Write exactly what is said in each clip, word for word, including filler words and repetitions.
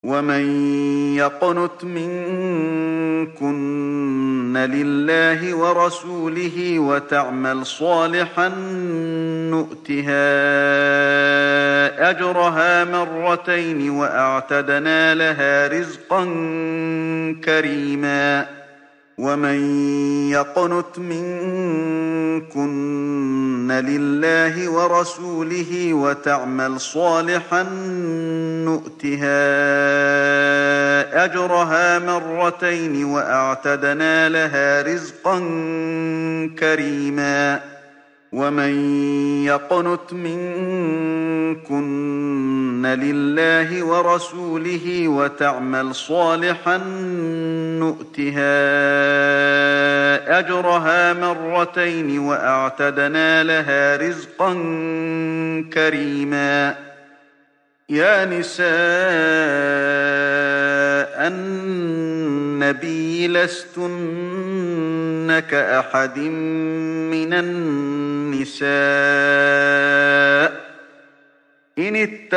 ومن يقنت منكن لله ورسوله وتعمل صالحا نؤتها أجرها مرتين وأعتدنا لها رزقا كريما ومن يقنت منكن لله ورسوله وتعمل صالحا نؤتها أجرها مرتين وأعتدنا لها رزقا كريما ومن يقنت منكن لله ورسوله وتعمل صالحا نؤتها أجرها مرتين وأعتدنا لها رزقا كريما يا نساء النبي لستن كأحد من النساء إن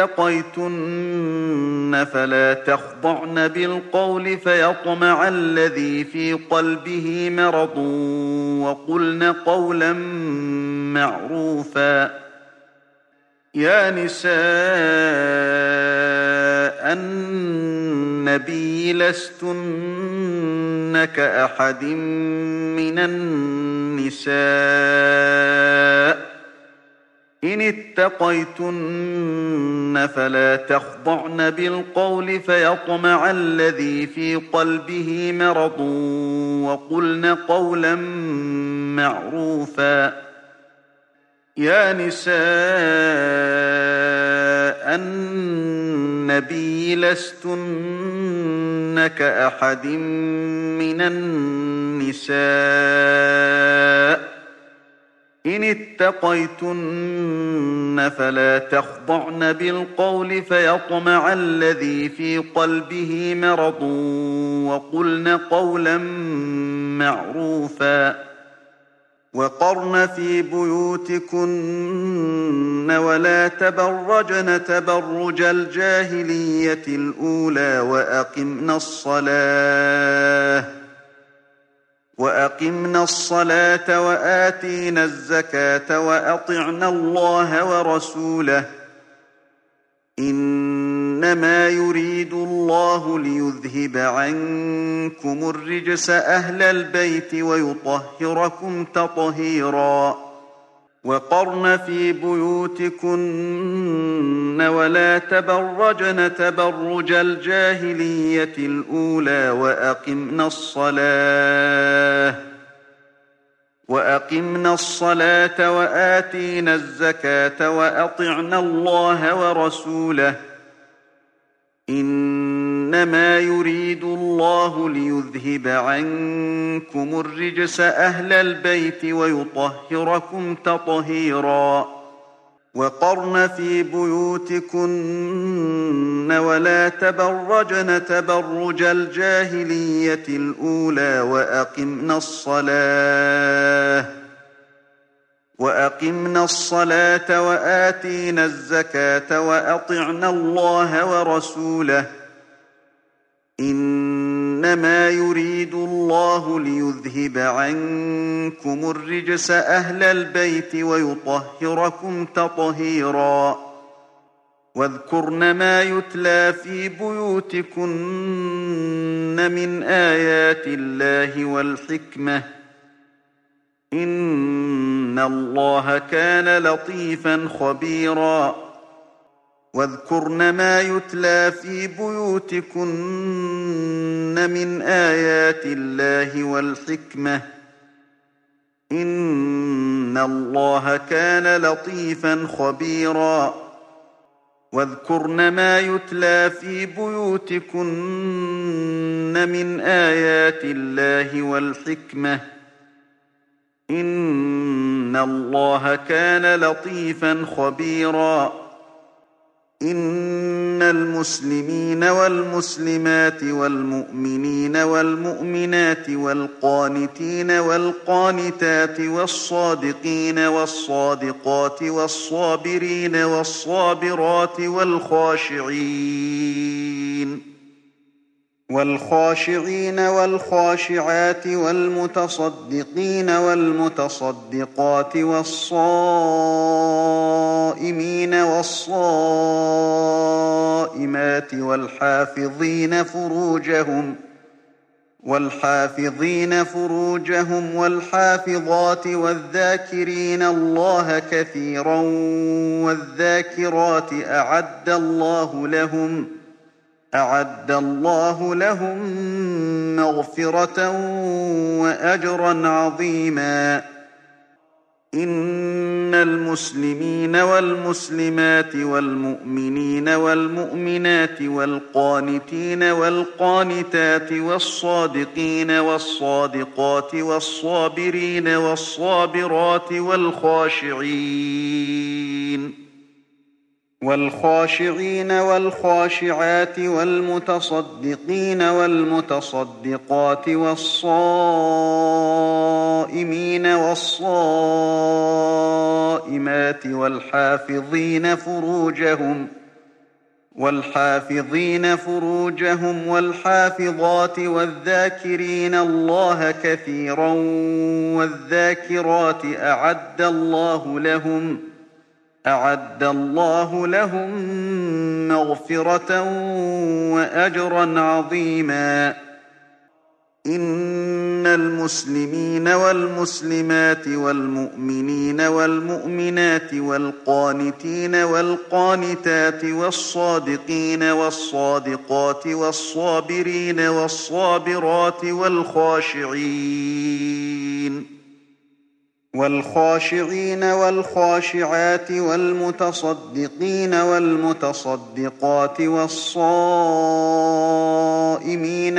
اتقيتن فلا تخضعن بالقول فيطمع الذي في قلبه مرض وقلن قولا معروفا يا نساء النبي لستن كأحد من النساء إن اتقيتن فلا تخضعن بالقول فيطمع الذي في قلبه مرض وقلن قولا معروفا يا نساء النبي لستن كأحد من النساء إن اتقيتن فلا تخضعن بالقول فيطمع الذي في قلبه مرض وقلن قولا معروفا وقرن في بيوتكن ولا تبرجن تبرج الجاهلية الأولى وأقمنا الصلاة وأقمنا الصلاة وآتينا الزكاة وأطعنا الله ورسوله إنما يريد الله ليذهب عنكم الرجس أهل البيت ويطهركم تطهيرا وقرن في بيوتكن ولا تبرجن تبرج الجاهلية الأولى وأقمنا الصلاة وأقمنا الصلاة وآتينا الزكاة وأطعنا الله ورسوله إنما يريد الله ليذهب عنكم الرجس أهل البيت ويطهركم تطهيرا وقرن في بيوتكن ولا تبرجن تبرج الجاهلية الأولى وأقمنا الصلاة وأقمنا الصلاة وآتينا الزكاة وأطعنا الله ورسوله إنما يريد الله ليذهب عنكم الرجس أهل البيت ويطهركم تطهيرا واذكرن ما يتلى في بيوتكن من آيات الله والحكمة إن الله كان لطيفا خبيرا واذكرن ما يتلى في بيوتكن من آيات الله والحكمة إن الله كان لطيفا خبيرا واذكرن ما يتلى في بيوتكن من آيات الله والحكمة إن الله كان لطيفا خبيرا إن المسلمين والمسلمات والمؤمنين والمؤمنات والقانتين والقانتات والصادقين والصادقات والصابرين والصابرات والخاشعين والخاشعين والخاشعات والمتصدقين والمتصدقات والصائمين والصائمات والحافظين فروجهم والحافظين فروجهم والحافظات والذاكرين الله كثيرا والذاكرات أعد الله لهم أعد الله لهم مغفرة وأجرا عظيما. إن المسلمين والمسلمات والمؤمنين والمؤمنات والقانتين والقانتات والصادقين والصادقات والصابرين والصابرات والخاشعين والخاشعين والخاشعات والمتصدقين والمتصدقات والصائمين والصائمات والحافظين فروجهم والحافظين فروجهم والحافظات والذاكرين الله كثيرا والذاكرات أعد الله لهم أعد الله لهم مغفرة وأجرا عظيما. إن المسلمين والمسلمات والمؤمنين والمؤمنات والقانتين والقانتات والصادقين والصادقات والصابرين والصابرات والخاشعين والخاشعين والخاشعات والمتصدقين والمتصدقات والصائمين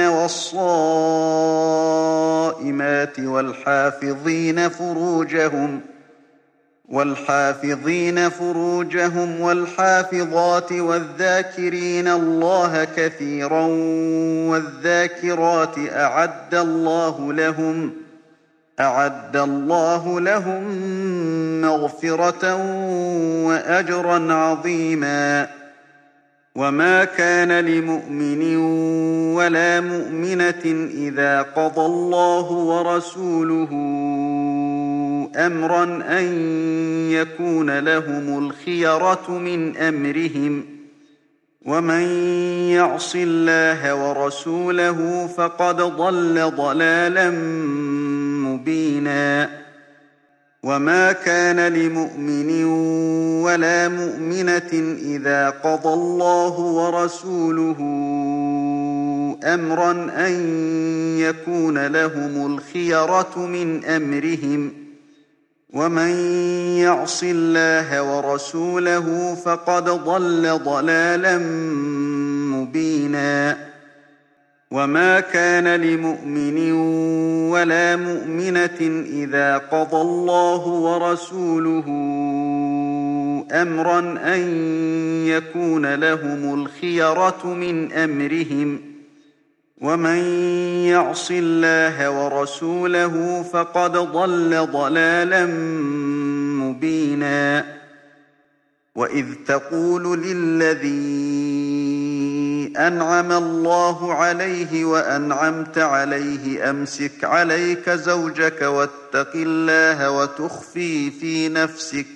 والصائمات والحافظين فروجهم والحافظين فروجهم والحافظات والذاكرين الله كثيرا والذاكرات أعد الله لهم أعد الله لهم مغفرة وأجرا عظيما. وما كان لمؤمن ولا مؤمنة إذا قضى الله ورسوله أمرا أن يكون لهم الخيرة من أمرهم ومن يعص الله ورسوله فقد ضل ضلالا مبينا. وما كان لمؤمن ولا مؤمنة إذا قضى الله ورسوله أمرا أن يكون لهم الخيرة من أمرهم ومن يعص الله ورسوله فقد ضل ضلالا مبينا. وما كان لمؤمن ولا مؤمنة إذا قضى الله ورسوله أمرا أن يكون لهم الخيرة من أمرهم ومن يعص الله ورسوله فقد ضل ضلالا مبينا. وإذ تقول للذي أنعم الله عليه وأنعمت عليه أمسك عليك زوجك واتق الله وتخفي في نفسك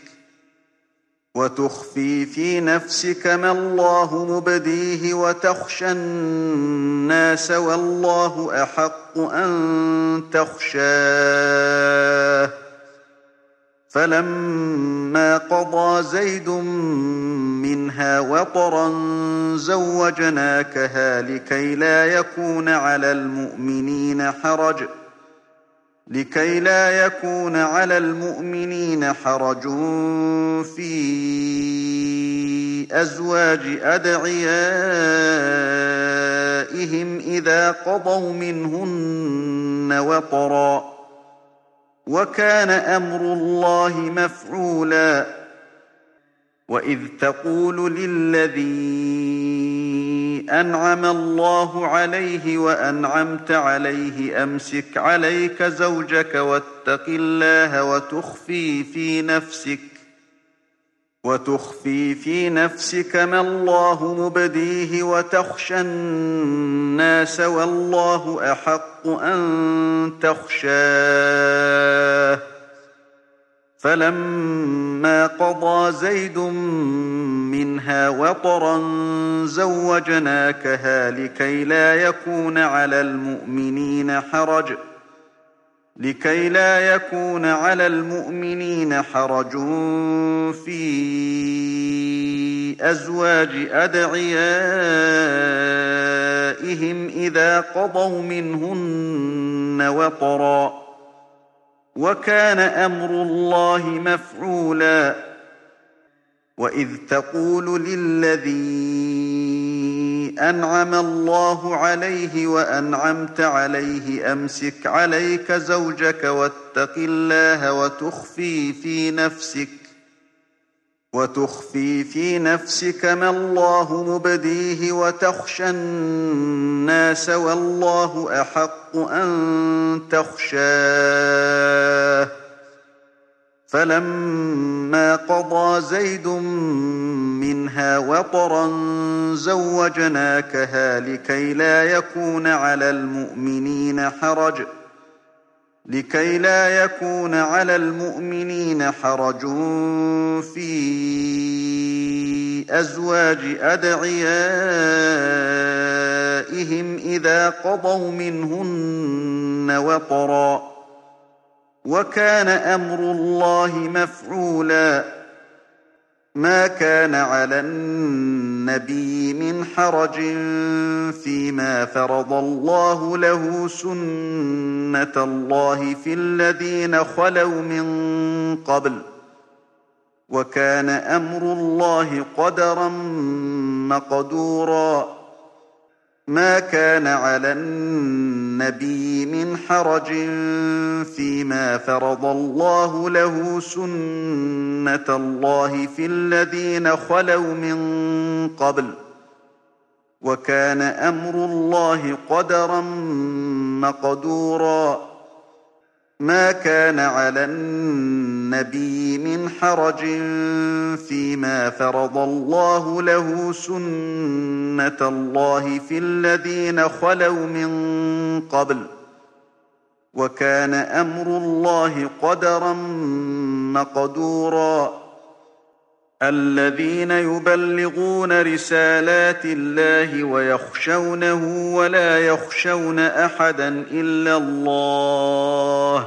وتخفي في نفسك ما الله مبديه وتخشى الناس والله أحق أن تخشاه فلما قضى زيد منها وطرا زوجناكها لكي لا يكون على المؤمنين حرج لكي لا يكون على المؤمنين حرج في أزواج أدعيائهم إذا قضوا منهن وطرا وكان أمر الله مفعولا. وإذ تقول للذي أنعم الله عليه وأنعمت عليه أمسك عليك زوجك واتق الله وتخفي في نفسك وتخفي في نفسك ما الله مبديه وتخشى الناس والله أحق أن تخشاه فلما قضى زيد منها وطرا زوجناكها لكي لا يكون على المؤمنين حرج لكي لا يكون على المؤمنين حرج في أزواج أدعيائهم إذا قضوا منهن وطرا وكان أمر الله مفعولا وإذ تقول للذي أنعم الله عليه وأنعمت عليه أمسك عليك زوجك واتق الله وتخفي في نفسك وتخفي في نفسك ما الله مبديه وتخشى الناس والله أحق أن تخشاه فلما قضى زيد منها وطرا زوجناكها لكي لا يكون على المؤمنين حرج لكي لا يكون على المؤمنين حرج في أزواج أدعيائهم إذا قضوا منهن وطرا وكان أمر الله مفعولا ما كان على النبي من حرج فيما فرض الله له سنة الله في الذين خلوا من قبل وكان أمر الله قدرا مقدورا ما كان على النبي من حرج فيما فرض الله له سنة الله في الذين خلوا من قبل وكان أمر الله قدرا مقدورا ما كان على النبي من حرج فيما فرض الله له سنة الله في الذين خلوا من قبل وكان أمر الله قدرا مقدورا الذين يبلغون رسالات الله ويخشونه ولا يخشون أحدا إلا الله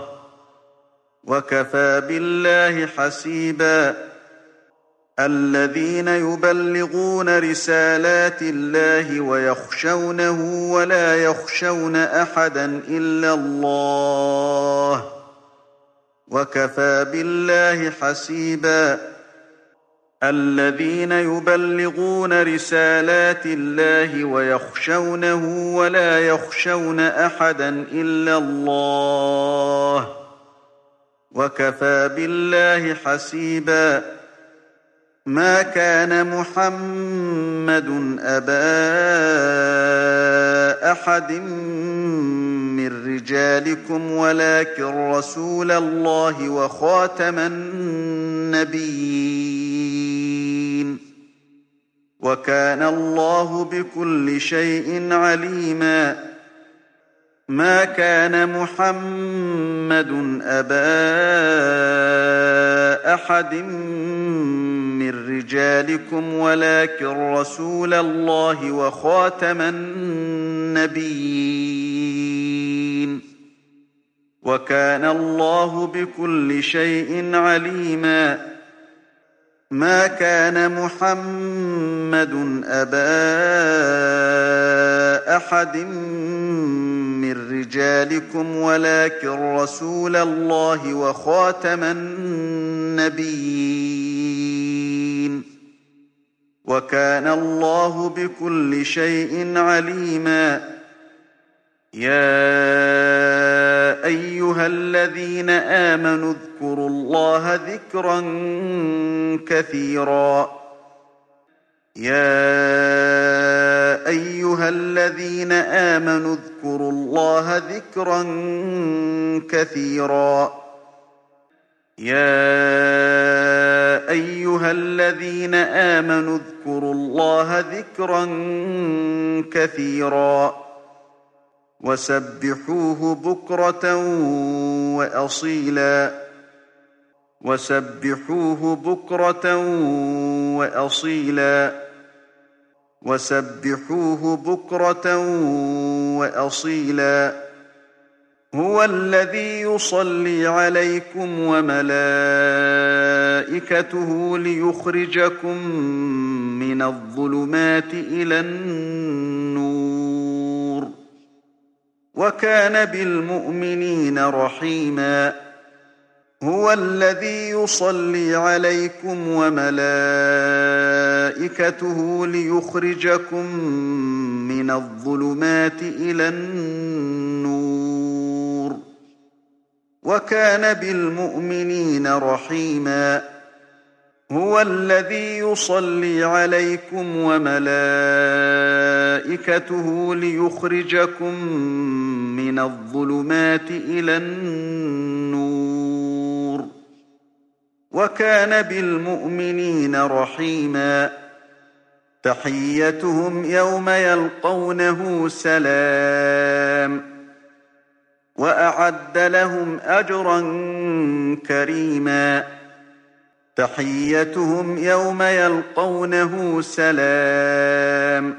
وكفى بالله حسيبا الذين يبلغون رسالات الله ويخشونه ولا يخشون أحدا إلا الله وكفى بالله حسيبا الذين يبلغون رسالات الله ويخشونه ولا يخشون أحدا إلا الله وكفى بالله حسيبا ما كان محمد أبا أحد من رجالكم ولكن رسول الله وخاتم النبيين وكان الله بكل شيء عليما ما كان محمد أبا أحد من رجالكم ولكن رسول الله وخاتم النبيين وكان الله بكل شيء عليما ما كان محمد أبا أحد من رجالكم ولكن رسول الله وخاتم النبيين وكان الله بكل شيء عليما يا أيها الذين آمنوا اذكروا الله ذكرا كثيرا يا أيها الذين آمنوا اذكروا الله ذكرا كثيرا يا أيها الذين آمنوا اذكروا الله ذكرا كثيرا وسبحوه بكرة وأصيلا وسبحوه بكرة وأصيلا وسبحوه بكرة وأصيلا هو الذي يصلي عليكم وملائكته ليخرجكم من الظلمات إلى النور وكان بالمؤمنين رحيما هو الذي يصلي عليكم وملائكته ليخرجكم من الظلمات إلى النور وكان بالمؤمنين رحيما هو الذي يصلي عليكم وملائكته ليخرجكم من الظلمات إلى النور وكان بالمؤمنين رحيما تحيتهم يوم يلقونه سلام وأعد لهم أجرا كريما تحيتهم يوم يلقونه سلام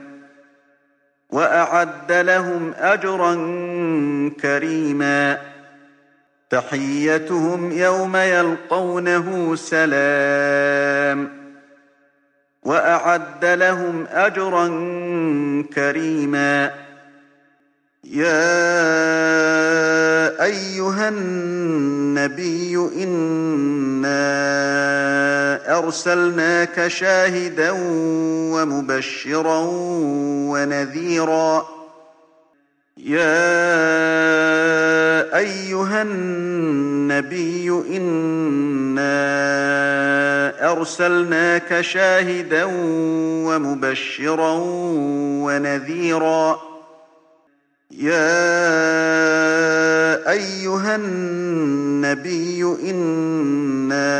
وأعد لهم أجرا كريما تحيتهم يوم يلقونه سلام وأعد لهم أجرا كريما يا أيها النبي إنا أرسلناك شاهدا ومبشرا ونذيرا يا أيها النبي إنا أرسلناك شاهدا ومبشرا ونذيرا يا أيها النبي إنا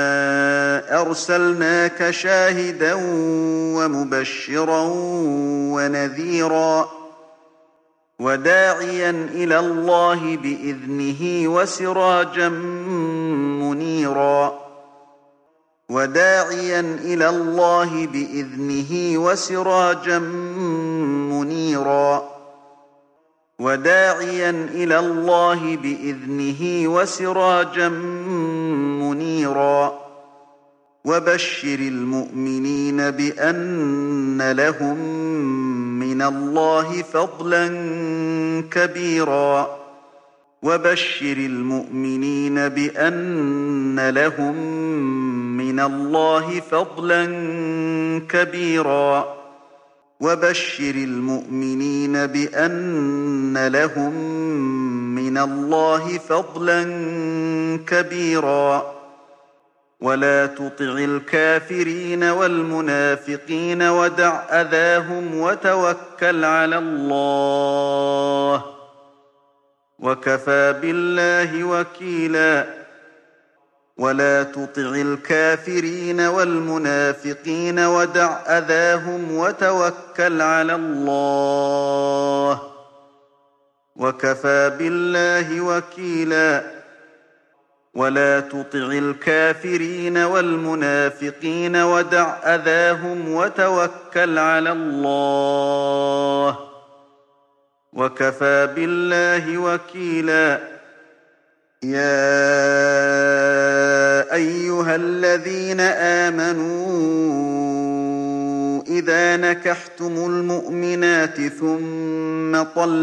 أرسلناك شاهدا ومبشرا ونذيرا وداعيا إلى الله بإذنه وسراجا منيرا وداعيا إلى الله بإذنه وسراجا منيرا وداعيا إلى الله بإذنه وسراجا منيرا وبشر المؤمنين بأن لهم من الله فضلا كبيرا وبشر المؤمنين بأن لهم من الله فضلا كبيرا وبشر المؤمنين بأن لهم من الله فضلا كبيرا ولا تطع الكافرين والمنافقين ودع أذاهم وتوكل على الله وكفى بالله وكيلا ولا تطع الكافرين والمنافقين ودع أذاهم وتوكل على الله وكفى بالله وكيلا ولا تطع الكافرين والمنافقين ودع أذاهم وتوكل على الله وكفى بالله وكيلا يا أيها الذين آمنوا إذا نكحتم المؤمنات ثم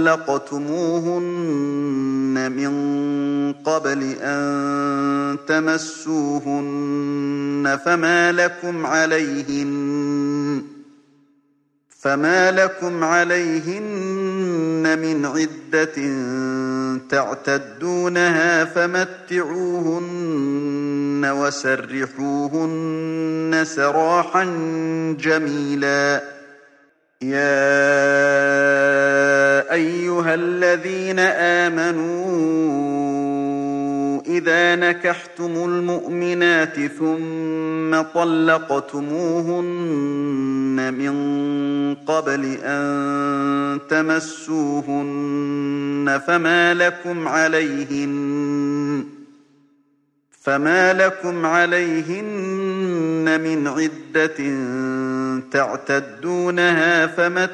طلقتموهن من قبل أن تمسوهن فما لكم عليهن فما لكم عليهن من عدة تعتدونها فمتعوهن وسرحوهن سراحا جميلا يا أيها الذين آمنوا إذا نكحتم المؤمنات ثم طلقتموهن من قبل أن تمسوهن فما لكم عليهن فما لكم عليهن من عدة تعتدونها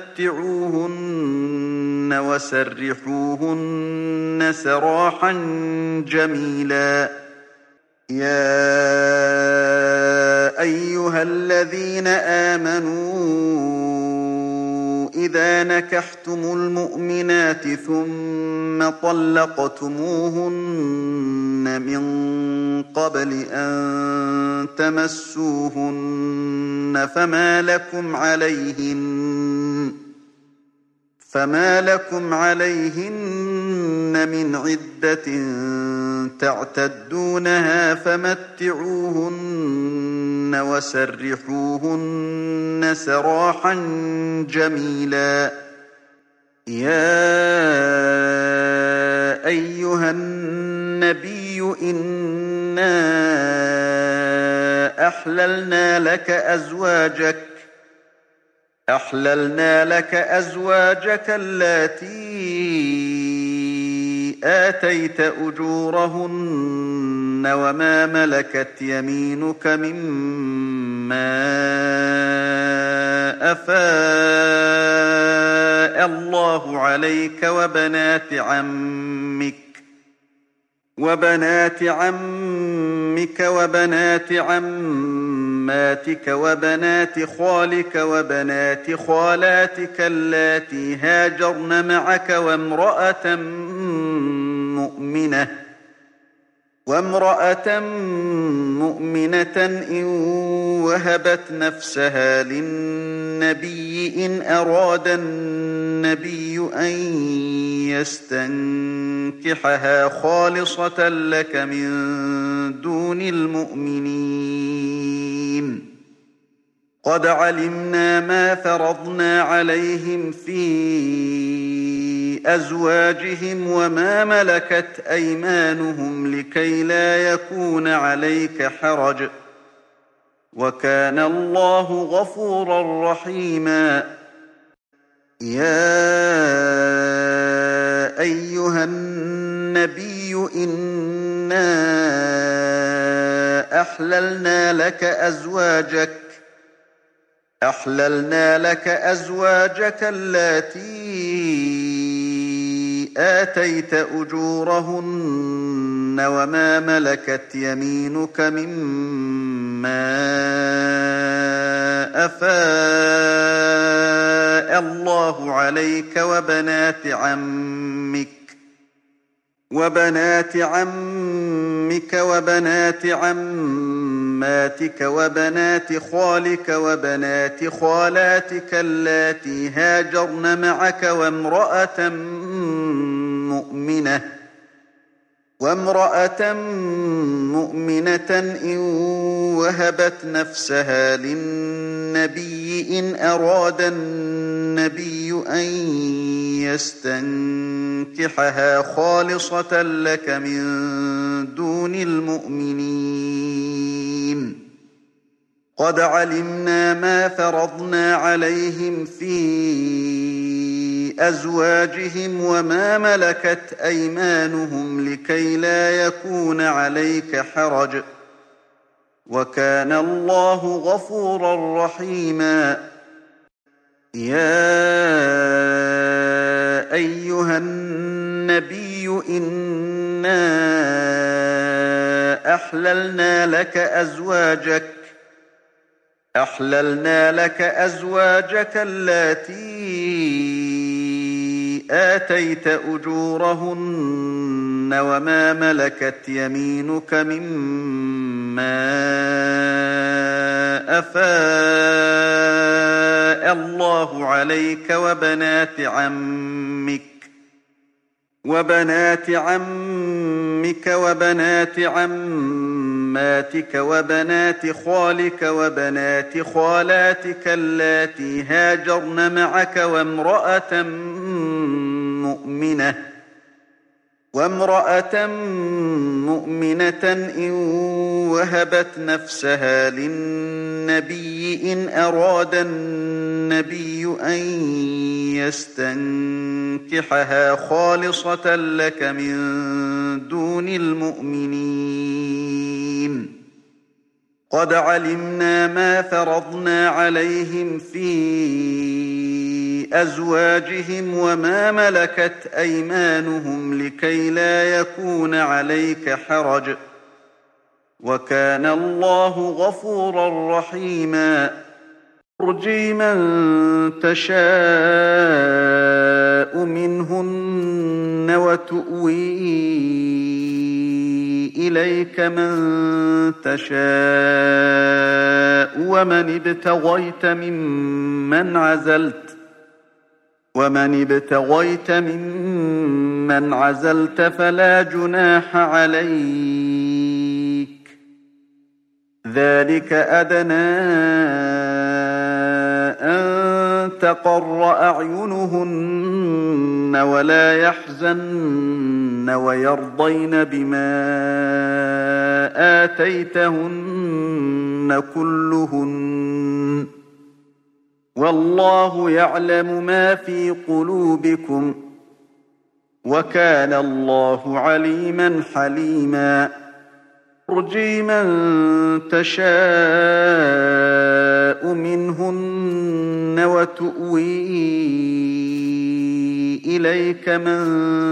فمتعوهن وسرحوهن سراحا جميلا. يا أيها الذين آمنوا إذا نكحتم المؤمنات ثم طلقتموهن من قبل أن تمسوهن فما لكم عليهن فما لكم عليهن من عدة تعتدونها فمتعوهن وسرحوهن سراحا جميلا. يا أيها النبي إنا أحللنا لك أزواجك أحللنا لك أزواجك اللاتي آتيت أجورهن وما ملكت يمينك مما أفاء الله عليك وبنات عمك وبنات عمك وبنات عماتك وبنات خالك وبنات خالاتك اللاتي هاجرن معك وامرأة مؤمنة وامرأة مؤمنة إن وهبت نفسها للنبي إن أراد النبي أن يستنكحها خالصة لك من دون المؤمنين. قد علمنا ما فرضنا عليهم في أزواجهم وما ملكت أيمانهم لكي لا يكون عليك حرج وكان الله غفورا رحيما. يا أيها النبي إنا أحللنا لك أزواجك أحللنا لك أزواجك اللاتي آتيت أجورهن وما ملكت يمينك مما أفاء الله عليك وبنات عمك وبنات عمك وبنات عماتك وبنات خالك وبنات خالاتك اللاتي هاجرن معك وامرأة مؤمنة وامرأة مؤمنة إن وهبت نفسها للنبي إن أراد النبي أن يستنكحها خالصة لك من دون المؤمنين. قد علمنا ما فرضنا عليهم في أزواجهم وما ملكت أيمانهم لكي لا يكون عليك حرج وكان الله غفورا رحيما. يا أيها النبي إنا أحللنا لك أزواجك أحللنا لك أزواجك اللاتي آتيت أجورهن وما ملكت يمينك مما أفاء الله عليك وبنات عمك وبنات عمك وبنات عماتك وبنات خالك وبنات خالاتك اللاتي هاجرن معك وامرأة مؤمنة وامرأة مؤمنة إن وهبت نفسها للنبي إن أراد النبي أن يستنكحها خالصة لك من دون المؤمنين قد علمنا ما فرضنا عليهم في أزواجهم وما ملكت أيمانهم لكي لا يكون عليك حرج وكان الله غفورا رحيما ترجي من تشاء منهن وتؤوي إليك من تشاء ومن ابتغيت ممن عزلت ومن ابتغيت ممن عزلت فلا جناح عليك ذلك أدنى أن تقر أعينهن ولا يحزن ويرضين بما آتيتهن كلهن والله يعلم ما في قلوبكم وكان الله عليما حليما ترجي من تشاء منهن وتؤوي إليك من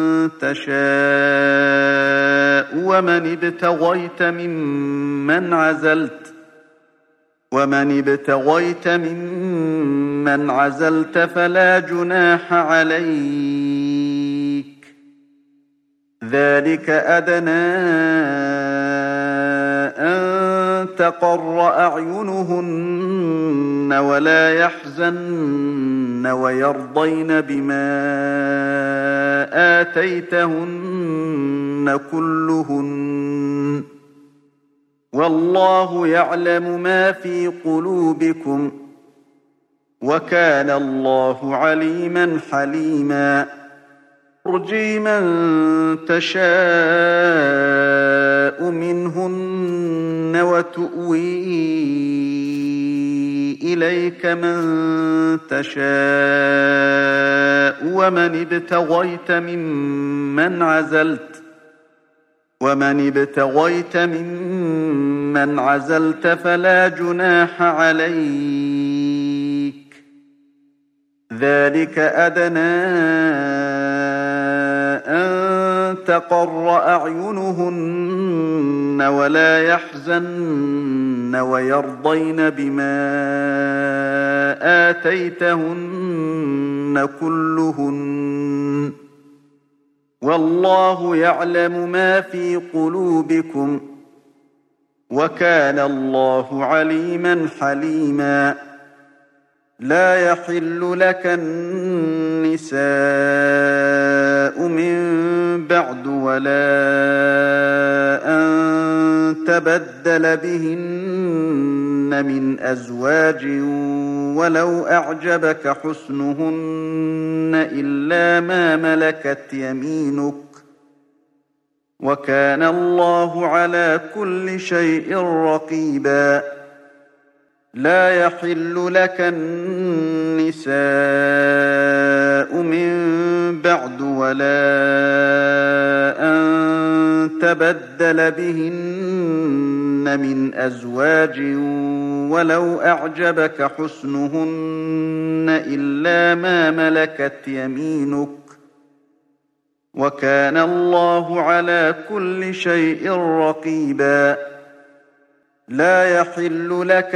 تشاء ومن ابتغيت ممن عزلت ومن ابتغيت ممن عزلت فلا جناح عليك ذلك أدنى أن تقر أعينهن ولا يحزن ويرضين بما آتيتهن كلهن والله يعلم ما في قلوبكم وكان الله عليما حليما ترجي من تشاء منهن وتؤوي إليك من تشاء ومن ابتغيت ممن عزلت ومن ابتغيت ممن عزلت فلا جناح عليك ذلك أدنى أن تقر أعينهن ولا يحزن ويرضين بما آتيتهن كلهن والله يعلم ما في قلوبكم وكان الله عليما حليما لا يحل لك النساء من بعد ولا أن تبدل بهن من أزواج ولو أعجبك حسنهن إلا ما ملكت يمينك وكان الله على كل شيء رقيبا لا يحل لك النساء من بعد ولا أن تبدل بهن من أزواج ولو أعجبك حسنهن إلا ما ملكت يمينك وكان الله على كل شيء رقيبا لا يحل لك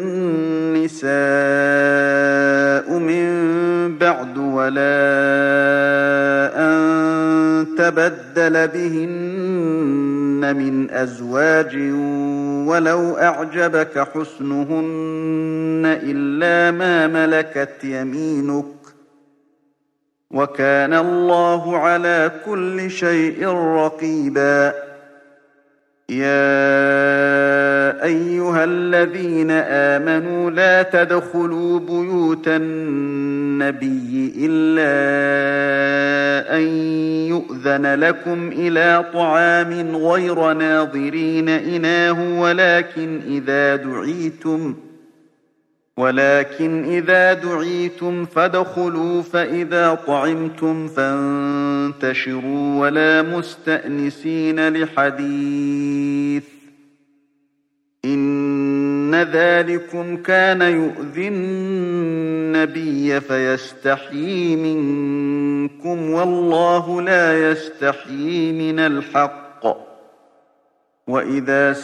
النساء من بعد ولا أن تبدل بهن من أزواج ولو أعجبك حسنهن إلا ما ملكت يمينك وكان الله على كل شيء رقيبا يا أيها الذين آمنوا لا تدخلوا بيوت النبي إلا أن يؤذن لكم إلى طعام غير ناظرين إناه ولكن إذا دعيتم ولكن إذا دعيتم فادخلوا فإذا طعمتم فانتشروا ولا مستأنسين لحديث إن ذلكم كان يؤذي النبي فيستحيي منكم والله لا يستحيي من الحق وإذا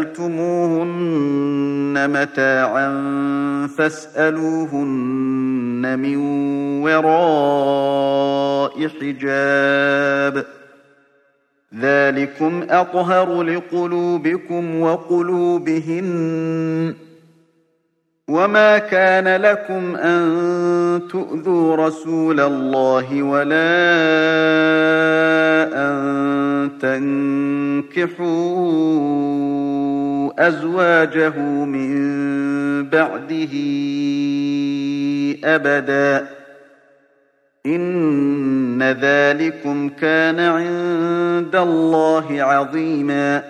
سألتموهن متاعا فاسألوهن من وراء حجاب ذلكم أطهر لقلوبكم وقلوبهن وما كان لكم أن تؤذوا رسول الله ولا أن تنكحوا أزواجه من بعده أبدا إن ذلكم كان عند الله عظيما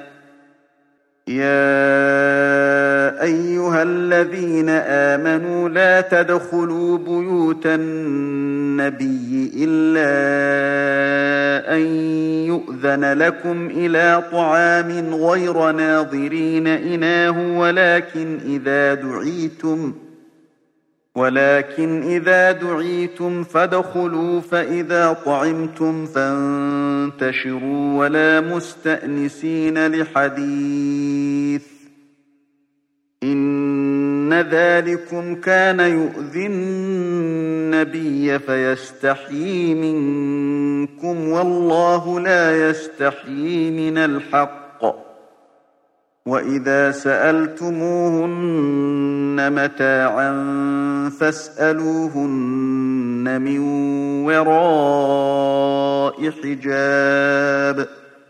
يا أيها الذين آمنوا لا تدخلوا بيوت النبي إلا أن يؤذن لكم إلى طعام غير ناظرين إناه ولكن إذا دعيتم ولكن إذا دعيتم فادخلوا فإذا طعمتم فانتشروا ولا مستأنسين لحديث إن ذلكم كان يؤذي النبي فيستحيي منكم والله لا يستحيي من الحق وإذا سألتموهن متاعا فاسألوهن من وراء حجاب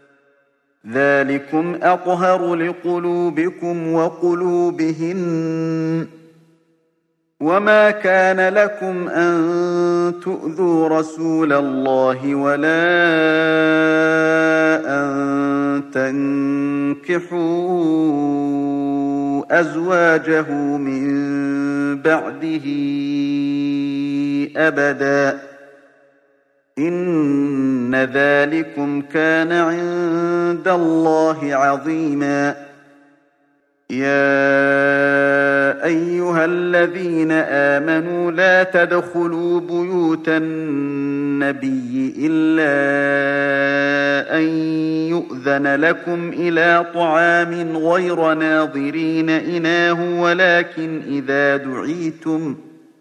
ذلكم أطهر لقلوبكم وقلوبهن وما كان لكم أن تؤذوا رسول الله ولا أن تنكحوا أزواجه من بعده أبدا إن ذلكم كان عند الله عظيما يا أيها الذين آمنوا لا تدخلوا بيوت النبي إلا أن يؤذن لكم إلى طعام غير ناظرين إناه ولكن إذا دعيتم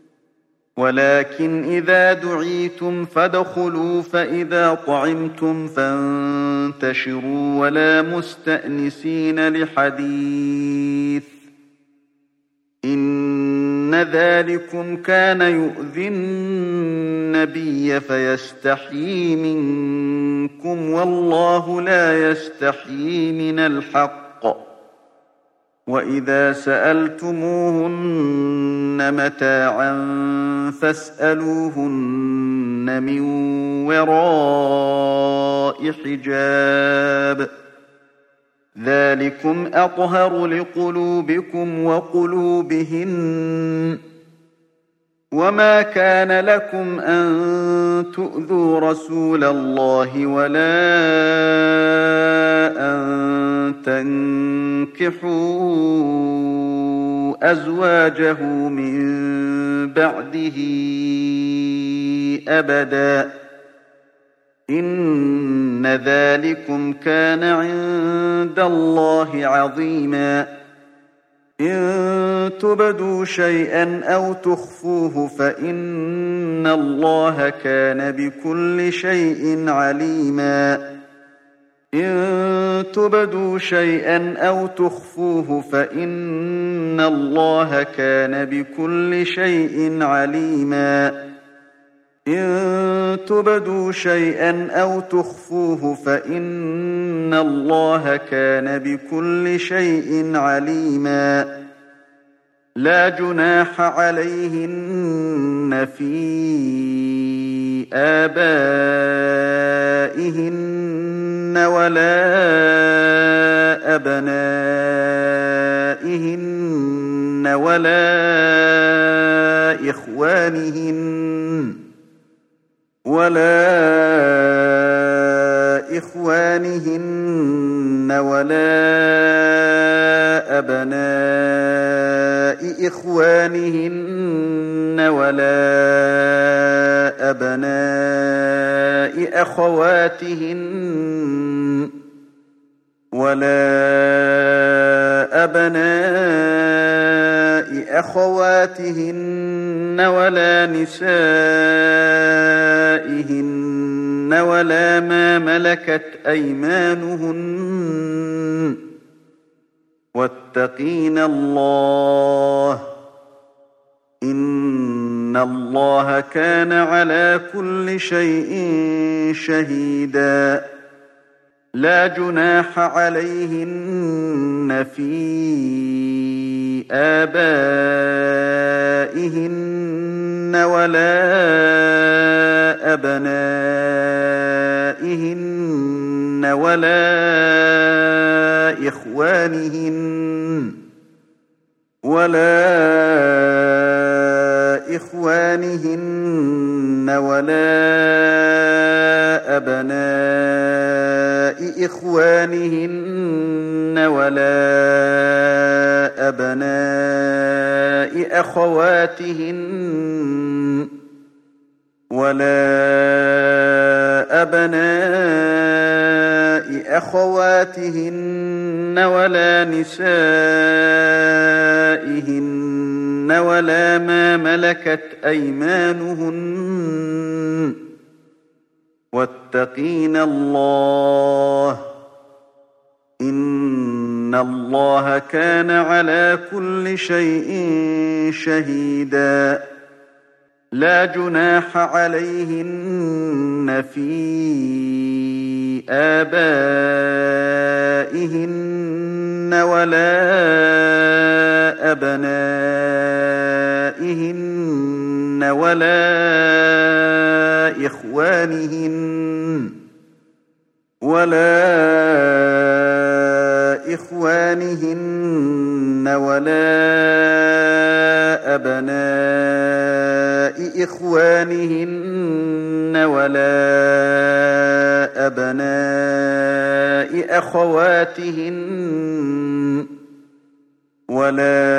ولكن إذا دعيتم فادخلوا فإذا طعمتم فانتشروا ولا مستأنسين لحديث إن ذلكم كان يؤذي النبي فيستحيي منكم والله لا يستحيي من الحق وإذا سألتموهن متاعا فاسألوهن من وراء حجاب ذلكم أطهر لقلوبكم وقلوبهن وما كان لكم أن تؤذوا رسول الله ولا أن تنكحوا أزواجه من بعده أبدا إن ذلكم كان عند الله عظيما إن تبدوا شيئا أو تخفوه فإن الله كان بكل شيء عليما إن تبدوا شيئا أو تخفوه فإن الله كان بكل شيء عليما إن تبدوا شيئا أو تخفوه فإن الله كان بكل شيء عليما لا جناح عليهن في آبائهن ولا أبنائهن ولا إخوانهن ولا إخوانهن ولا أبناء إخوانهن ولا أبناء أخواتهن ولا أبناء أخواتهن ولا نسائهن ولا ما ملكت أيمانهن واتقين الله إن الله كان على كل شيء شهيدا لا جناح عليهن في آبائهن ولا أبنائهن ولا إخوانهن ولا إخوانهن ولا أبناء إخوانهن ولا أبناء أخواتهن ولا أبناء أخواتهن ولا نسائهن ولا ما ملكت أيمانهن واتقين الله إن الله كان على كل شيء شهيدا لا جناح عليهن في آبائهن ولا أبنائهن ولا إخوانهن ولا إخوانهن ولا أبناء إخوانهن ولا أبناء أخواتهن ولا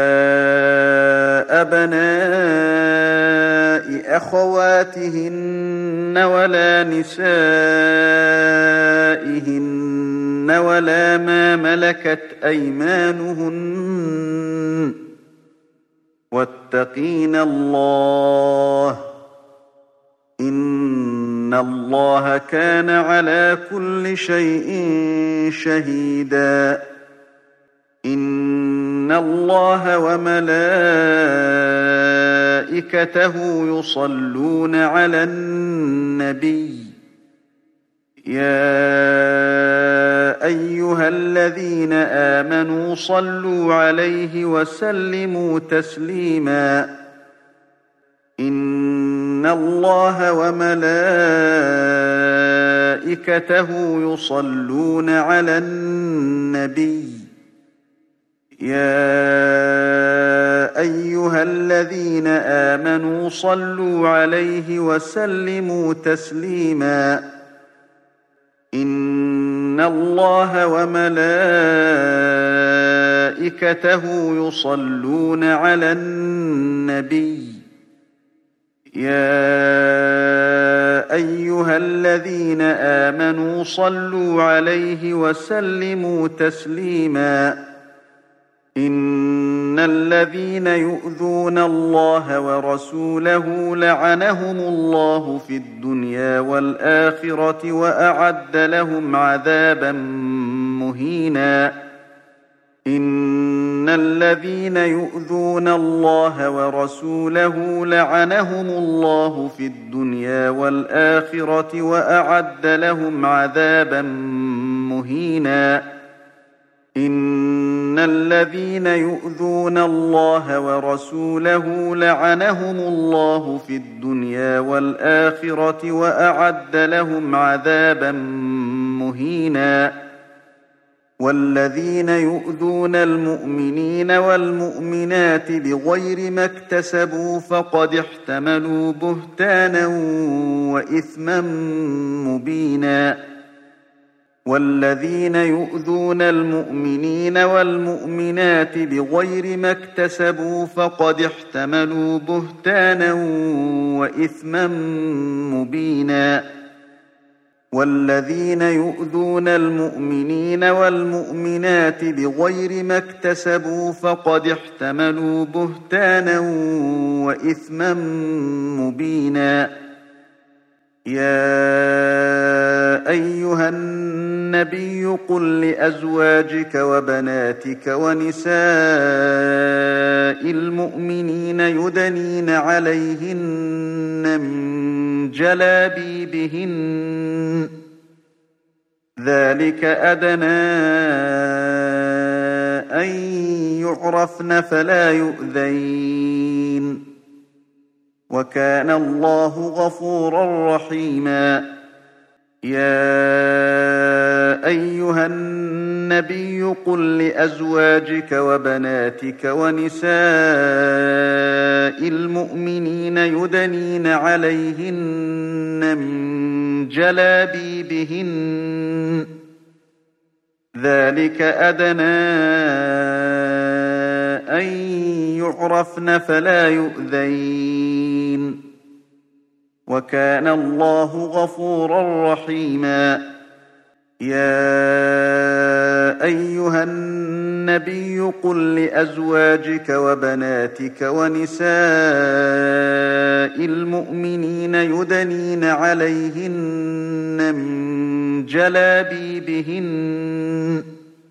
أبناء أخواتهن ولا نسائهن ولا ما ملكت أيمانهن واتقين الله إن الله كان على كل شيء شهيدا إن الله وملائكته يصلون على النبي يا أيها الذين آمنوا صلوا عليه وسلموا تسليما إن الله وملائكته يصلون على النبي يا أيها الذين آمنوا صلوا عليه وسلموا تسليما إن الله وملائكته يصلون على النبي يا أيها الذين آمنوا صلوا عليه وسلموا تسليما إن الذين يؤذون الله ورسوله لعنهم الله في الدنيا والآخرة وأعد لهم عذابا مهينا إن الذين يؤذون الله ورسوله لعنهم الله في الدنيا والآخرة وأعد لهم عذابا مهينا إن الذين يؤذون الله ورسوله لعنهم الله في الدنيا والآخرة وأعد لهم عذابا مهينا والذين يؤذون المؤمنين والمؤمنات بغير ما اكتسبوا فقد احتملوا بهتانا وإثما مبينا والذين يؤذون المؤمنين والمؤمنات بغير ما اكتسبوا فقد احتملوا بهتانا وإثما مبينا والذين يؤذون المؤمنين والمؤمنات بغير ما اكتسبوا فقد احتملوا بهتانا وإثما مبينا يا أيها النبي قل لأزواجك وبناتك ونساء المؤمنين يدنين عليهن من جلابيبهن ذلك أدنى أن يعرفن فلا يؤذين وكان الله غفورا رحيما يا أيها النبي قل لأزواجك وبناتك ونساء المؤمنين يدنين عليهن من جلابيبهن ذلك أدنى أن يعرفن فلا يؤذين وكان الله غفورا رحيما يا أيها النبي قل لأزواجك وبناتك ونساء المؤمنين يدنين عليهن من جلابيبهن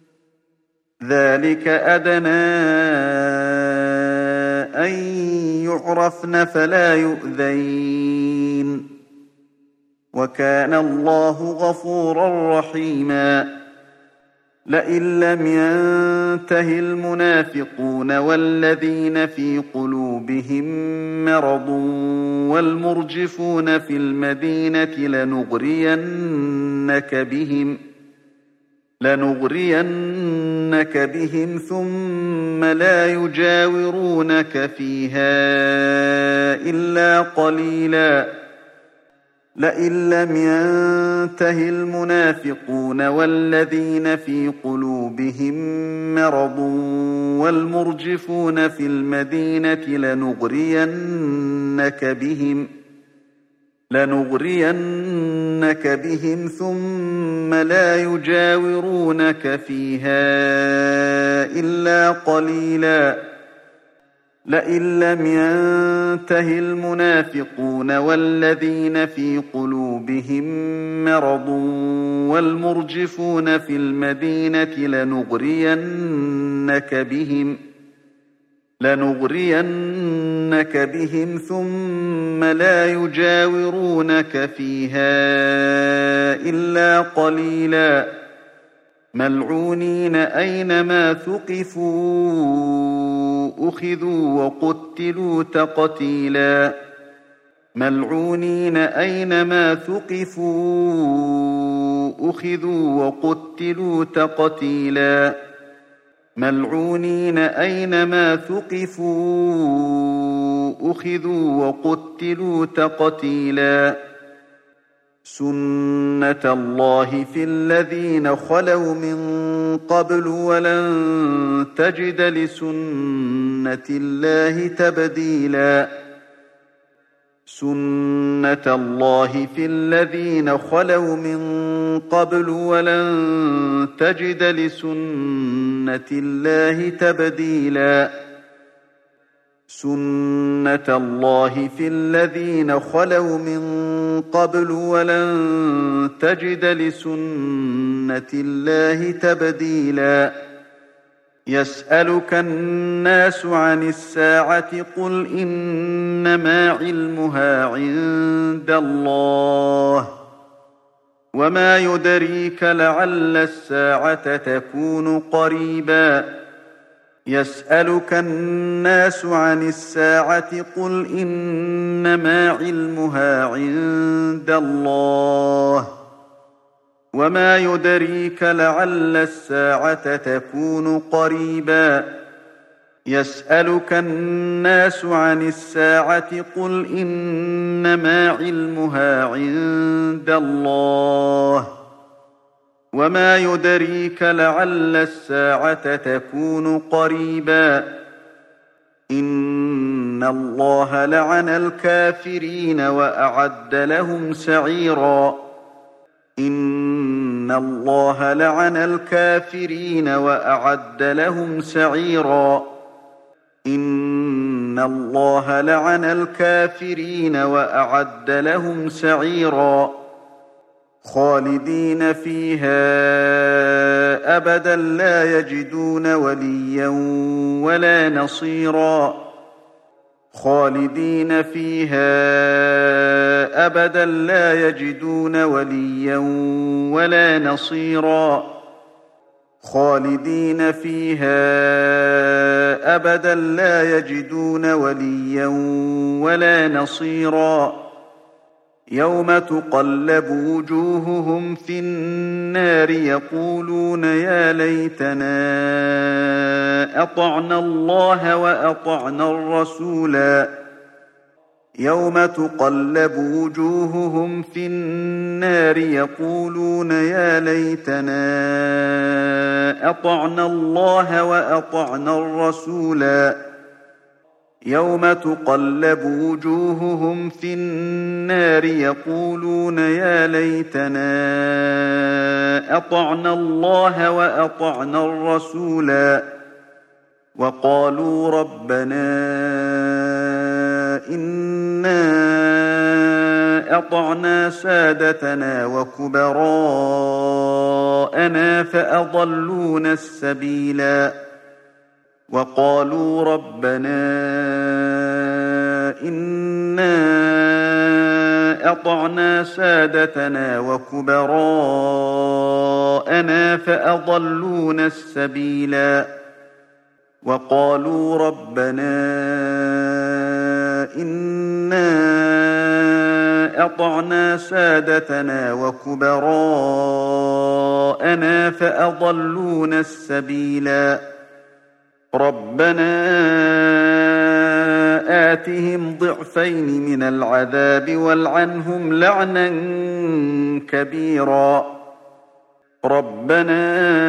ذلك أدنى أن يعرفن فلا يؤذين وكان الله غفورا رحيما لئن لم ينته المنافقون والذين في قلوبهم مرض والمرجفون في المدينة لنغرينك بهم لنغرينك بهم ثم لا يجاورونك فيها إلا قليلا لئن لم ينته المنافقون والذين في قلوبهم مرض والمرجفون في المدينة لنغرينك بهم لنغرينك بهم ثم لا يجاورونك فيها إلا قليلا لئن لم ينته المنافقون والذين في قلوبهم مرض والمرجفون في المدينة لنغرينك بهم لنغرينك بهم ثم لا يجاورونك فيها إلا قليلا ملعونين أينما ثقفوا أخذوا وقتلوا تقتيلا ملعونين أينما ثقفوا أخذوا وقتلوا تقتيلا ملعونين أينما ثقفوا أخذوا وقتلوا تقتيلا سنة الله في الذين خلوا من قبل ولن تجد لسنة الله تبديلا سنة الله في الذين خلوا من قبل ولن تجد لسنة الله تبديلا سنة الله في الذين خلوا من قبل ولن تجد لسنة الله تبديلا يسألك الناس عن الساعة قل إنما علمها عند الله وما يدريك لعل الساعة تكون قريبا يسألك الناس عن الساعة قل إنما علمها عند الله وما يدريك لعل الساعة تكون قريبا يسألك الناس عن الساعة قل إنما علمها عند الله وما يدريك لعل الساعة تكون قريبا إن الله لعن الكافرين وأعد لهم سعيرا إن الله لعن الكافرين وأعد لهم سعيرا إن الله لعن الكافرين وأعد لهم سعيرا خالدين فيها أبدا لا يجدون وليا ولا نصيرا خالدين فيها أبدا لا يجدون وليا ولا نصيرا خالدين فيها أبدا لا يجدون وليا ولا نصيرا يوم تقلب وجوههم في النار يقولون يا ليتنا أطعنا الله وأطعنا الرسولا يوم تقلب وجوههم في النار يقولون يا ليتنا أطعنا الله وأطعنا الرسولا يوم تقلب وجوههم في النار يقولون يا ليتنا أطعنا الله وأطعنا الرسولا وقالوا ربنا إنا أطعنا سادتنا وكبراءنا فأضلونا السبيلا وقالوا ربنا إنا أطعنا سادتنا وكبراءنا فأضلونا السبيلا وقالوا ربنا إنا أطعنا سادتنا وكبراءنا فأضلونا السبيلا ربنا آتهم ضعفين من العذاب والعنهم لعنا كبيرا ربنا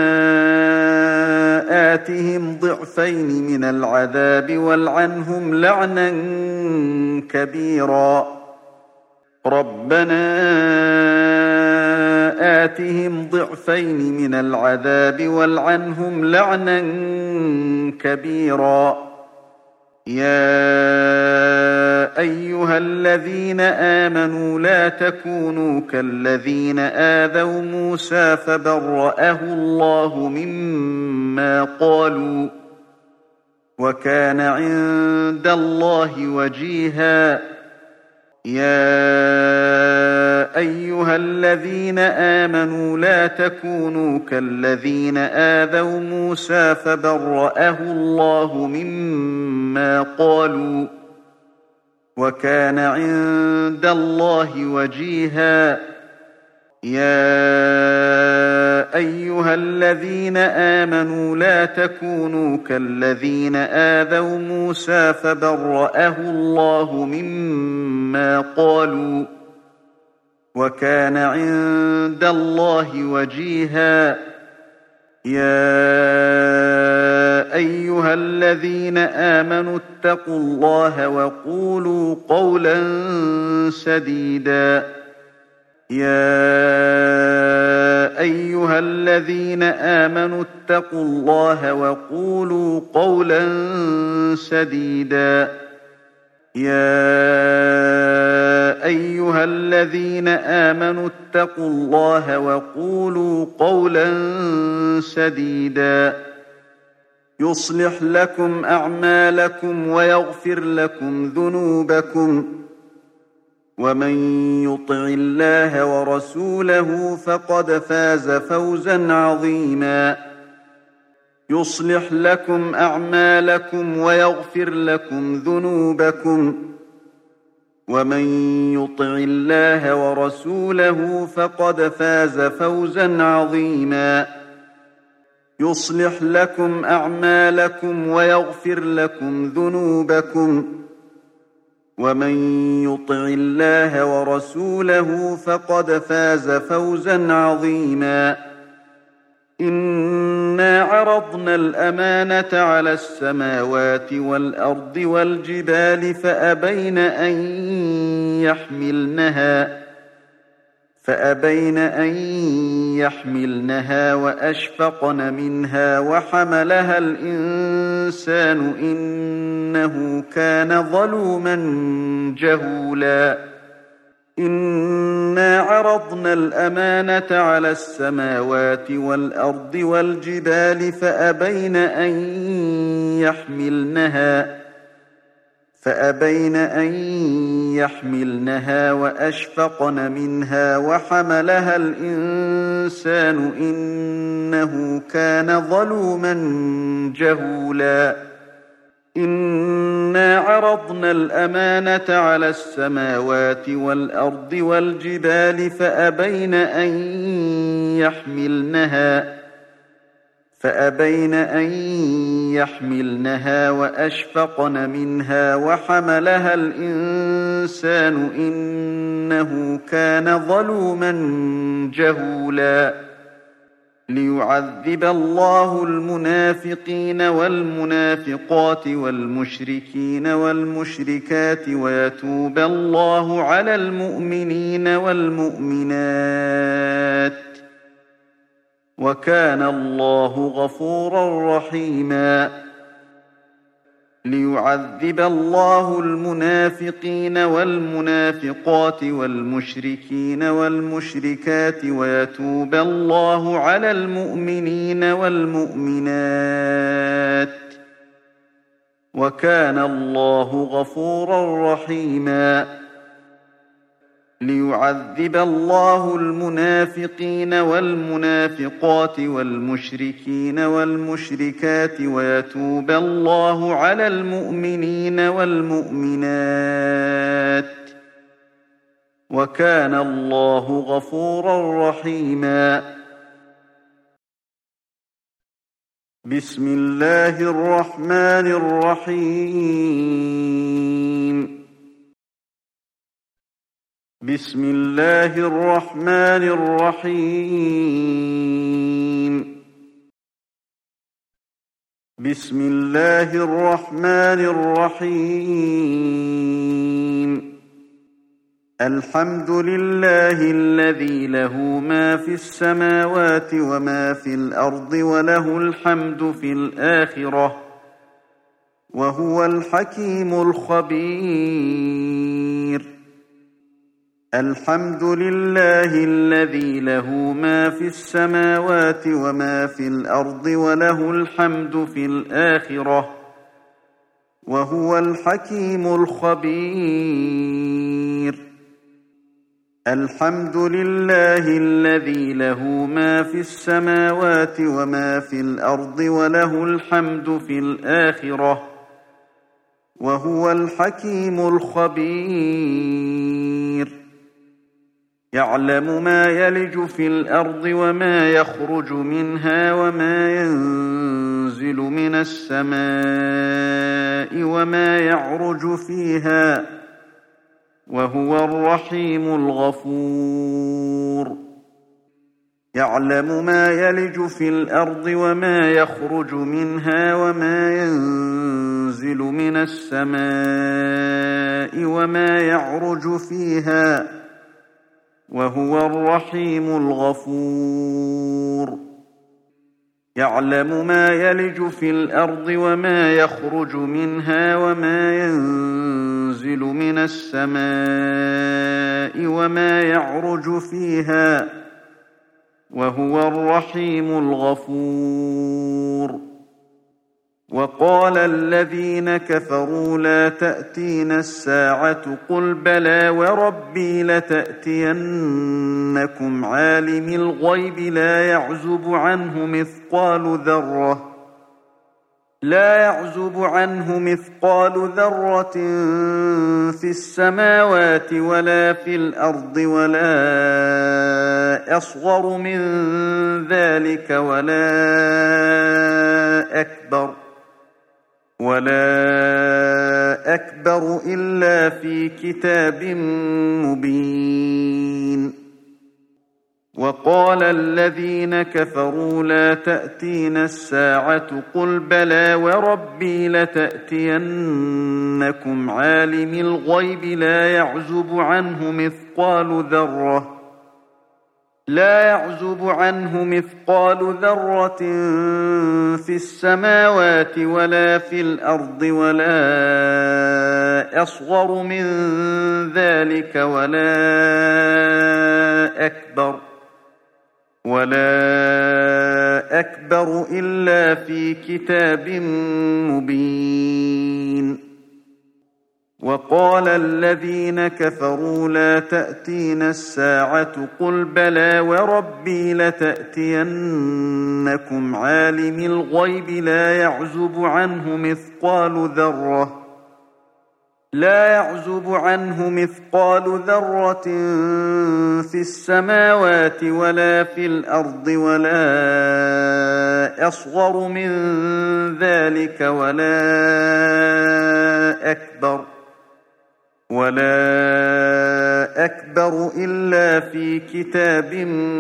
آتهم ضعفين من العذاب والعنهم لعنا كبيرا ربنا آتهم ضعفين من العذاب والعنهم لعنا كبيرا يا أيها الذين آمنوا لا تكونوا كالذين آذوا موسى فبرأه الله مما قالوا وكان عند الله وجيها يا أيها الذين آمنوا لا تكونوا كالذين آذوا موسى فبرأه الله مما قالوا وكان عند الله وجيها يا أيها الذين آمنوا لا تكونوا كالذين آذوا موسى فبرأه الله مما قالوا وكان عند الله وجيها يا أيها الذين آمنوا اتقوا الله وقولوا قولا سديدا يا أيها الذين آمنوا اتقوا الله وقولوا قولا سديدا يا أيها الذين آمنوا اتقوا الله وقولوا قولا سديدا يصلح لكم أعمالكم ويغفر لكم ذنوبكم ومن يطع الله ورسوله فقد فاز فوزا عظيما يصلح لكم أعمالكم ويغفر لكم ذنوبكم ومن يطع الله ورسوله فقد فاز فوزا عظيما يصلح لكم أعمالكم ويغفر لكم ذنوبكم ومن يطع الله ورسوله فقد فاز فوزا عظيما إنا عرضنا الأمانة على السماوات والأرض والجبال فأبين أن يحملنها فأبين أن يحملنها وأشفقن منها وحملها الإنسان إنه كان ظلوما جهولا إنا عرضنا الأمانة على السماوات والأرض والجبال فأبين أن يحملنها فأبين أن يحملنها وأشفقن منها وحملها الإنسان إنه كان ظلوما جهولا إنا عرضنا الأمانة على السماوات والأرض والجبال فأبين أن يحملنها فأبين أن يحملنها وأشفقن منها وحملها الإنسان إنه كان ظلوما جهولا ليعذب الله المنافقين والمنافقات والمشركين والمشركات ويتوب الله على المؤمنين والمؤمنات وكان الله غفورا رحيما ليعذب الله المنافقين والمنافقات والمشركين والمشركات ويتوب الله على المؤمنين والمؤمنات وكان الله غفورا رحيما ليعذب الله المنافقين والمنافقات والمشركين والمشركات ويتوب الله على المؤمنين والمؤمنات وكان الله غفورا رحيما بسم الله الرحمن الرحيم بسم الله الرحمن الرحيم بسم الله الرحمن الرحيم الحمد لله الذي له ما في السماوات وما في الأرض وله الحمد في الآخرة وهو الحكيم الخبير الحمد لله الذي له ما في السماوات وما في الأرض وله الحمد في الآخرة وهو الحكيم الخبير الحمد لله الذي له ما في السماوات وما في الأرض وله الحمد في الآخرة وهو الحكيم الخبير يعلم ما يلج في الأرض وما يخرج منها وما ينزل من السماء وما يعرج فيها وهو الرحيم الغفور يعلم ما يلج في الأرض وما يخرج منها وما ينزل من السماء وما يعرج فيها وهو الرحيم الغفور يعلم ما يلج في الأرض وما يخرج منها وما ينزل من السماء وما يعرج فيها وهو الرحيم الغفور وقال الذين كفروا لا تأتينا الساعة قل بلى وربي لتأتينكم عالم الغيب لا يعزب عنه مثقال ذرة لا يعزب عنه مثقال ذرة في السماوات ولا في الأرض ولا أصغر من ذلك ولا أكبر ولا أكبر إلا في كتاب مبين. وقال الذين كفروا لا تأتينا الساعة قل بلى وربي لتأتينكم عالم الغيب لا يعزب عنه مثقال ذرة لا يعزب عنه مثقال ذرة في السماوات ولا في الأرض ولا أصغر من ذلك ولا أكبر ولا أكبر إلا في كتاب مبين. وقال الذين كفروا لا تأتينا الساعة قل بلى وربي لتأتينكم عالم الغيب لا يعزب عنه مثقال ذرة لا يعزب عنه مثقال ذرة في السماوات ولا في الأرض ولا أصغر من ذلك ولا أكبر ولا أكبر إلا في كتاب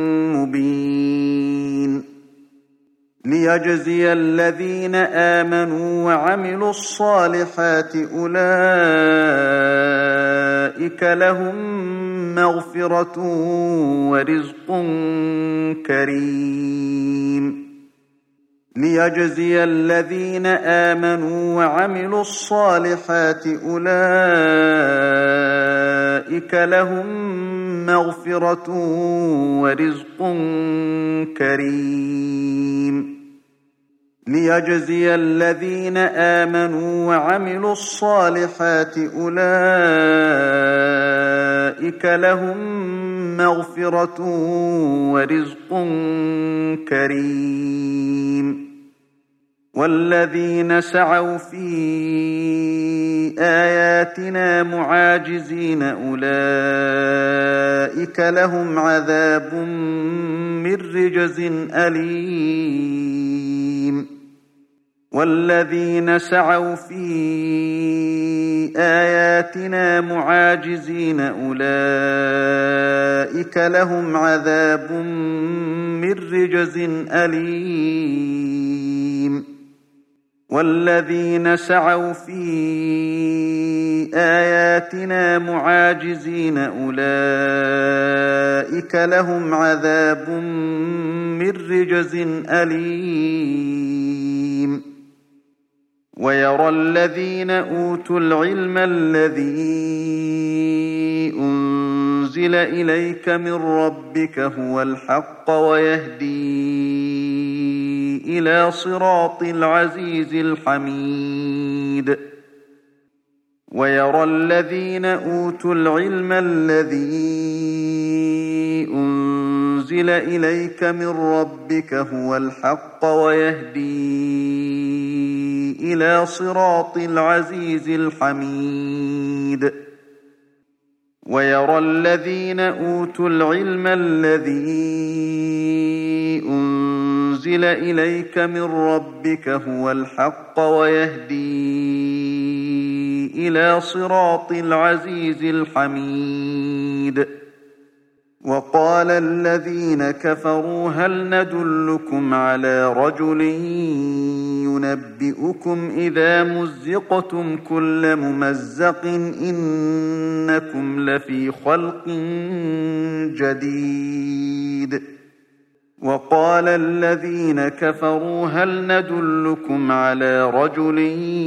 مبين. ليجزي الذين آمنوا وعملوا الصالحات أولئك لهم مغفرة ورزق كريم. ليجزي الذين آمنوا وعملوا الصالحات أولئك لهم مغفرة ورزق كريم. ليجزي الذين آمنوا وعملوا الصالحات أولئك لهم مغفرة ورزق كريم. والذين سعوا في آياتنا معاجزين أولئك لهم عذاب من رجز أليم. والذين سعوا في آياتنا معاجزين أولئك لهم عذاب من رجز أليم. والذين سعوا في آياتنا معاجزين أولئك لهم عذاب من رجز أليم. ويرى الذين أوتوا العلم الذي أنزل إليك من ربك هو الحق ويهدي إلى صراط العزيز الحميد. ويرى الذين أوتوا العلم الذي أنزل إليك من ربك هو الحق ويهدي إلى صراط العزيز الحميد. ويرى الذين أوتوا العلم الذي أنزل إليك من ربك هو الحق ويهدي إلى صراط العزيز الحميد. وقال الذين كفروا هل ندلكم على رجل ينبئكم إذا مزقتم كل ممزق إنكم لفي خلق جديد. وقال الذين كفروا هل ندلكم على رجل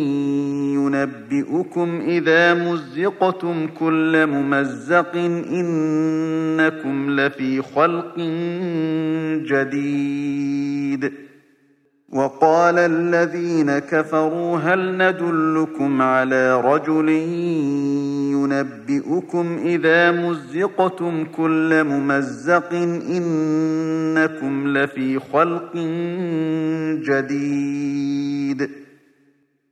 ينبئكم إذا مزقتم كل ممزق إنكم لفي خلق جديد. وقال الذين كفروا هل ندلكم على رجل ينبئكم إذا مزقتم كل ممزق إنكم لفي خلق جديد.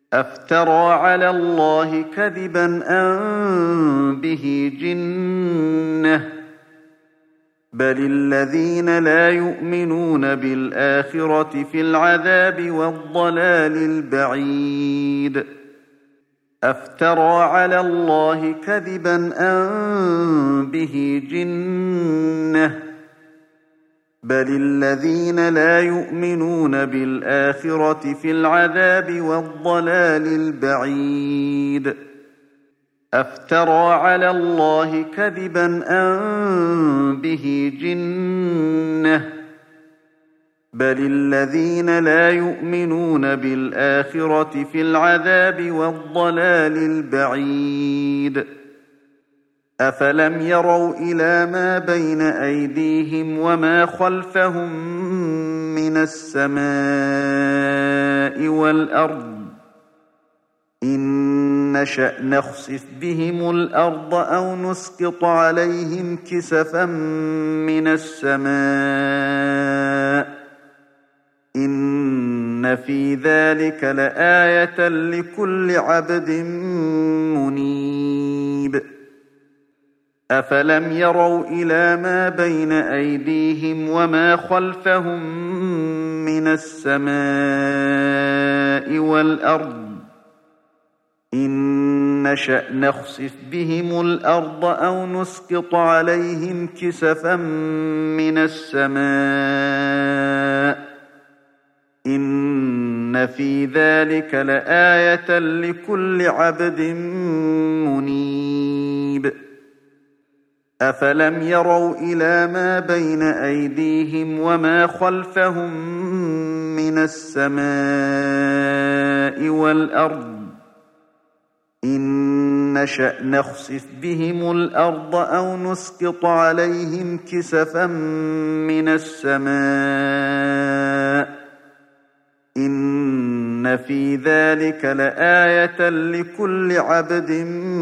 أفترى على الله كذبا أم به جنة بل الذين لا يؤمنون بالآخرة في العذاب والضلال البعيد أفترى على الله كذبا أم به جنة بل الذين لا يؤمنون بالآخرة في العذاب والضلال البعيد أفترى على الله كذبا أم به جنة بل الذين لا يؤمنون بالآخرة في العذاب والضلال البعيد أفلم يروا إلى ما بين أيديهم وما خلفهم من السماء والأرض إن نشأ نخسف بهم الأرض أو نسقط عليهم كسفا من السماء إن في ذلك لآية لكل عبد منيب أفلم يروا إلى ما بين أيديهم وما خلفهم من السماء والأرض إن نشأ نخسف بهم الأرض أو نسقط عليهم كسفا من السماء إن في ذلك لآية لكل عبد منيب أفلم يروا إلى ما بين أيديهم وما خلفهم من السماء والأرض إن نشأ نخسف بهم الأرض أو نسقط عليهم كسفا من السماء إن في ذلك لآية لكل عبد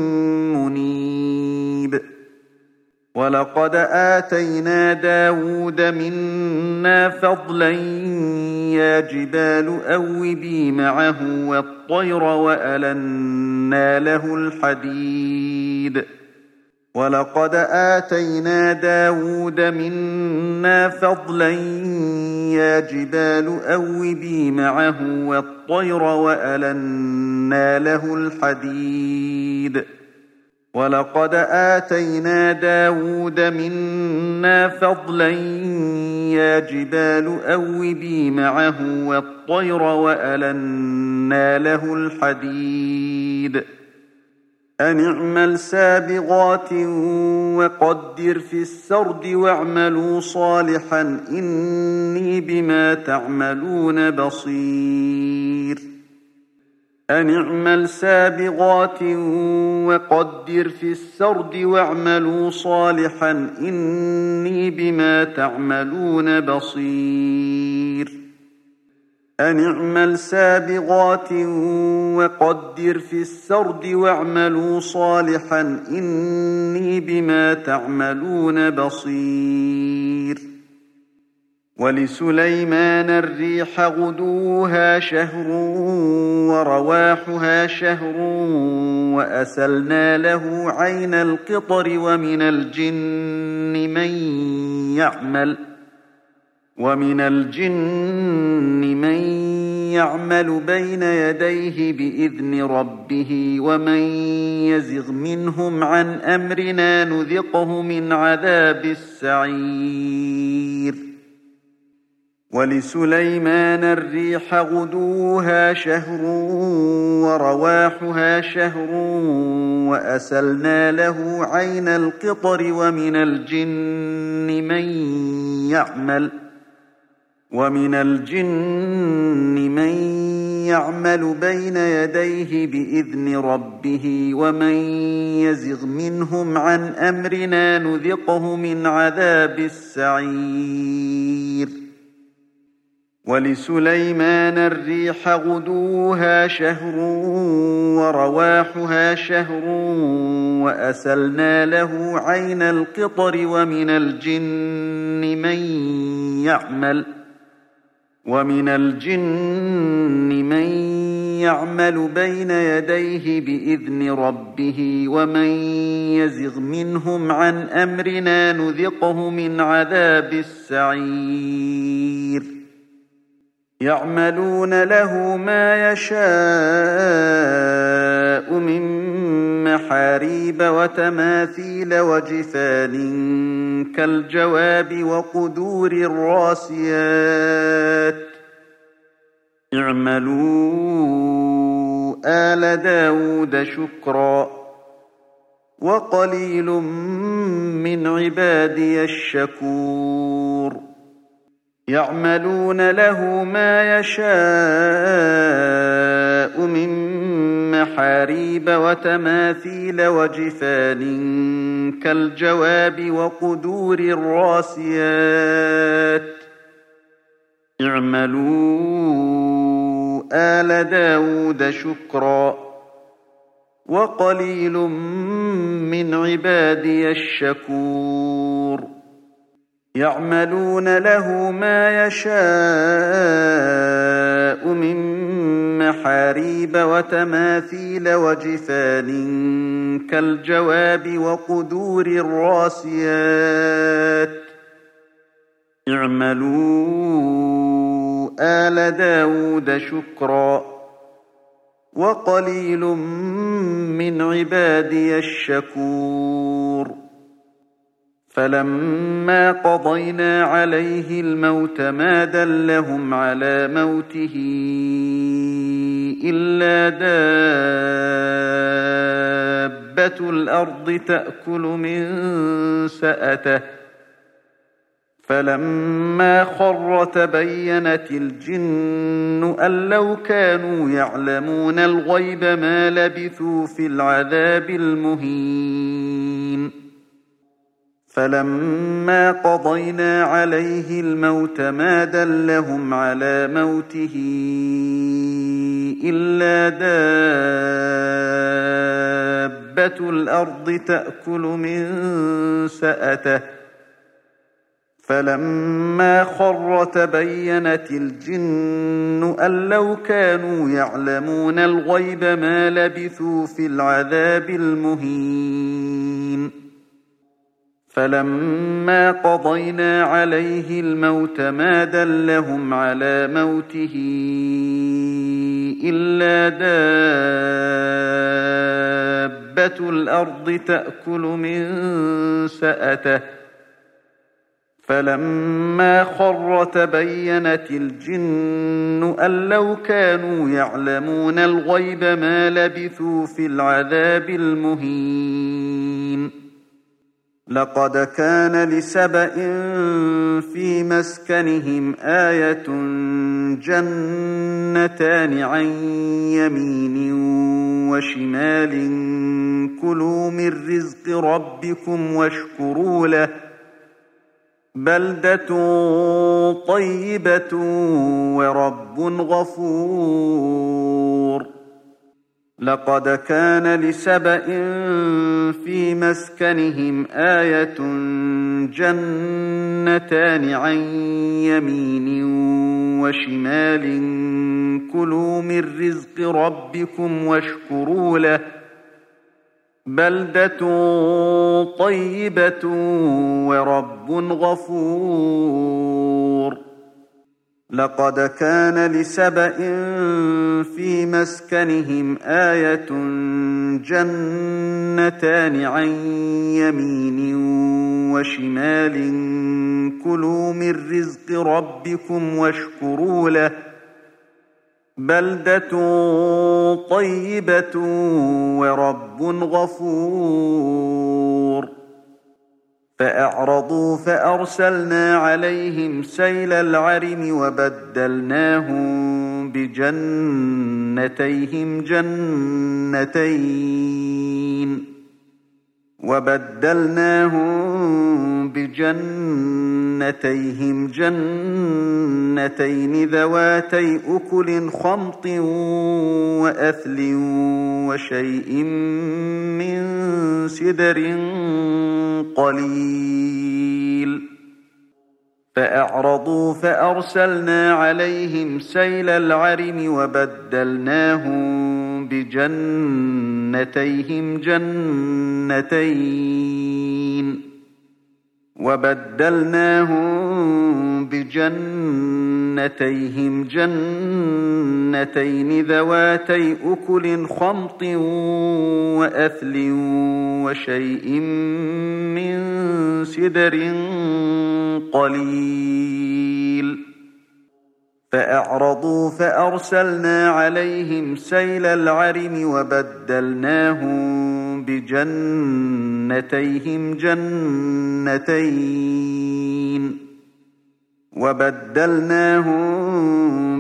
منيب ولقد آتينا داود منا فضلا يا جبال أوبي معه والطير وألنا له الحديد ولقد آتينا داود منا فضلا يا جبال أوبي معه والطير وألنا له الحديد ولقد آتينا داود منا فضلا يا جبال أوبي معه والطير وألنا له الحديد أن اعمل سابغات وقدر في السرد واعملوا صالحا إني بما تعملون بصير أن اعمل سابغات وقدر في السرد واعملوا صالحا إني بما تعملون بصير أن اعمل سابغات وقدر في السرد واعملوا صالحا إني بما تعملون بصير ولسليمان الريح غدوها شهر ورواحها شهر وأسلنا له عين القطر ومن الجن من يعمل ومن الجن من يعمل بين يديه بإذن ربه ومن يزغ منهم عن أمرنا نذقه من عذاب السعير ولسليمان الريح غدوها شهر ورواحها شهر وأسلنا له عين القطر ومن الجن من يعمل ومن الجن من يعمل بين يديه بإذن ربه ومن يزغ منهم عن أمرنا نذقه من عذاب السعير ولسليمان الريح غدوها شهر ورواحها شهر وأسلنا له عين القطر ومن الجن من يعمل ومن الجن من يعمل بين يديه بإذن ربه ومن يزغ منهم عن أمرنا نذقه من عذاب السعير يعملون له ما يشاء من محاريب وتماثيل وجفان كالجواب وقدور الراسيات اعملوا آل داود شكرا وقليل من عبادي الشكور يعملون له ما يشاء من محاريب وتماثيل وجفان كالجواب وقدور الراسيات اعملوا آل داود شكرا وقليل من عبادي الشكور يعملون له ما يشاء من محاريب وتماثيل وجفان كالجواب وقدور الراسيات اعملوا آل داود شكرا وقليل من عبادي الشكور فلما قضينا عليه الموت ما دلهم على موته إلا دابة الأرض تأكل من سأته فلما خر تبينت الجن أن لو كانوا يعلمون الغيب ما لبثوا في العذاب المهين فلما قضينا عليه الموت ما دلهم على موته إلا دابة الأرض تأكل من سأته فلما خر تبينت الجن أن لو كانوا يعلمون الغيب ما لبثوا في العذاب المهين فلما قضينا عليه الموت ما دلهم على موته إلا دابة الأرض تأكل من سأته فلما خر تبينت الجن أن لو كانوا يعلمون الغيب ما لبثوا في العذاب المهين لقد كان لسبإ في مسكنهم آية جنتان عن يمين وشمال كلوا من رزق ربكم واشكروا له بلدة طيبة ورب غفور لقد كان لسبإ في مسكنهم آية جنتان عن يمين وشمال كلوا من رزق ربكم واشكروا له بلدة طيبة ورب غفور لقد كان لسبإ في مسكنهم آية جنتان عن يمين وشمال كلوا من رزق ربكم واشكروا له بلدة طيبة ورب غفور فأعرضوا فأرسلنا عليهم سيل العرم وبدلناهم بجنتيهم جنتين وبدلناهم بجنتيهم جنتين ذواتي أكل خمط وأثل وشيء من سدر قليل فأعرضوا فأرسلنا عليهم سيل العرم وبدلناهم بجنتيهم جنتين وبدلناهم بجنتيهم جنتين ذواتي أكل خمط وأثل وشيء من سدر قليل فأعرضوا فأرسلنا عليهم سيل العرم وبدلناهم بجنتيهم جنتين وبدلناهم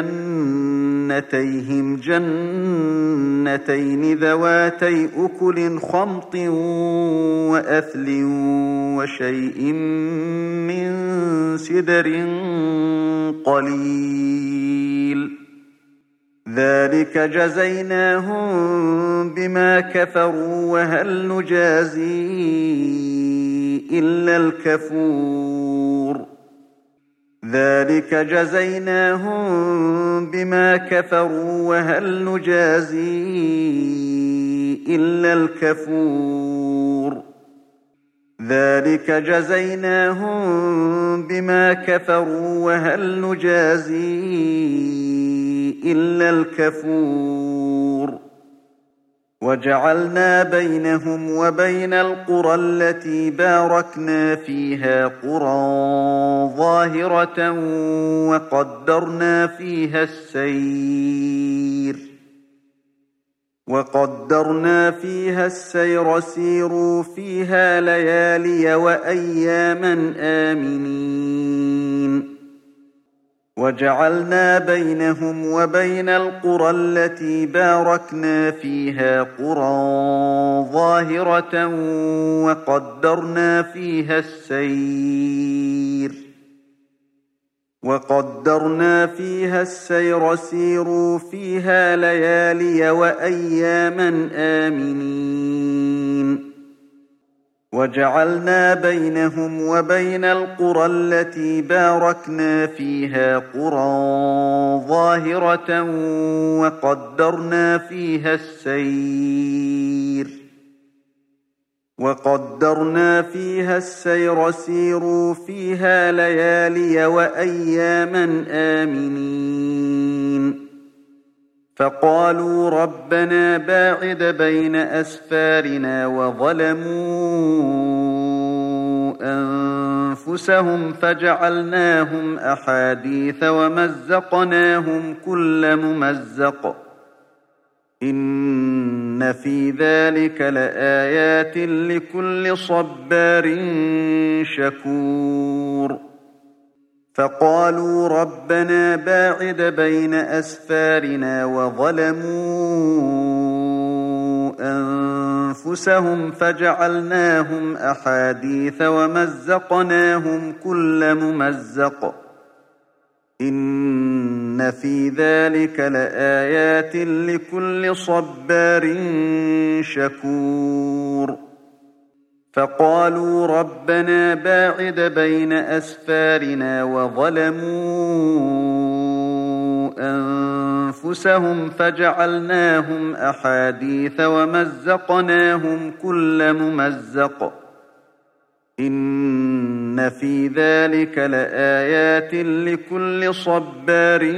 بجنتيهم جنتين ذواتي أكل خمط وأثل وشيء من سدر قليل ذلك جزيناهم بما كفروا وهل نجازي إلا الكفور ذلك جزيناهم بما كفروا وهل نجازي إلا الكفور ذلك جزيناهم بما كفروا وهل نجازي إلا الكفور وجعلنا بينهم وبين القرى التي باركنا فيها قرى ظاهرة وقدرنا فيها السير وقدرنا فيها السير سيروا فيها ليالي وأياما آمنين وجعلنا بينهم وبين القرى التي باركنا فيها قرى ظاهرة وقدرنا فيها السير وقدرنا فيها السير سيروا فيها ليالي وأياما آمنين وجعلنا بينهم وبين القرى التي باركنا فيها قرى ظاهرة وقدرنا فيها السير وقدرنا فيها السير سيروا فيها ليالي وأياما آمنين فقالوا ربنا باعد بين أسفارنا وظلموا أنفسهم فجعلناهم أحاديث ومزقناهم كل ممزق إن في ذلك لآيات لكل صبار شكور فقالوا ربنا باعد بين أسفارنا وظلموا أنفسهم فجعلناهم أحاديث ومزقناهم كل ممزق إن في ذلك لآيات لكل صبار شكور فقالوا ربنا باعد بين أسفارنا وظلموا أنفسهم فجعلناهم أحاديث ومزقناهم كل ممزق إن في ذلك لآيات لكل صبار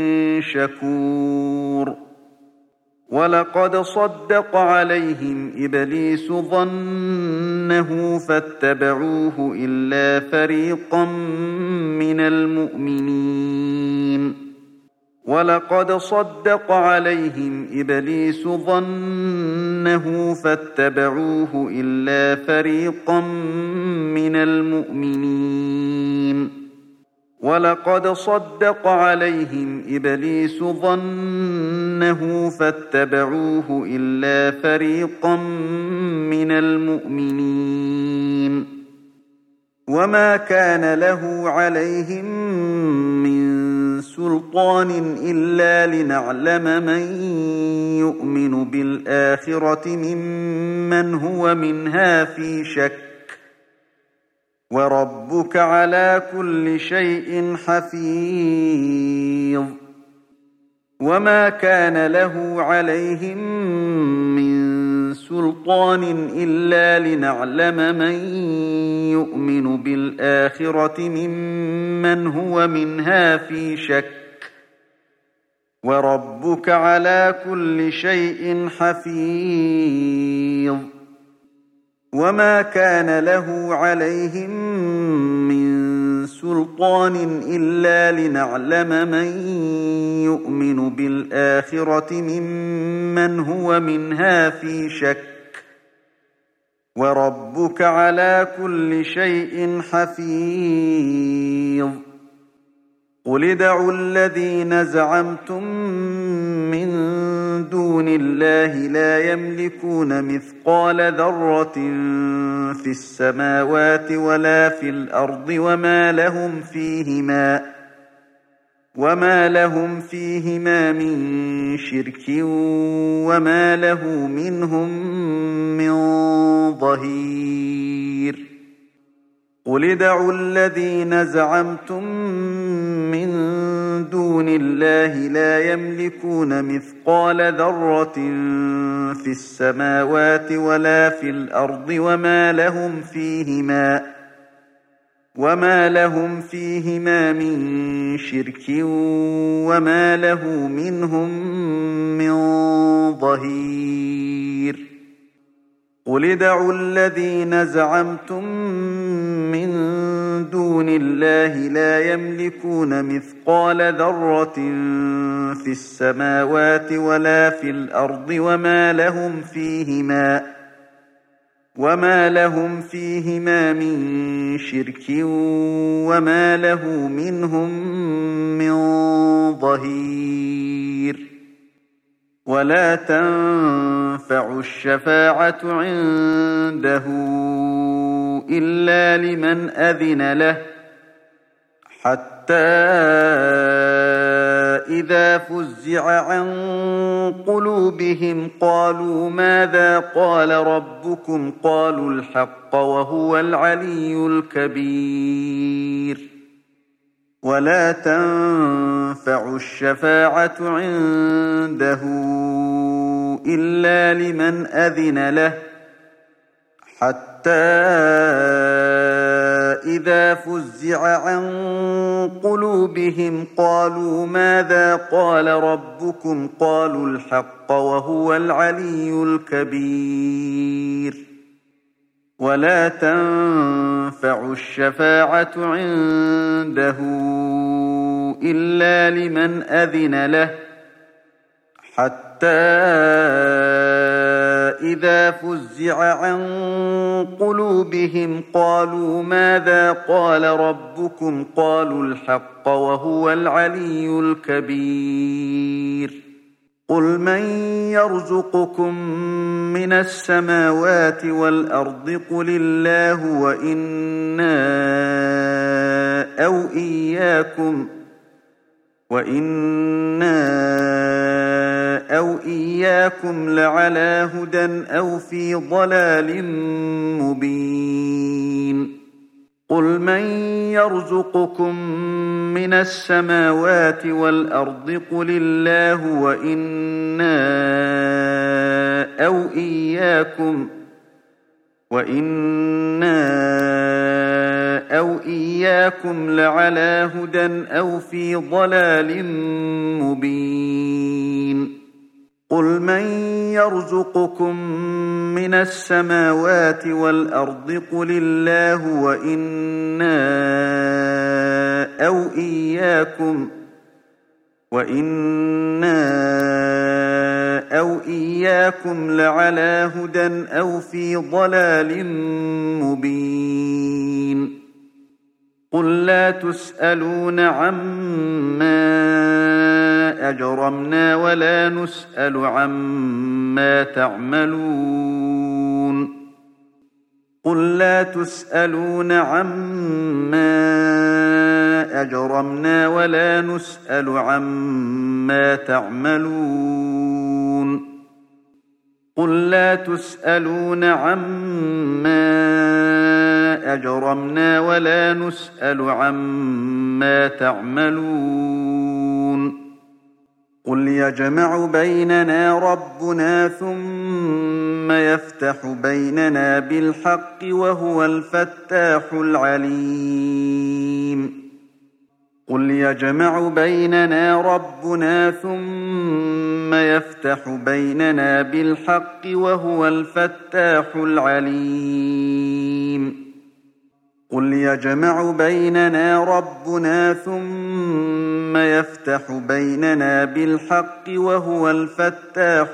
شكور ولقد صدق عليهم إبليس ظنه فاتبعوه إلا فريقا من المؤمنين ولقد صدق عليهم إبليس ظنه فاتبعوه إلا فريقا من المؤمنين ولقد صدق عليهم إبليس ظنه فاتبعوه إلا فريقا من المؤمنين وما كان له عليهم من سلطان إلا لنعلم من يؤمن بالآخرة ممن هو منها في شك وربك على كل شيء حفيظ وما كان له عليهم من سلطان إلا لنعلم من يؤمن بالآخرة ممن هو منها في شك وربك على كل شيء حفيظ وما كان له عليهم من سلطان إلا لنعلم من يؤمن بالآخرة ممن هو منها في شك وربك على كل شيء حفيظ قل ادعوا الذين زعمتم من دون الله لا يملكون مثقال ذرة في السماوات ولا في الأرض وما لهم فيهما وما لهم فيهما من شرك وما له منهم من ظهير قل ادعوا الذين زعمتم من دون الله لا يملكون مثقال ذرة في السماوات ولا في الأرض وما لهم فيهما وما لهم فيهما من شرك وما له منهم من ظهير قل ادعوا الذين زعمتم من دون الله لا يملكون مثقال ذرة في السماوات ولا في الأرض وما لهم فيهما وما لهم فيهما من شرك وما له منهم من ظهير ولا تنفع الشفاعة عنده إلا لمن أذن له حتى إذا فزع عن قلوبهم قالوا ماذا قال ربكم قالوا الحق وهو العلي الكبير ولا تنفع الشفاعة عنده إلا لمن أذن له حتى إذا فزع عن قلوبهم قالوا ماذا قال ربكم قالوا الحق وهو العلي الكبير ولا تنفع الشفاعة عنده إلا لمن أذن له حتى إذا فزع عن قلوبهم قالوا ماذا قال ربكم قالوا الحق وهو العلي الكبير قل من يرزقكم من السماوات والأرض قل الله وإنا أو إياكم وإنا أو إياكم لعلى هدى أو في ضلال مبين قل من يرزقكم من السماوات والأرض قل الله وإنا أو إياكم وإنا أو إياكم لعلى هدى أو في ضلال مبين قل من يرزقكم من السماوات والأرض قل الله وإنا أو إياكم وإنا أو إياكم لعلى هدى أو في ضلال مبين قل لا تسألون عما أجرمنا ولا نسأل عما تعملون قل لا تسألون عما أجرمنا ولا نسأل عما تعملون قل لا تسألون عما أجرمنا ولا نسأل عما تعملون قل يجمع بيننا ربنا ثم يفتح بيننا بالحق وهو الفتاح العليم قل يجمع بيننا ربنا ثم يفتح بيننا بالحق وهو الفتاح العليم قل يجمع بيننا ربنا ثم يفتح بيننا بالحق وهو الفتاح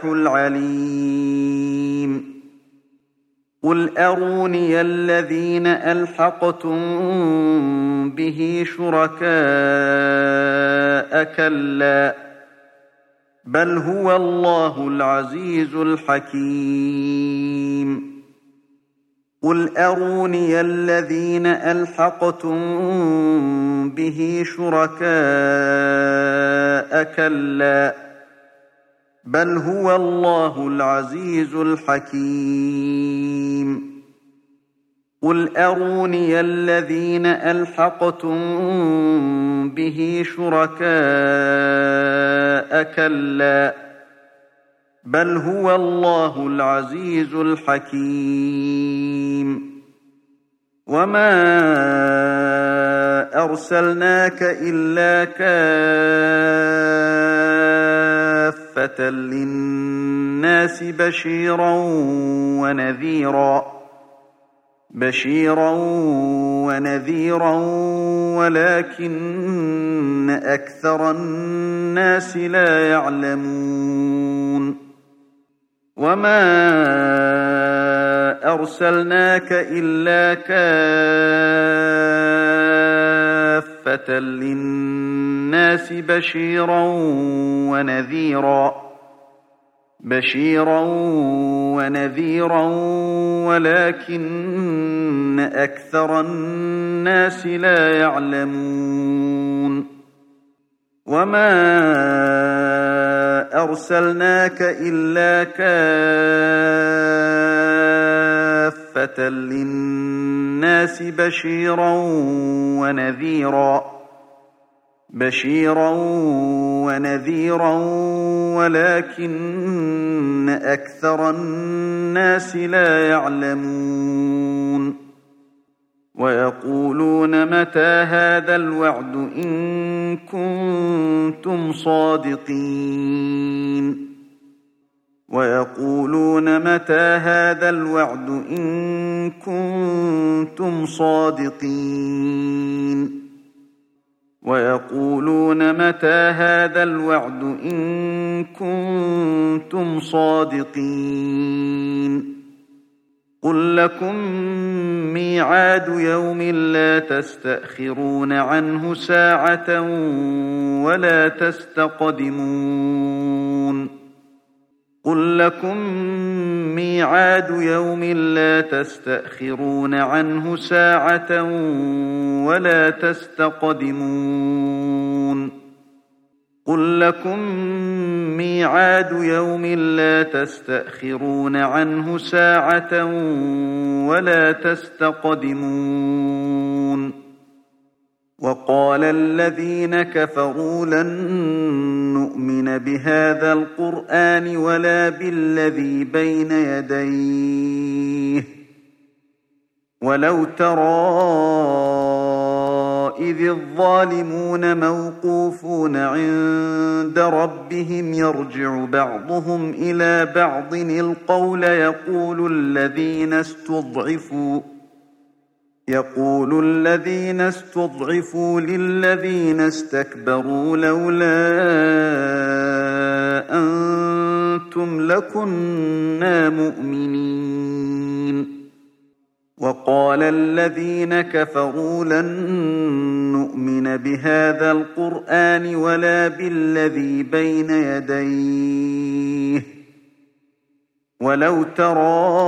العليم قل أروني الذين ألحقتم به شركاء كلا بل هو الله العزيز الحكيم قل أروني الذين ألحقتم به شركاء كلا بل هو الله العزيز الحكيم قل أروني الذين ألحقتم به شركاء كلا بل هو الله العزيز الحكيم وما أرسلناك إلا كافة للناس بشيرا ونذيرا بشيرا ونذيرا ولكن أكثر الناس لا يعلمون وما أرسلناك إلا كافة للناس بشيرا ونذيرا بشيرا ونذيرا ولكن أكثر الناس لا يعلمون وما أرسلناك إلا كافة للناس بشيرا ونذيرا بشيرا ونذيرا ولكن أكثر الناس لا يعلمون ويقولون متى هذا الوعد إن كنتم صادقين ويقولون متى هذا الوعد إن كنتم صادقين ويقولون متى هذا الوعد إن كنتم صادقين قل لكم ميعاد يوم لا تستأخرون عنه ساعة ولا تستقدمون قل لكم ميعاد يوم لا تستأخرون عنه ساعة ولا تستقدمون قل لكم ميعاد يوم لا تستأخرون عنه ساعة ولا تستقدمون وقال الذين كفروا لن نؤمن بهذا القرآن ولا بالذي بين يديه ولو ترى إذ الظالمون موقوفون عند ربهم يرجع بعضهم إلى بعض القول يقول الذين استضعفوا يقول الذين استضعفوا للذين استكبروا لولا أنتم لكنا مؤمنين وقال الذين كفروا لن نؤمن بهذا القرآن ولا بالذي بين يديه ولو ترى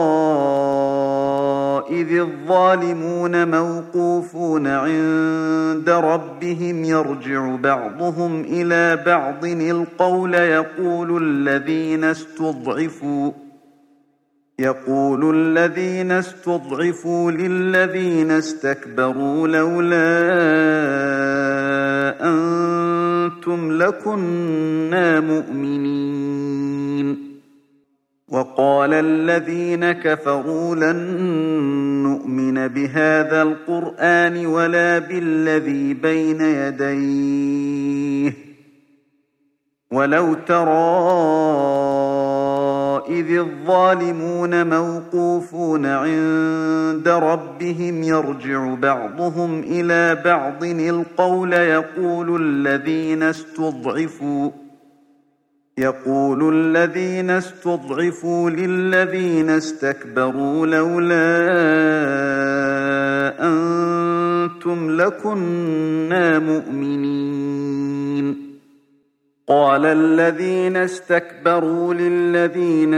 إذ الظالمون موقوفون عند ربهم يرجع بعضهم إلى بعض القول يقول الذين استضعفوا يقول الذين استضعفوا للذين استكبروا لولا أنتم لكنا مؤمنين وقال الذين كفروا لن نؤمن بهذا القرآن ولا بالذي بين يديه ولو ترى إذ الظالمون موقوفون عند ربهم يرجع بعضهم إلى بعض القول يقول الذين استضعفوا يقول الذين استضعفوا للذين استكبروا لولا أنتم لكنا مؤمنين قال الذين استكبروا للذين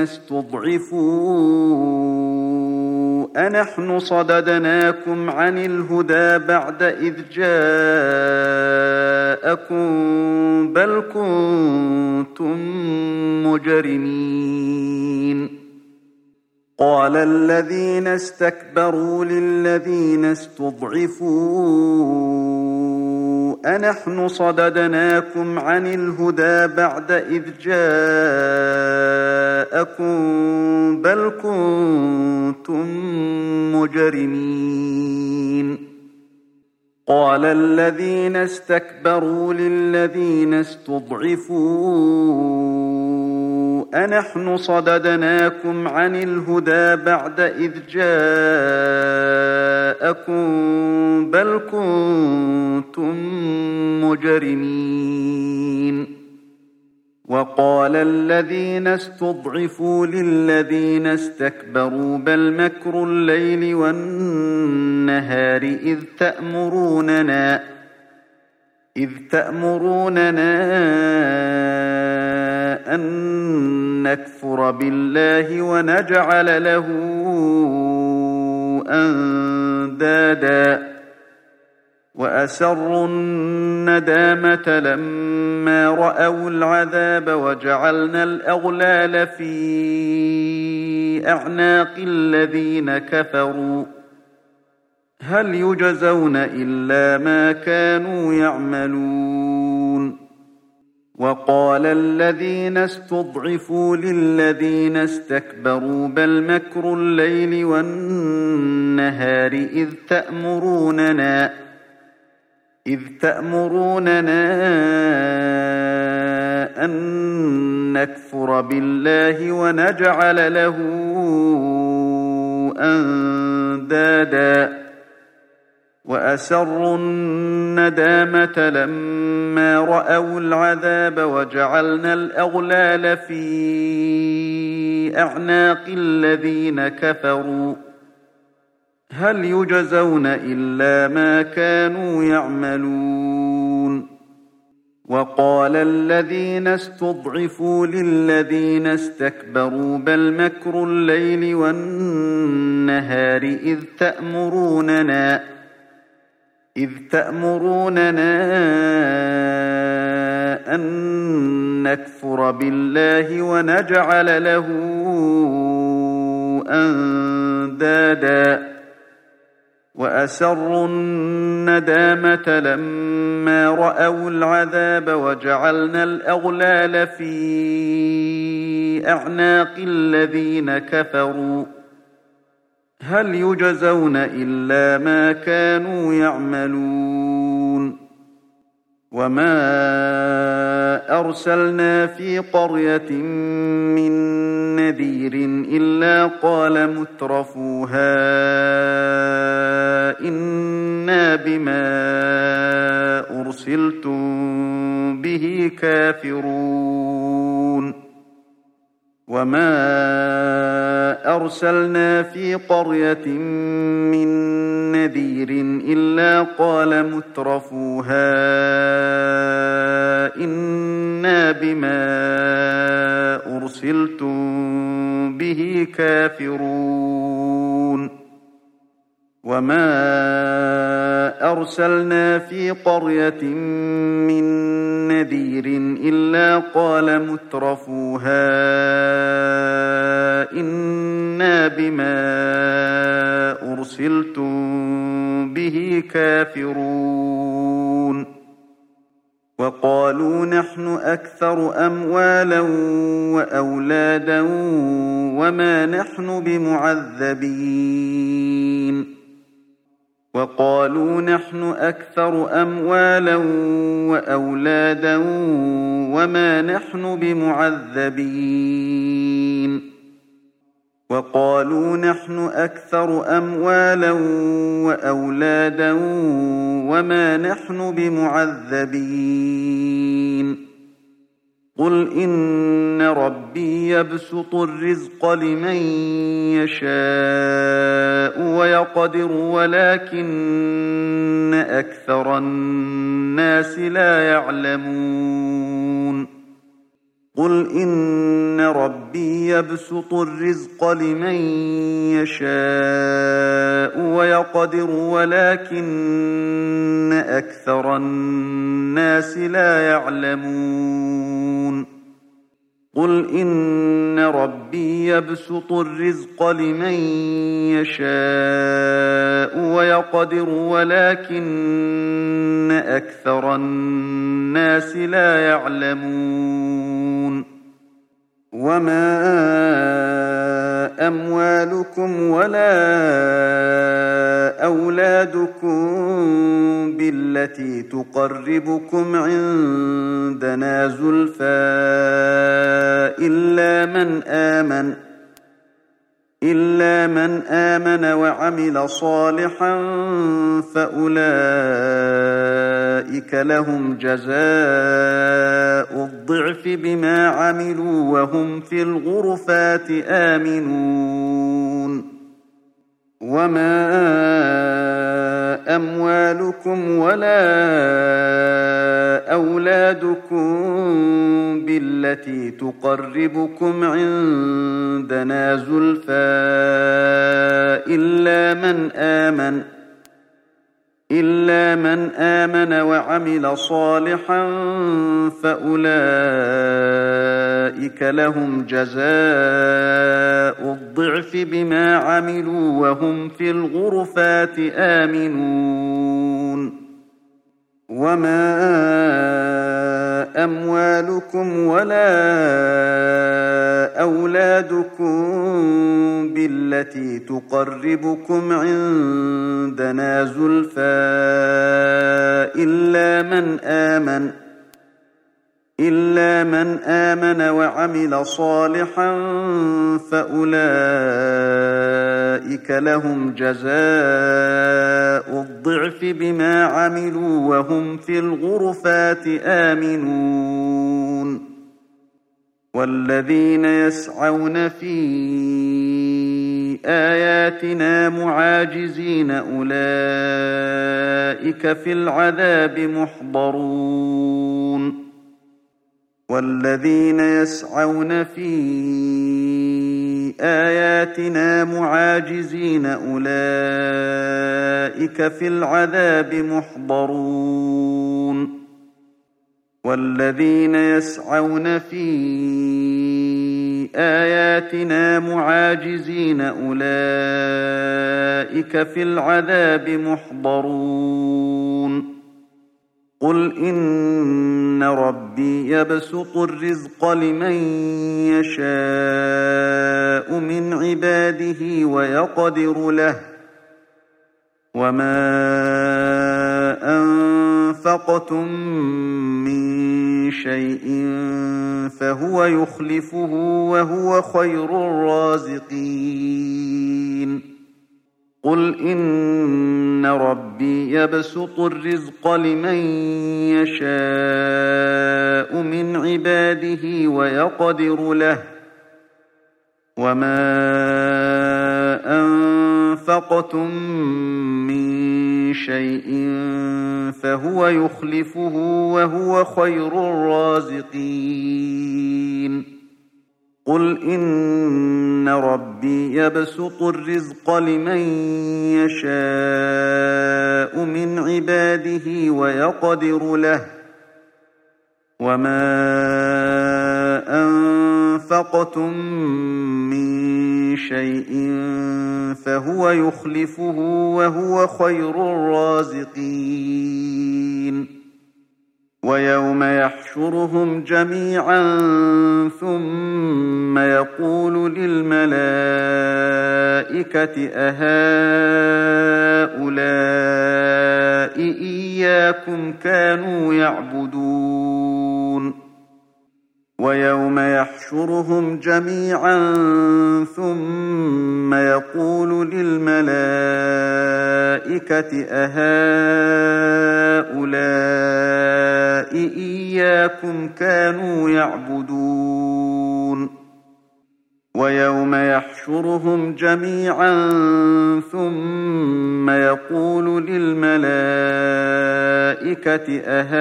استضعفوا أنحن صددناكم عن الهدى بعد إذ جاءكم بل كنتم مجرمين قال الذين استكبروا للذين استضعفوا أنحن صددناكم عن الهدى بعد إذ جاءكم بل كنتم مجرمين قال الذين استكبروا للذين استضعفوا أنحن صددناكم عن الهدى بعد إذ جاءكم بل كنتم مجرمين وقال الذين استضعفوا للذين استكبروا بل مكر الليل والنهار إذ تأمروننا إذ تأمروننا أن نكفر بالله ونجعل له أندادا وأسروا الندامة لما رأوا العذاب وجعلنا الأغلال في أعناق الذين كفروا هل يجزون إلا ما كانوا يعملون وقال الذين استضعفوا للذين استكبروا بل مكر الليل والنهار إذ تأمروننا إذ تأمروننا أن نكفر بالله ونجعل له أندادا وأسروا الندامة لما رأوا العذاب وجعلنا الأغلال في أعناق الذين كفروا هل يجزون إلا ما كانوا يعملون وقال الذين استضعفوا للذين استكبروا بل مكر الليل والنهار إذ تأمروننا إذ تأمروننا أن نكفر بالله ونجعل له أندادا وأسروا الندامة لما رأوا العذاب وجعلنا الأغلال في أعناق الذين كفروا هل يجزون إلا ما كانوا يعملون وما أرسلنا في قرية من نذير إلا قال مترفوها إنا بما أرسلتم به كافرون وما أرسلنا في قرية من نذير إلا قال مترفوها إنا بما أرسلتم به كافرون وما أرسلنا في قرية من نذير إلا قال مترفوها إنا بما أرسلتم به كافرون وقالوا نحن أكثر أموالا وأولادا وما نحن بمعذبين وقالوا نحن أكثر أموالا وأولادا وما نحن بمعذبين وقالوا نحن أكثر أموالا وأولادا وما نحن بمعذبين قل إن ربي يبسط الرزق لمن يشاء ويقدر ولكن أكثر الناس لا يعلمون قل إن ربي يبسط الرزق لمن يشاء ويقدر ولكن أكثر الناس لا يعلمون قل إن ربي يبسط الرزق لمن يشاء ويقدر ولكن أكثر الناس لا يعلمون وما أموالكم ولا أولادكم بالتي تقربكم عندنا زلفى إلا من آمن إلا من آمن وعمل صالحا فأولئك لهم جزاء الضعف بما عملوا وهم في الغرفات آمنون وما أموالكم ولا أولادكم بالتي تقربكم عندنا زلفى إلا من آمن إلا من آمن وعمل صالحا فأولئك لهم جزاء الضعف بما عملوا وهم في الغرفات آمنون وما أموالكم ولا أولادكم بالتي تقربكم عندنا زلفى إلا من آمن إلا من آمن وعمل صالحا فأولئك لهم جزاء الضعف بما عملوا وهم في الغرفات آمنون والذين يسعون في آياتنا معاجزين أولئك في العذاب محضرون والذين يسعون في آياتنا معاجزين أولئك في العذاب محضرون والذين يسعون في آياتنا معاجزين أولئك في العذاب محضرون قل إن ربي يبسط الرزق لمن يشاء من عباده ويقدر له وما أنفقتم من شيء فهو يخلفه وهو خير الرازقين قل إن ربي يبسط الرزق لمن يشاء من عباده ويقدر له وما أنفقتم من شيء فهو يخلفه وهو خير الرازقين قل إن ربي يبسط الرزق لمن يشاء من عباده ويقدر له وما أنفقتم من شيء فهو يخلفه وهو خير الرازقين ويوم يحشرهم جميعا ثم يقول للملائكة أهؤلاء إياكم كانوا يعبدون ويوم يحشرهم جميعا ثم يقول للملائكة أهؤلاء إياكم كانوا يعبدون ويوم يحشرهم جميعا ثم يقول للملائكة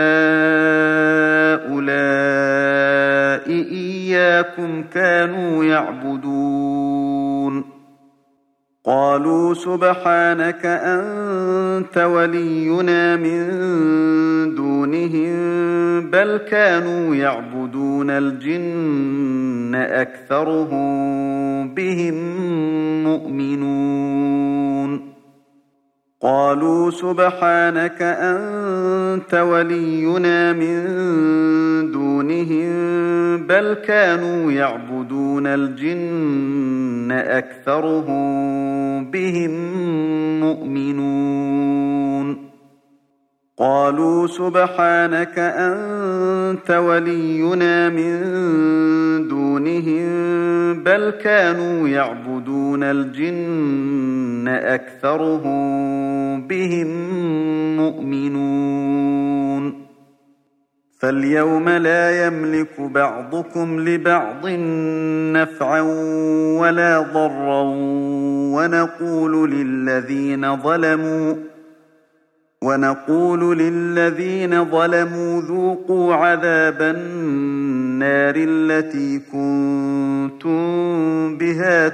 أهؤلاء إياكم كانوا يعبدون قالوا سبحانك أنت ولينا من دونهم بل كانوا يعبدون الجن أكثرهم بهم مؤمنون قالوا سبحانك أنت ولينا من دونهم بل كانوا يعبدون الجن أكثرهم بهم مؤمنون قالوا سبحانك أنت ولينا من دونهم بل كانوا يعبدون الجن أكثرهم بهم مؤمنون فاليوم لا يملك بعضكم لبعض نفعا ولا ضرا ونقول للذين ظلموا ونقول للذين ظلموا ذوقوا عذاب النار التي كنتم بها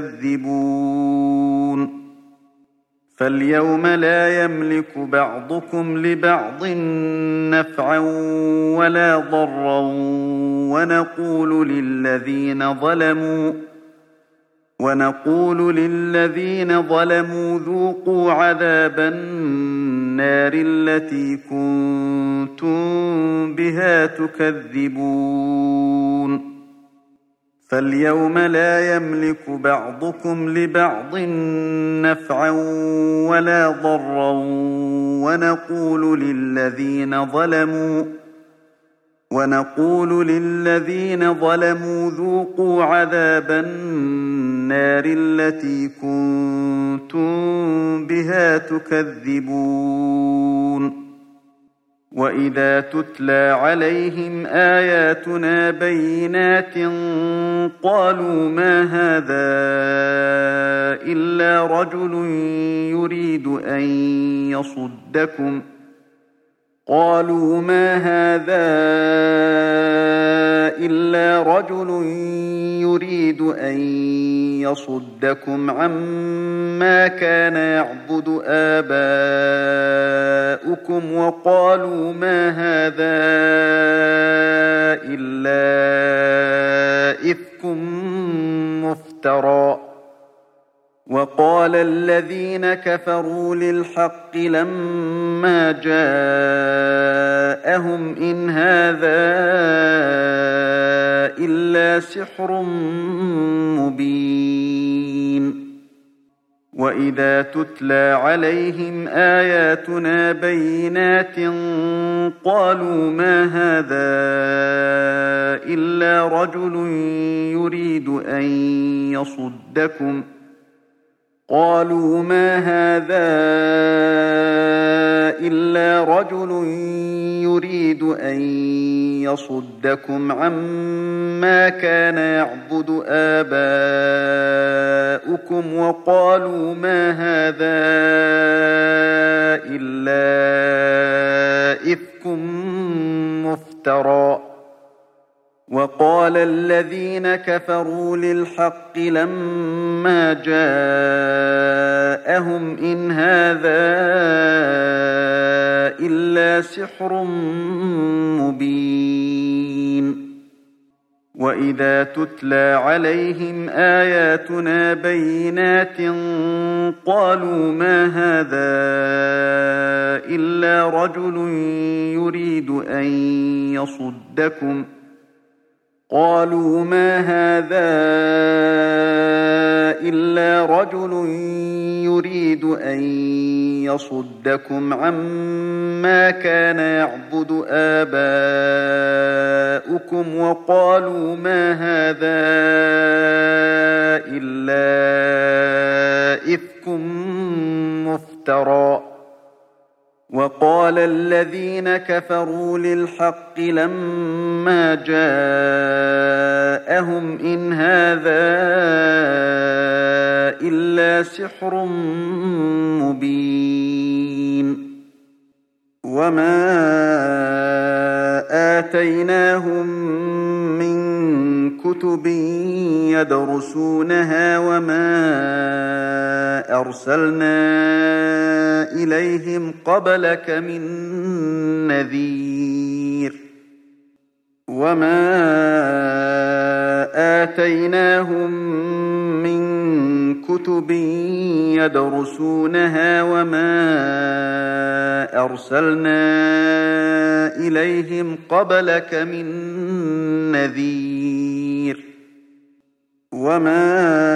تكذبون فاليوم لا يملك بعضكم لبعض نفعا ولا ضرا ونقول للذين ظلموا ونقول للذين ظلموا ذوقوا عذاب النار التي كنتم بها تكذبون فاليوم لا يملك بعضكم لبعض نفعا ولا ضرا ونقول للذين ظلموا ونقول للذين ظلموا ذوقوا عذاب النار التي كنتم بها تكذبون وإذا تتلى عليهم آياتنا بينات قالوا ما هذا إلا رجل يريد أن يصدكم قالوا ما هذا إلا رجل يريد أن يصدكم عما كان يعبد آباؤكم وقالوا ما هذا إلا إفك مفترى وقال الذين كفروا للحق لما جاءهم إن هذا إلا سحر مبين وإذا تتلى عليهم آياتنا بينات قالوا ما هذا إلا رجل يريد أن يصدكم قالوا ما هذا إلا رجل يريد أن يصدكم عما كان يعبد آباؤكم وقالوا ما هذا إلا إفك مفترى وقال الذين كفروا للحق لما جاءهم إن هذا إلا سحر مبين وإذا تتلى عليهم آياتنا بينات قالوا ما هذا إلا رجل يريد أن يصدكم قالوا ما هذا إلا رجل يريد أن يصدكم عما كان يعبد آباؤكم وقالوا ما هذا إلا إفك مفترى وقال الذين كفروا للحق لما جاءهم إن هذا إلا سحر مبين وما آتيناهم من كتب يدرسونها وما أرسلنا إليهم قبلك من نذير وما آتيناهم من كتب يدرسونها وما أرسلنا إليهم قبلك من نذير وما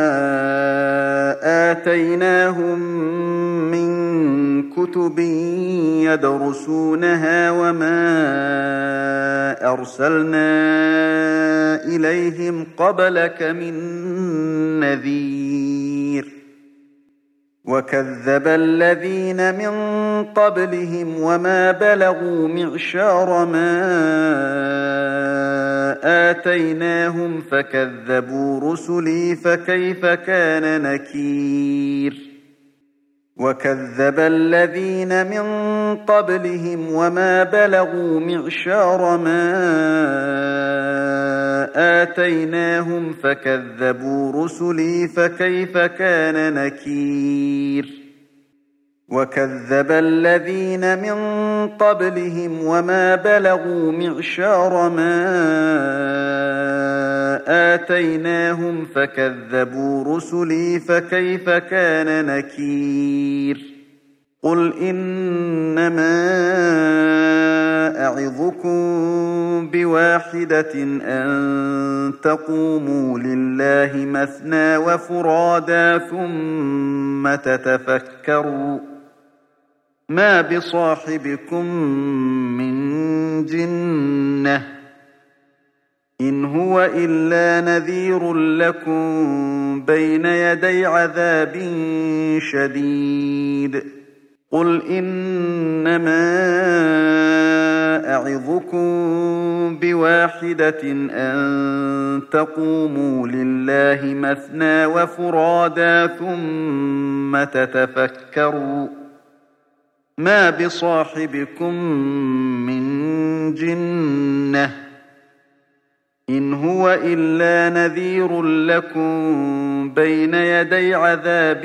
آتيناهم من كتب يدرسونها وما أرسلنا إليهم قبلك من نذير وكذب الذين من قبلهم وما بلغوا معشار ما آتيناهم فكذبوا رسلي فكيف كان نكير وكذب الذين من قبلهم وما بلغوا معشار ما آتيناهم فكذبوا رسلي فكيف كان نكير وكذب الذين من قبلهم وما بلغوا معشار ما آتيناهم فكذبوا رسلي فكيف كان نكير قل إنما أعظكم بواحدة أن تقوموا لله مثنى وفرادا ثم تتفكروا ما بصاحبكم من جنة إن هو إلا نذير لكم بين يدي عذاب شديد قل إنما أعظكم بواحدة أن تقوموا لله مثنى وفرادا ثم تتفكروا ما بصاحبكم من جنة إن هو إلا نذير لكم بين يدي عذاب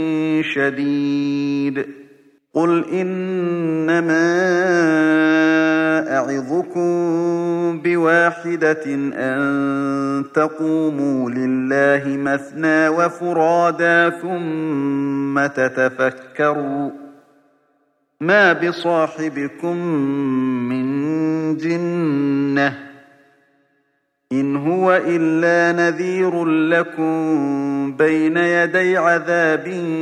شديد قل إنما أعظكم بواحدة أن تقوموا لله مثنى وفرادا ثم تتفكروا ما بصاحبكم من جنة إن هو إلا نذير لكم بين يدي عذاب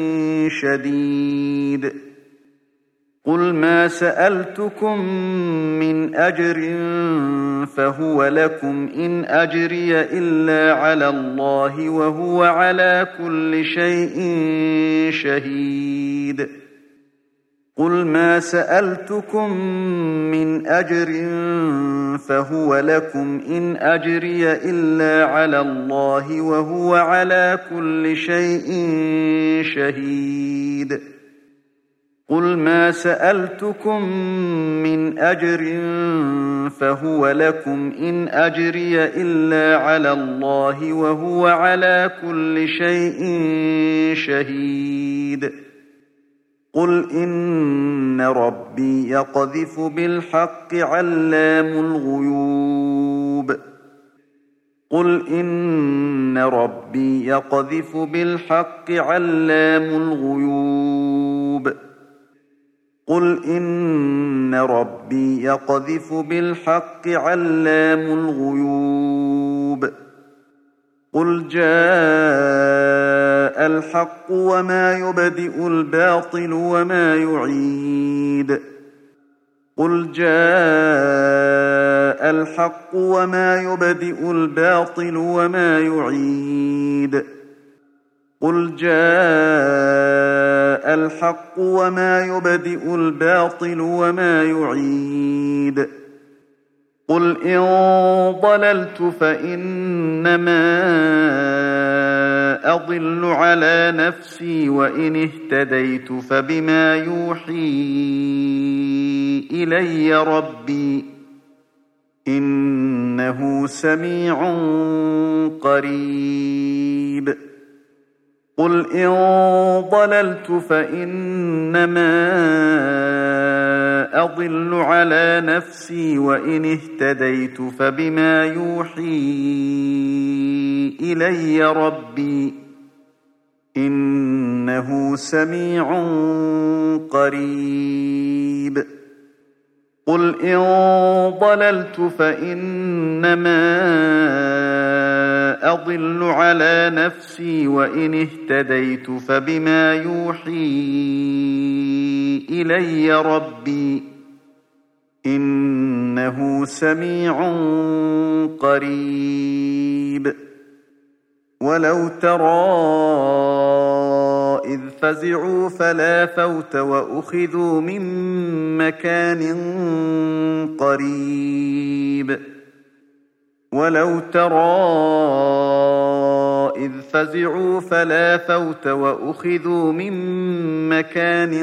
شديد قل ما سألتكم من أجر فهو لكم إن أجري إلا على الله وهو على كل شيء شهيد قل ما سألتكم من أجر فهو لكم إن أجري إلا على الله وهو على كل شيء شهيد قل ما سألتكم من أجر فهو لكم إن أجري إلا على الله وهو على كل شيء شهيد قل إن ربي يقذف بالحق علام الغيوب قل إن ربي يقذف بالحق علام الغيوب قل إن ربي يقذف بالحق علام الغيوب قل جاء الحق وما يبدئ الباطل وما يعيد قل جاء الحق وما يبدئ الباطل وما يعيد قل جاء الحق وما يبدئ الباطل وما يعيد قل إن ضللت فإنما أضل على نفسي وإن اهتديت فبما يوحي إلي ربي إنه سميع قريب قل إن ضللت فإنما أضل على نفسي وإن اهتديت فبما يوحي إلي ربي إنه سميع قريب قل إن ضللت فإنما أضل على نفسي وإن اهتديت فبما يوحي إلي ربي إنه سميع قريب ولو ترى إذ فزعوا فلا فوت وأخذوا من مكان قريب ولو ترى إذ فزعوا فلا فوت وأخذوا من مكان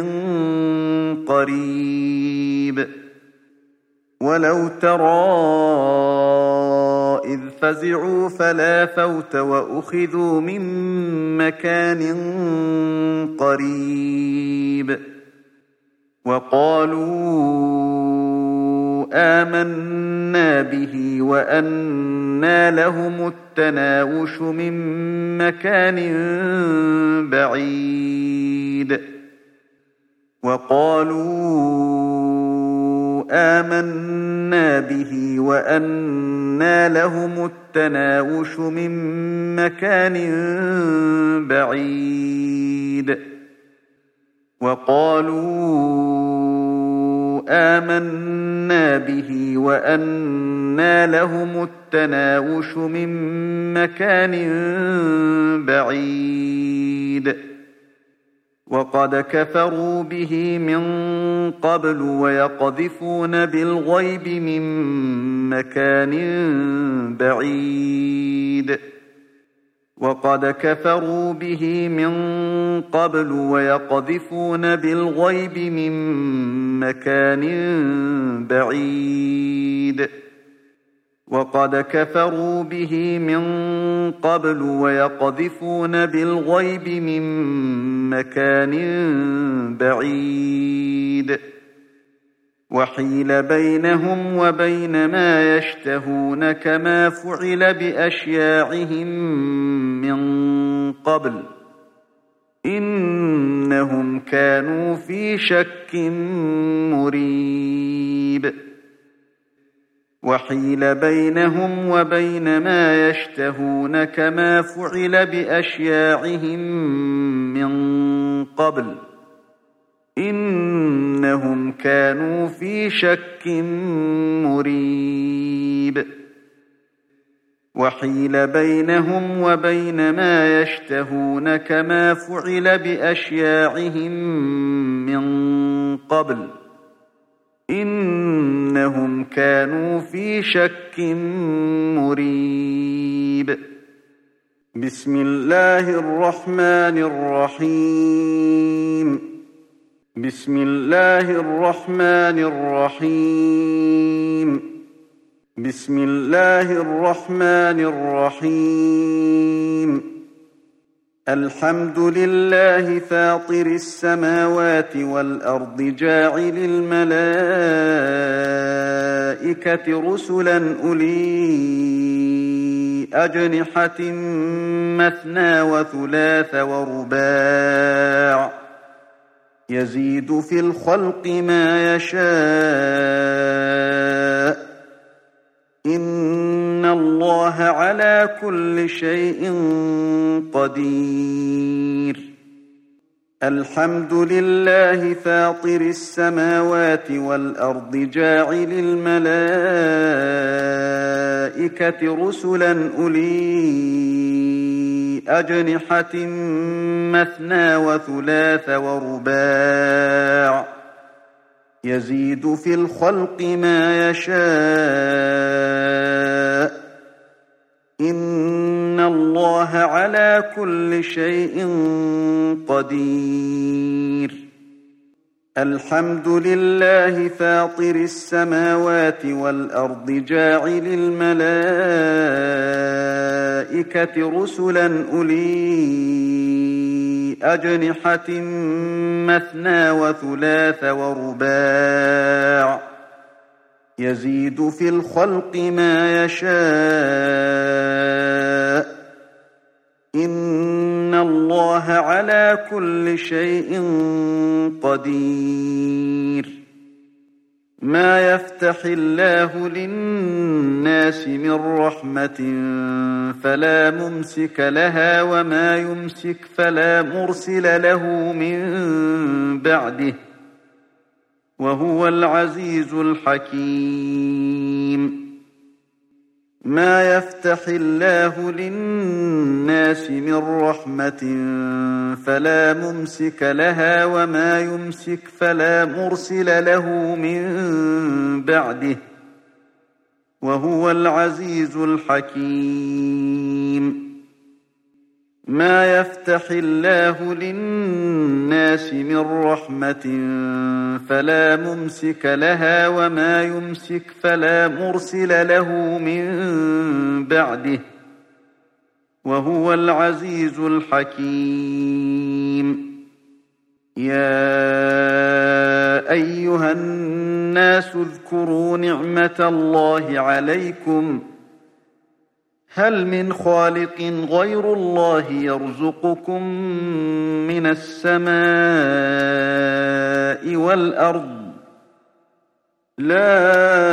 قريب ولو ترى إذ فزعوا فلا فوت وأخذوا من مكان قريب وقالوا آمنا به وأنى لهم التناوش من مكان بعيد وقالوا آمنا به وأنى لهم التناوش من مكان بعيد وقالوا آمنا به وأنى لهم التناوش من مكان بعيد وقد كفروا به من قبل ويقذفون بالغيب من مكان بعيد وقد كفروا به من قبل ويقذفون بالغيب من مكان بعيد وقد كفروا به من قبل ويقذفون بالغيب من مكان بعيد وحيل بينهم وبين ما يشتهون كما فعل بأشياعهم من قبل إنهم كانوا في شك مريب وحيل بينهم وبين ما يشتهون كما فعل بأشياعهم من قبل إنهم كانوا في شك مريب وحيل بينهم وبين ما يشتهون كما فعل بأشياعهم من قبل إنهم كانوا في شك مريب بسم الله الرحمن الرحيم بسم الله الرحمن الرحيم بسم الله الرحمن الرحيم الحمد لله فاطر السماوات والأرض جاعل الملائكة رسلا أولي أجنحة مثنى وثلاث ورباع يزيد في الخلق ما يشاء إن الله على كل شيء قدير الحمد لله فاطر السماوات والأرض جاعل الملائكة رسلا أولي أجنحة مثنى وثلاث ورباع يزيد في الخلق ما يشاء إن الله على كل شيء قدير الحمد لله فاطر السماوات والأرض جاعل الملائكة رسلا أولي أجنحة مثنى وثلاث ورباع يزيد في الخلق ما يشاء إن الله على كل شيء قدير ما يفتح الله للناس من رحمة فلا ممسك لها وما يمسك فلا مرسل له من بعده وهو العزيز الحكيم ما يفتح الله للناس من رحمة فلا ممسك لها وما يمسك فلا مرسل له من بعده وهو العزيز الحكيم ما يفتح الله للناس من رحمة فلا ممسك لها وما يمسك فلا مرسل له من بعده وهو العزيز الحكيم يا أيها الناس اذكروا نعمة الله عليكم هل من خالق غير الله يرزقكم من السماء والأرض لا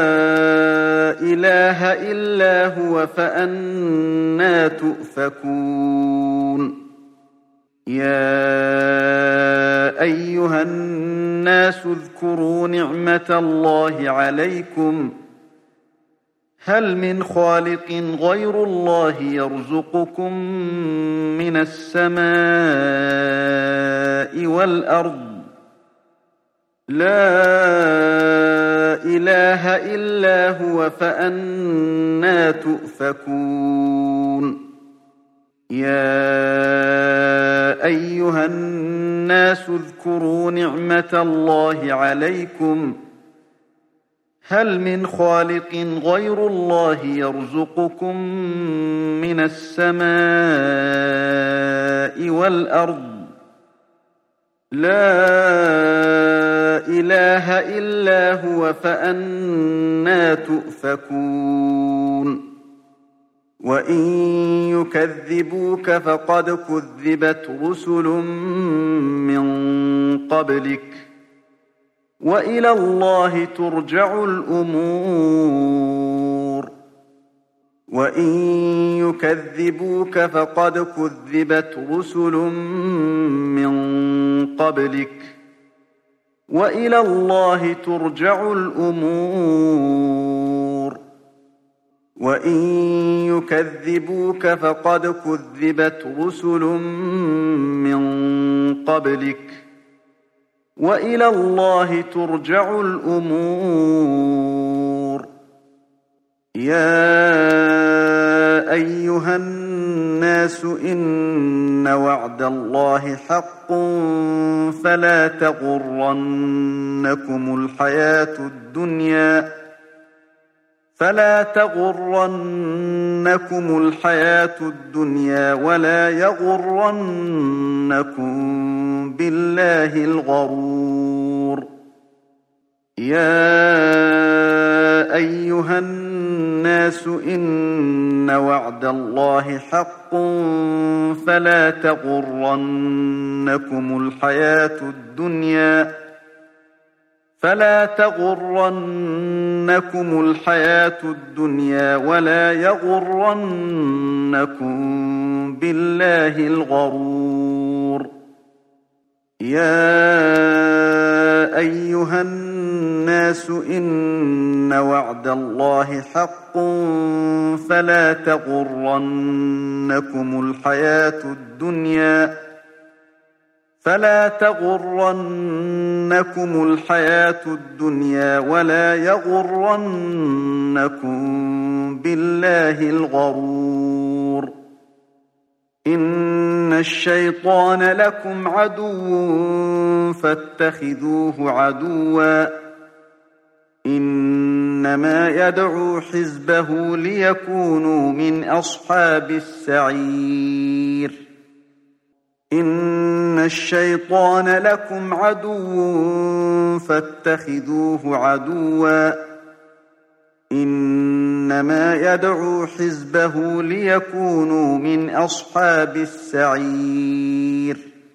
إله إلا هو فأنى تؤفكون يا أيها الناس اذكروا نعمة الله عليكم هل من خالق غير الله يرزقكم من السماء والأرض لا إله إلا هو فأنى تؤفكون يا أيها الناس اذكروا نعمة الله عليكم هل من خالق غير الله يرزقكم من السماء والأرض لا إله إلا هو فأنى تؤفكون وإن يكذبوك فقد كذبت رسل من قبلك وإلى الله ترجع الأمور وإن يكذبوك فقد كذبت رسل من قبلك وإلى الله ترجع الأمور وإن يكذبوك فقد كذبت رسل من قبلك وإلى الله ترجع الأمور يا أيها الناس الناس إن وعد الله حق فلا تغرنكم الحياة الدنيا فلا تغرنكم الحياة الدنيا ولا يغرنكم بالله الغرور. يا أيها الناس إن وعد الله حق فلا تغرنكم الحياة الدنيا فلا تغرنكم الحياة الدنيا ولا يغرنكم بالله الغرور. يا أيها الناس إن وعد الله حق فلا تغرنكم الحياة الدنيا فلا تغرنكم الحياة الدنيا ولا يغرنكم بالله الغرور. إن الشيطان لكم عدو فاتخذوه عدوا إنما يدعو حزبه ليكونوا من أصحاب السعير. إن الشيطان لكم عدو فاتخذوه عدوا إنما يدعو حزبه ليكونوا من أصحاب السعير.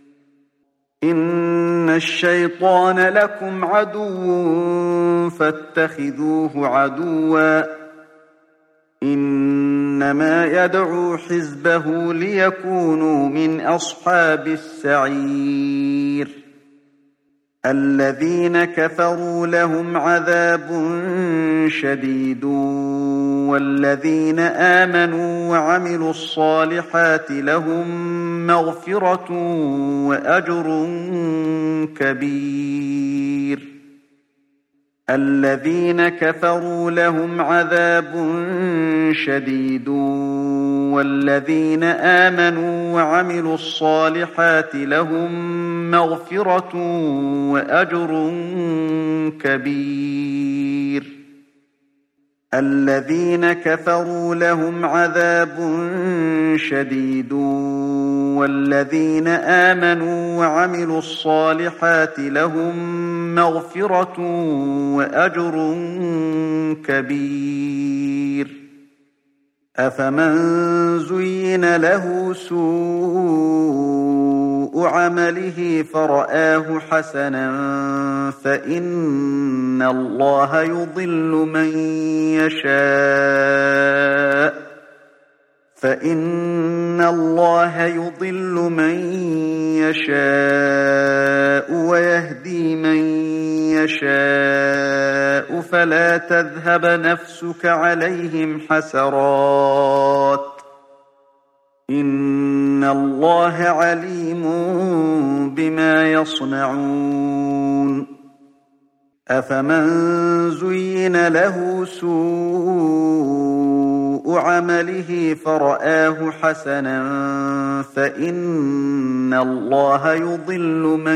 إن الشيطان لكم عدو فاتخذوه عدوا إنما يدعو حزبه ليكونوا من أصحاب السعير. الذين كفروا لهم عذاب شديد والذين آمنوا وعملوا الصالحات لهم مغفرة وأجر كبير. الذين كفروا لهم عذاب شديد والذين آمنوا وعملوا الصالحات لهم مغفرة وأجر كبير. الذين كفروا لهم عذاب شديد والذين آمنوا وعملوا الصالحات لهم مغفرة وأجر كبير. أفمن زين له سوء عمله فرآه حسنا فإن الله يضل من يشاء فإن الله يضل من يشاء ويهدي من يشاء فلا تذهب نفسك عليهم حسرات إن الله عليم بما يصنعون. أفمن زين له سوء عمله فرآه حسنا فإن الله يضل من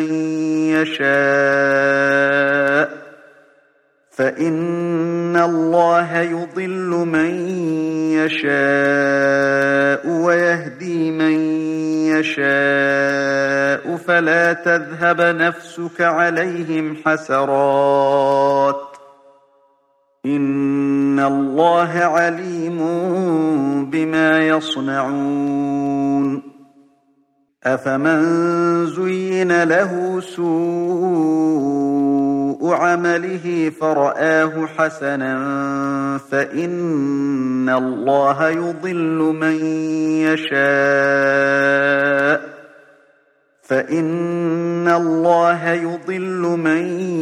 يشاء فإن الله يضل من يشاء ويهدي من يشاء فلا تذهب نفسك عليهم حسرات إن الله عليم بما يصنعون. أفمن زين له سوء عمله فرآه حسنا فإن الله يضل من يشاء فإن الله يضل من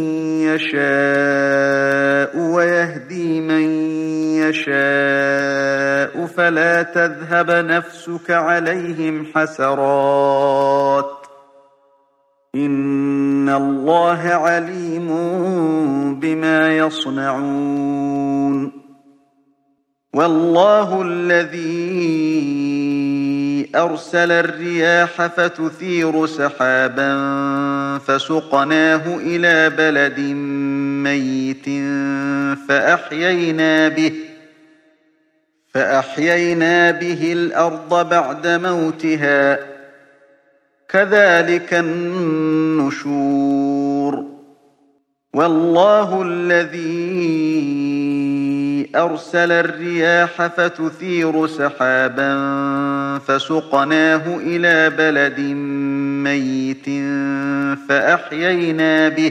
يشاء ويهدي من يشاء فلا تذهب نفسك عليهم حسرات إن الله عليم بما يصنعون. والله الذي أرسل الرياح فتثير سحابا فسقناه إلى بلد ميت فأحيينا به فأحيينا به الأرض بعد موتها كذلك النشور والله الذي أرسل الرياح فتثير سحابا فسقناه إلى بلد ميت فأحيينا به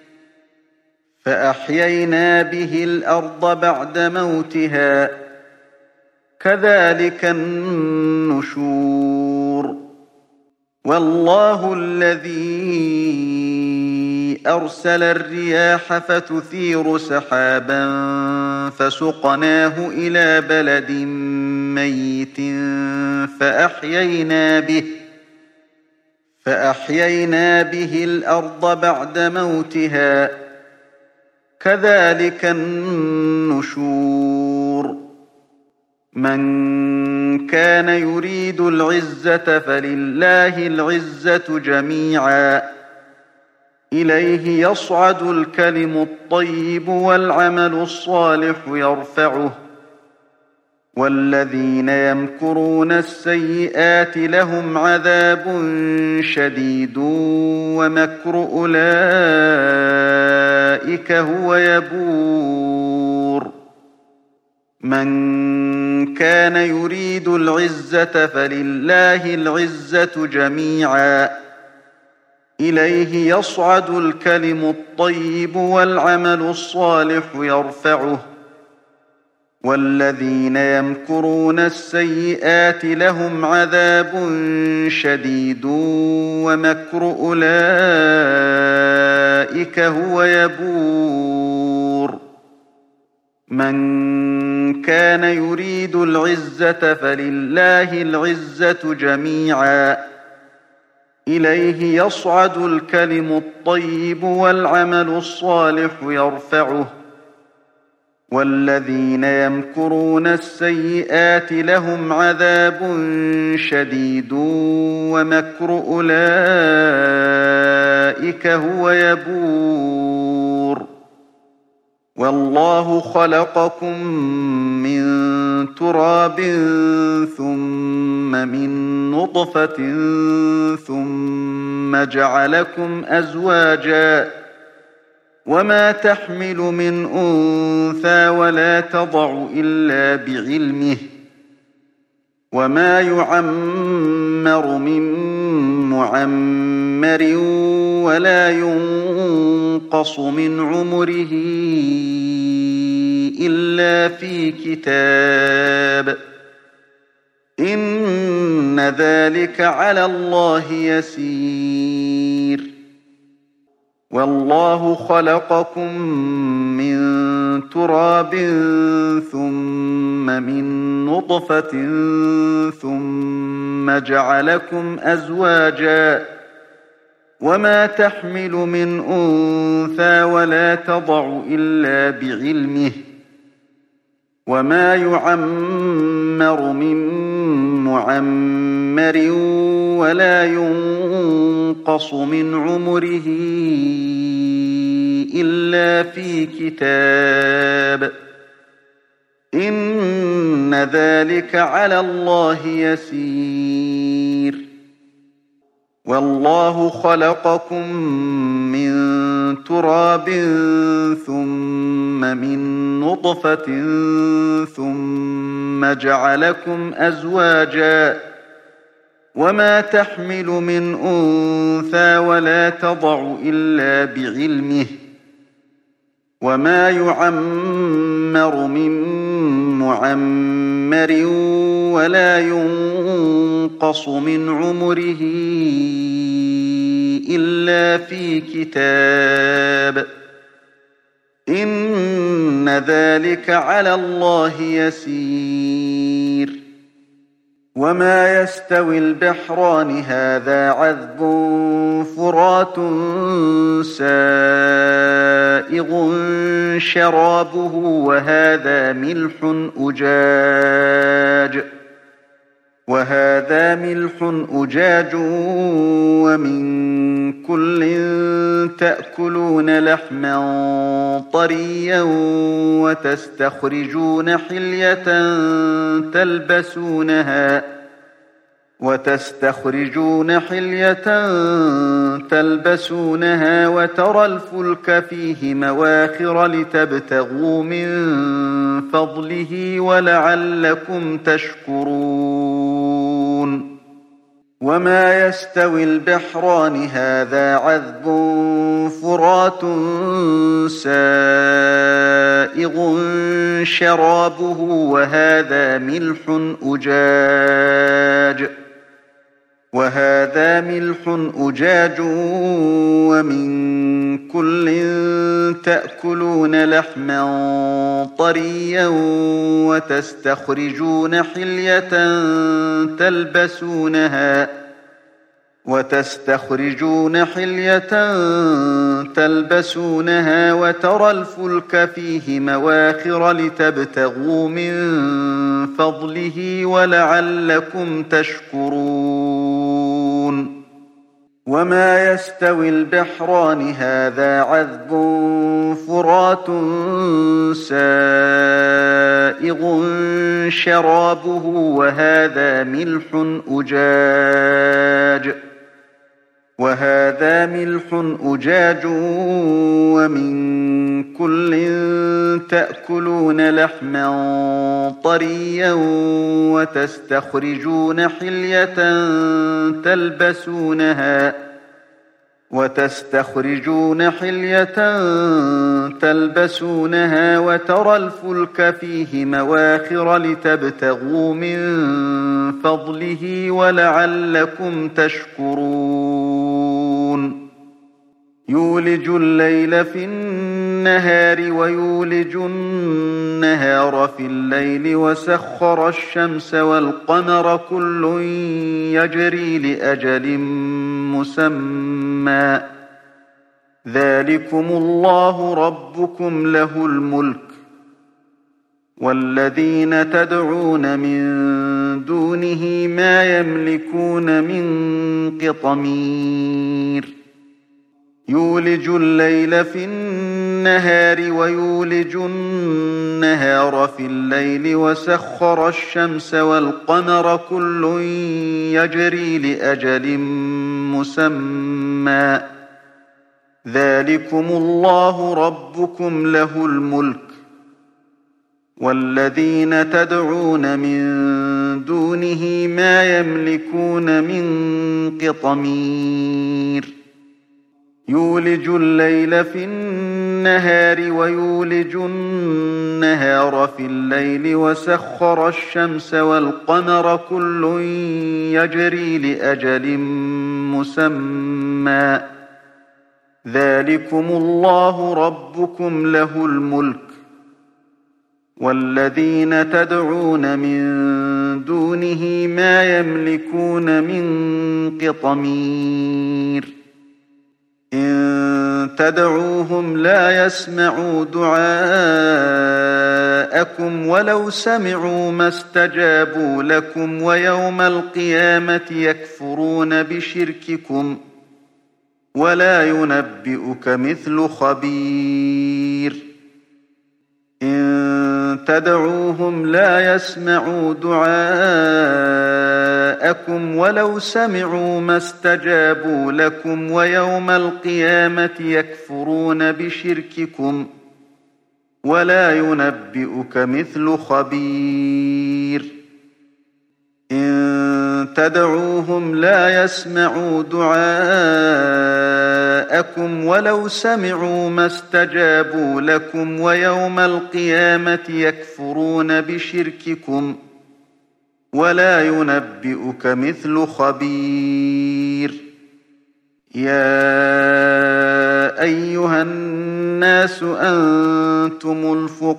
فأحيينا به الأرض بعد موتها كذلك النشور والله الذي أرسل الرياح فتثير سحابا فسقناه إلى بلد ميت فأحيينا به فأحيينا به الأرض بعد موتها كذلك النشور من كان يريد العزة فلله العزة جميعا إليه يصعد الكلم الطيب والعمل الصالح يرفعه والذين يمكرون السيئات لهم عذاب شديد ومكر أولئك هو يبور من كان يريد العزة فلله العزة جميعا إليه يصعد الكلم الطيب والعمل الصالح يرفعه والذين يمكرون السيئات لهم عذاب شديد ومكر أولئك هو يبور من كان يريد العزة فلله العزة جميعا إليه يصعد الكلم الطيب والعمل الصالح يرفعه والذين يمكرون السيئات لهم عذاب شديد ومكر أولئك هو يبور والله خلقكم من تراب ثم من نطفة ثم جعلكم أزواجا وما تحمل من أنثى ولا تضع إلا بعلمه وما يعمر من معمر ولا ينقص من عمره إلا في كتاب إن ذلك على الله يسير والله خلقكم من تراب ثم من نطفة ثم جعلكم أزواجا وما تحمل من أنثى ولا تضع إلا بعلمه وما يعمر من معمر ولا ينقص من عمره إلا في كتاب إن ذلك على الله يسير والله خلقكم من تراب ثم من نطفة ثم جعلكم أزواجا وما تحمل من أنثى ولا تضع إلا بعلمه وما يعمر من معمر ولا ينقص من عمره إلا في كتاب إن ذلك على الله يسير وما يستوي البحران هذا عذب فرات سائغ شرابه وهذا ملح أجاج وهذا ملح أجاج ومن كل تأكلون لحما طريا وتستخرجون حلية تلبسونها وتستخرجون حلية تلبسونها وترى الفلك فيه مواخر لتبتغوا من فضله ولعلكم تشكرون وما يستوي البحران هذا عذب فرات سائغ شرابه وهذا ملح أجاج وهذا ملح أجاج ومن كل تأكلون لحما طريا وتستخرجون حلية تلبسونها وتستخرجون حلية تلبسونها وترى الفلك فيه مواخر لتبتغوا من فضله ولعلكم تشكرون وما يستوي البحران هذا عذب فرات سائغ شرابه وهذا ملح أجاج وهذا ملح أجاج ومن كل تأكلون لحما طريا وتستخرجون حلية تلبسونها وتستخرجون حلية تلبسونها وترى الفلك فيه مواخر لتبتغوا من فضله ولعلكم تشكرون يولج الليل في النهار ويولج النهار في الليل وسخر الشمس والقمر كل يجري لأجل مسمى ذلكم الله ربكم له الملك والذين تدعون من دونه ما يملكون من قطمير يولج الليل في النهار ويولج النهار في الليل وسخر الشمس والقمر كل يجري لأجل مسمى ذلكم الله ربكم له الملك والذين تدعون من دونه ما يملكون من قطمير يولج الليل في النهار ويولج النهار في الليل وسخر الشمس والقمر كل يجري لأجل مسمى ذلكم الله ربكم له الملك والذين تدعون من دونه ما يملكون من قطمير إن تدعوهم لا يسمعوا دعاءكم ولو سمعوا ما استجابوا لكم ويوم القيامة يكفرون بشرككم ولا ينبئك مثل خبير إن تدعوهم لا يسمعوا دعاءكم ولو سمعوا ما استجابوا لكم ويوم القيامة يكفرون بشرككم ولا ينبئك مثل خبير إن تدعوهم لا يسمعوا دعاءكم ولو سمعوا ما استجابوا لكم ويوم القيامة يكفرون بشرككم ولا ينبئك مثل خبير يا أيها الناس أنتم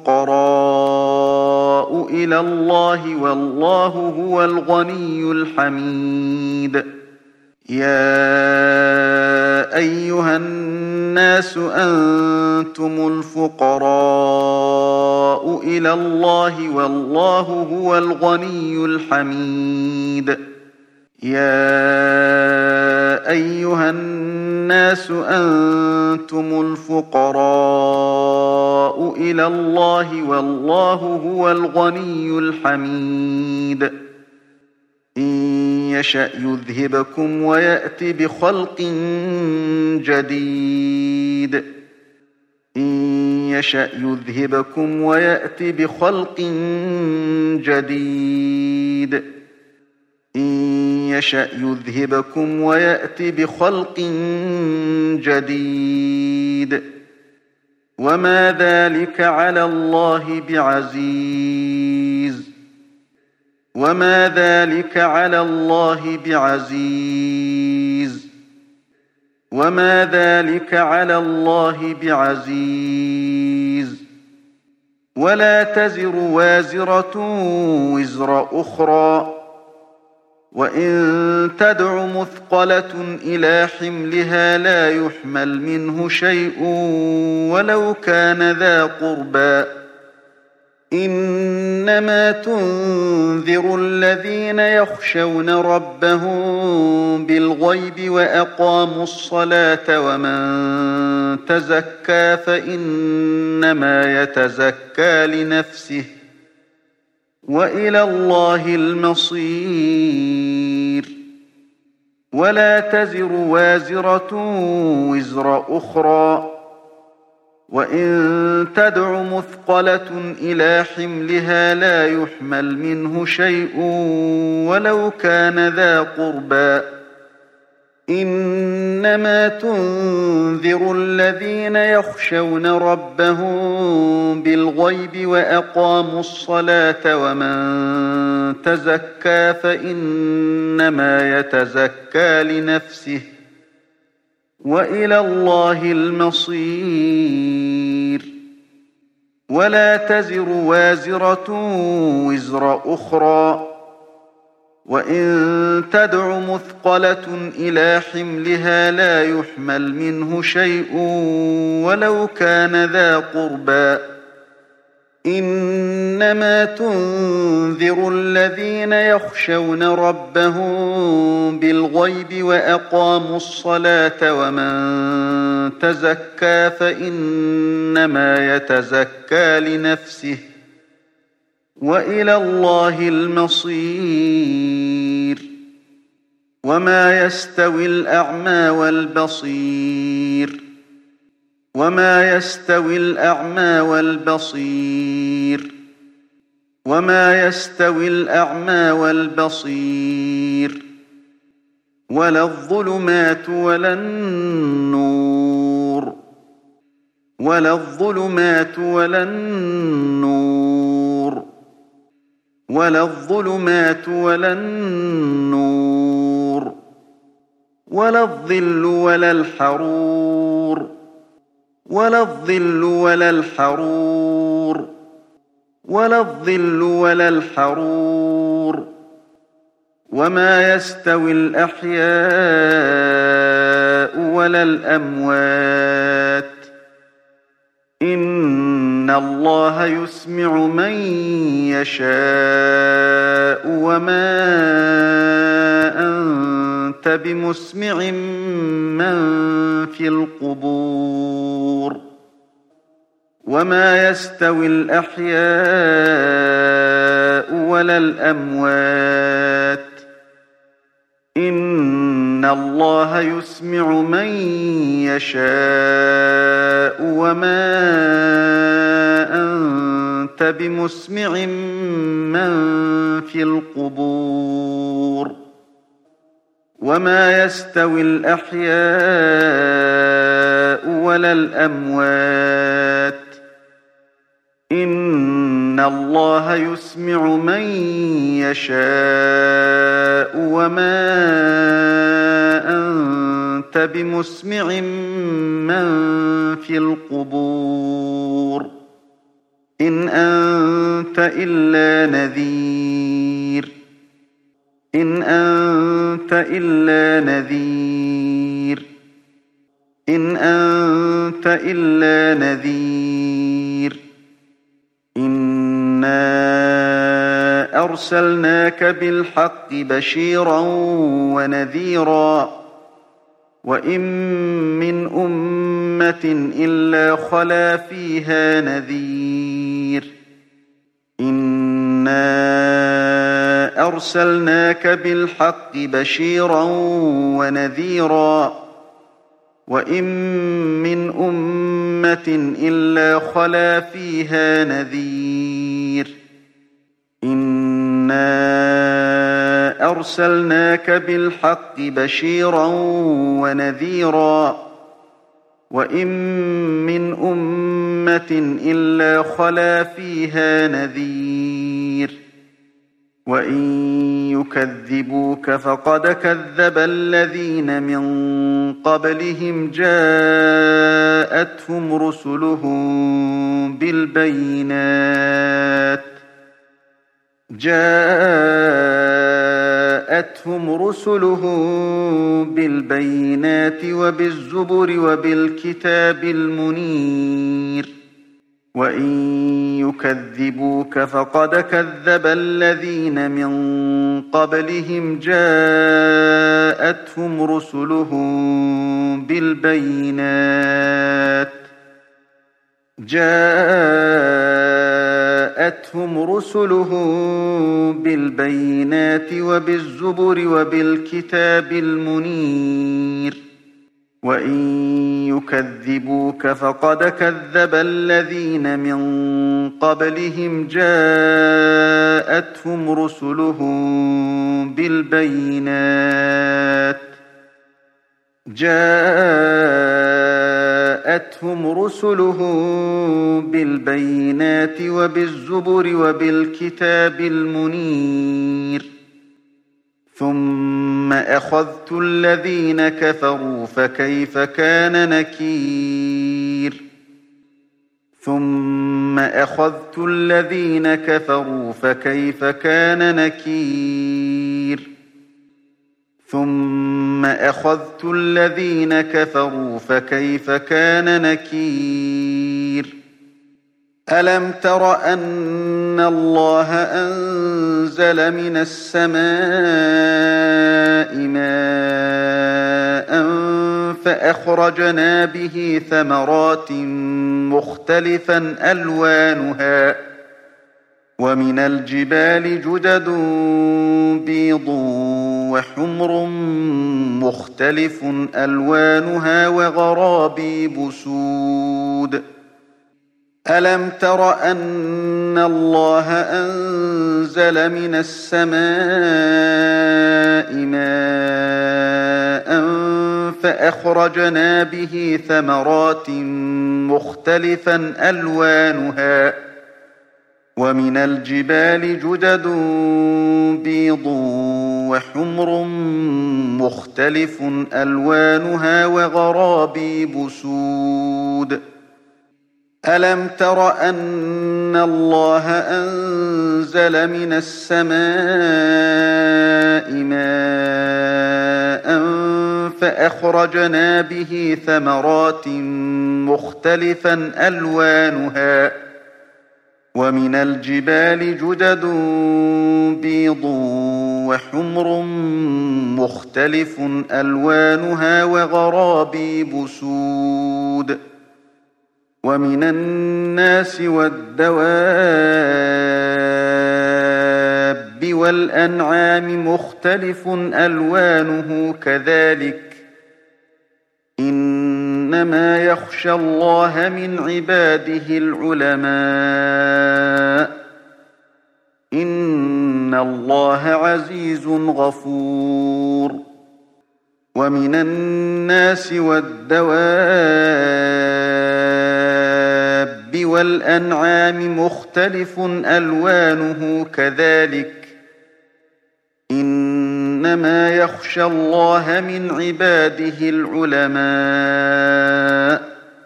الفقراء إلى الله والله هو الغني الحميد يا أيها الناس الناس أنتم الفقراء إلى الله والله هو الغني الحميد يا أيها الناس أنتم الفقراء إلى الله والله هو الغني الحميد إن يشأ يذهبكم ويأت بخلق جديد إن يشأ يذهبكم ويأت بخلق جديد إن يشأ يذهبكم ويأت بخلق جديد وما ذلك على الله بعزيز وما ذلك على الله بعزيز وما ذلك على الله بعزيز ولا تزر وازرة وزر أخرى وإن تدع مثقلة إلى حملها لا يحمل منه شيء ولو كان ذا قربى إنما تنذر الذين يخشون ربهم بالغيب وأقاموا الصلاة ومن تزكى فإنما يتزكى لنفسه وإلى الله المصير ولا تزر وازرة وزر أخرى وإن تدع مثقلة إلى حملها لا يحمل منه شيء ولو كان ذا قربى إنما تنذر الذين يخشون ربهم بالغيب وأقاموا الصلاة ومن تزكى فإنما يتزكى لنفسه وإلى الله المصير ولا تزر وازرة وزر أخرى وإن تدع مثقلة إلى حملها لا يحمل منه شيء ولو كان ذا قربى إنما تنذر الذين يخشون ربهم بالغيب وأقاموا الصلاة ومن تزكى فإنما يتزكى لنفسه وإلى الله المصير وما يستوي الأعمى والبصير وما يستوي الأعمى والبصير وما يستوي الأعمى والبصير ولا الظلمات ولا النور ولا الظلمات ولا النور ولا الظلمات ولا النور ولا الظل ولا الحرور ولا الظل ولا الحرور ولا الظل ولا الحرور وما يستوي الأحياء ولا الأموات إن الله يسمع من يشاء وما أنت بمسمع من في القبور وما يستوي الأحياء ولا الأموات إن الله يسمع من يشاء وما أنت بمسمع من في القبور وما يستوي الأحياء ولا الأموات إن الله يسمع من يشاء وما أنت بمسمع من في القبور إن أنت إلا نذير إن أنت إلا نذير إن أنت إلا نذير إنا أرسلناك بالحق بشيرا ونذيرا وإن من أمة إلا خلا فيها نذير إنا أرسلناك بالحق بشيرا ونذيرا وإن من أمة إلا خلا فيها نذير إنا أرسلناك بالحق بشيرا ونذيرا وإن من أمة إلا خلا فيها نذير وإن يكذبوك فقد كذب الذين من قبلهم جاءتهم رسلهم بالبينات جاءتهم رسلهم بالبينات وبالزبر وبالكتاب المنير وإن يكذبوك فقد كذب الذين من قبلهم جاءتهم رسلهم بالبينات جاءتهم رسلهم بالبينات وبالزبر وبالكتاب المنير وإن يكذبوك فقد كذب الذين من قبلهم جاءتهم رسلهم بالبينات جاءتهم رسلهم بالبينات وبالزبر وبالكتاب المنير ثم أخذت الذين كفروا فكيف كان نكير ثم أخذت الذين كفروا فكيف كان نكير ثم أخذت الذين كفروا فكيف كان نكير ألم تر أن الله أنزل من السماء ماء فأخرجنا به ثمرات مختلفا ألوانها ومن الجبال جدد بيض وحمر مختلف ألوانها وغرابيب سود ألم تر أن الله أنزل من السماء ماء فأخرجنا به ثمرات مختلفا ألوانها ومن الجبال جدد بيض وحمر مختلف ألوانها وغرابيب سود ألم تر أن الله أنزل من السماء ماء فأخرجنا به ثمرات مختلفا ألوانها ومن الجبال جدد بيض وحمر مختلف ألوانها وغرابيب سود ومن الناس والدواب والأنعام مختلف ألوانه كذلك إنما يخشى الله من عباده العلماء إن الله عزيز غفور ومن الناس والدواب والأنعام مختلف ألوانه كذلك إنما يخشى الله من عباده العلماء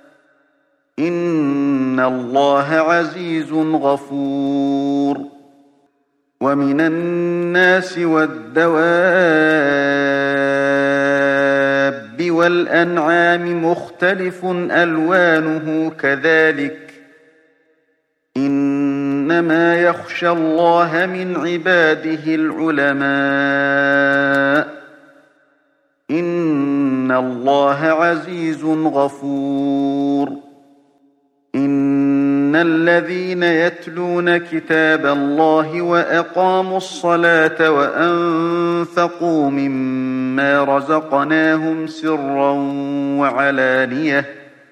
إن الله عزيز غفور ومن الناس والدواب والأنعام مختلف ألوانه كذلك إنما يخشى الله من عباده العلماء إن الله عزيز غفور إن الذين يتلون كتاب الله وأقاموا الصلاة وأنفقوا مما رزقناهم سرا وعلانية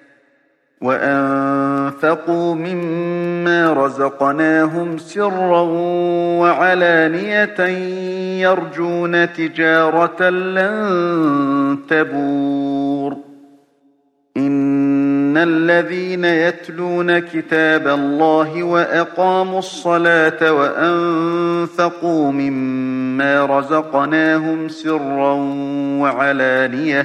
وأنفقوا مما رزقناهم سرا وعلانية يرجون تجارة لن تبور إن الذين يتلون كتاب الله وأقاموا الصلاة وأنفقوا مما رزقناهم سرا وعلانية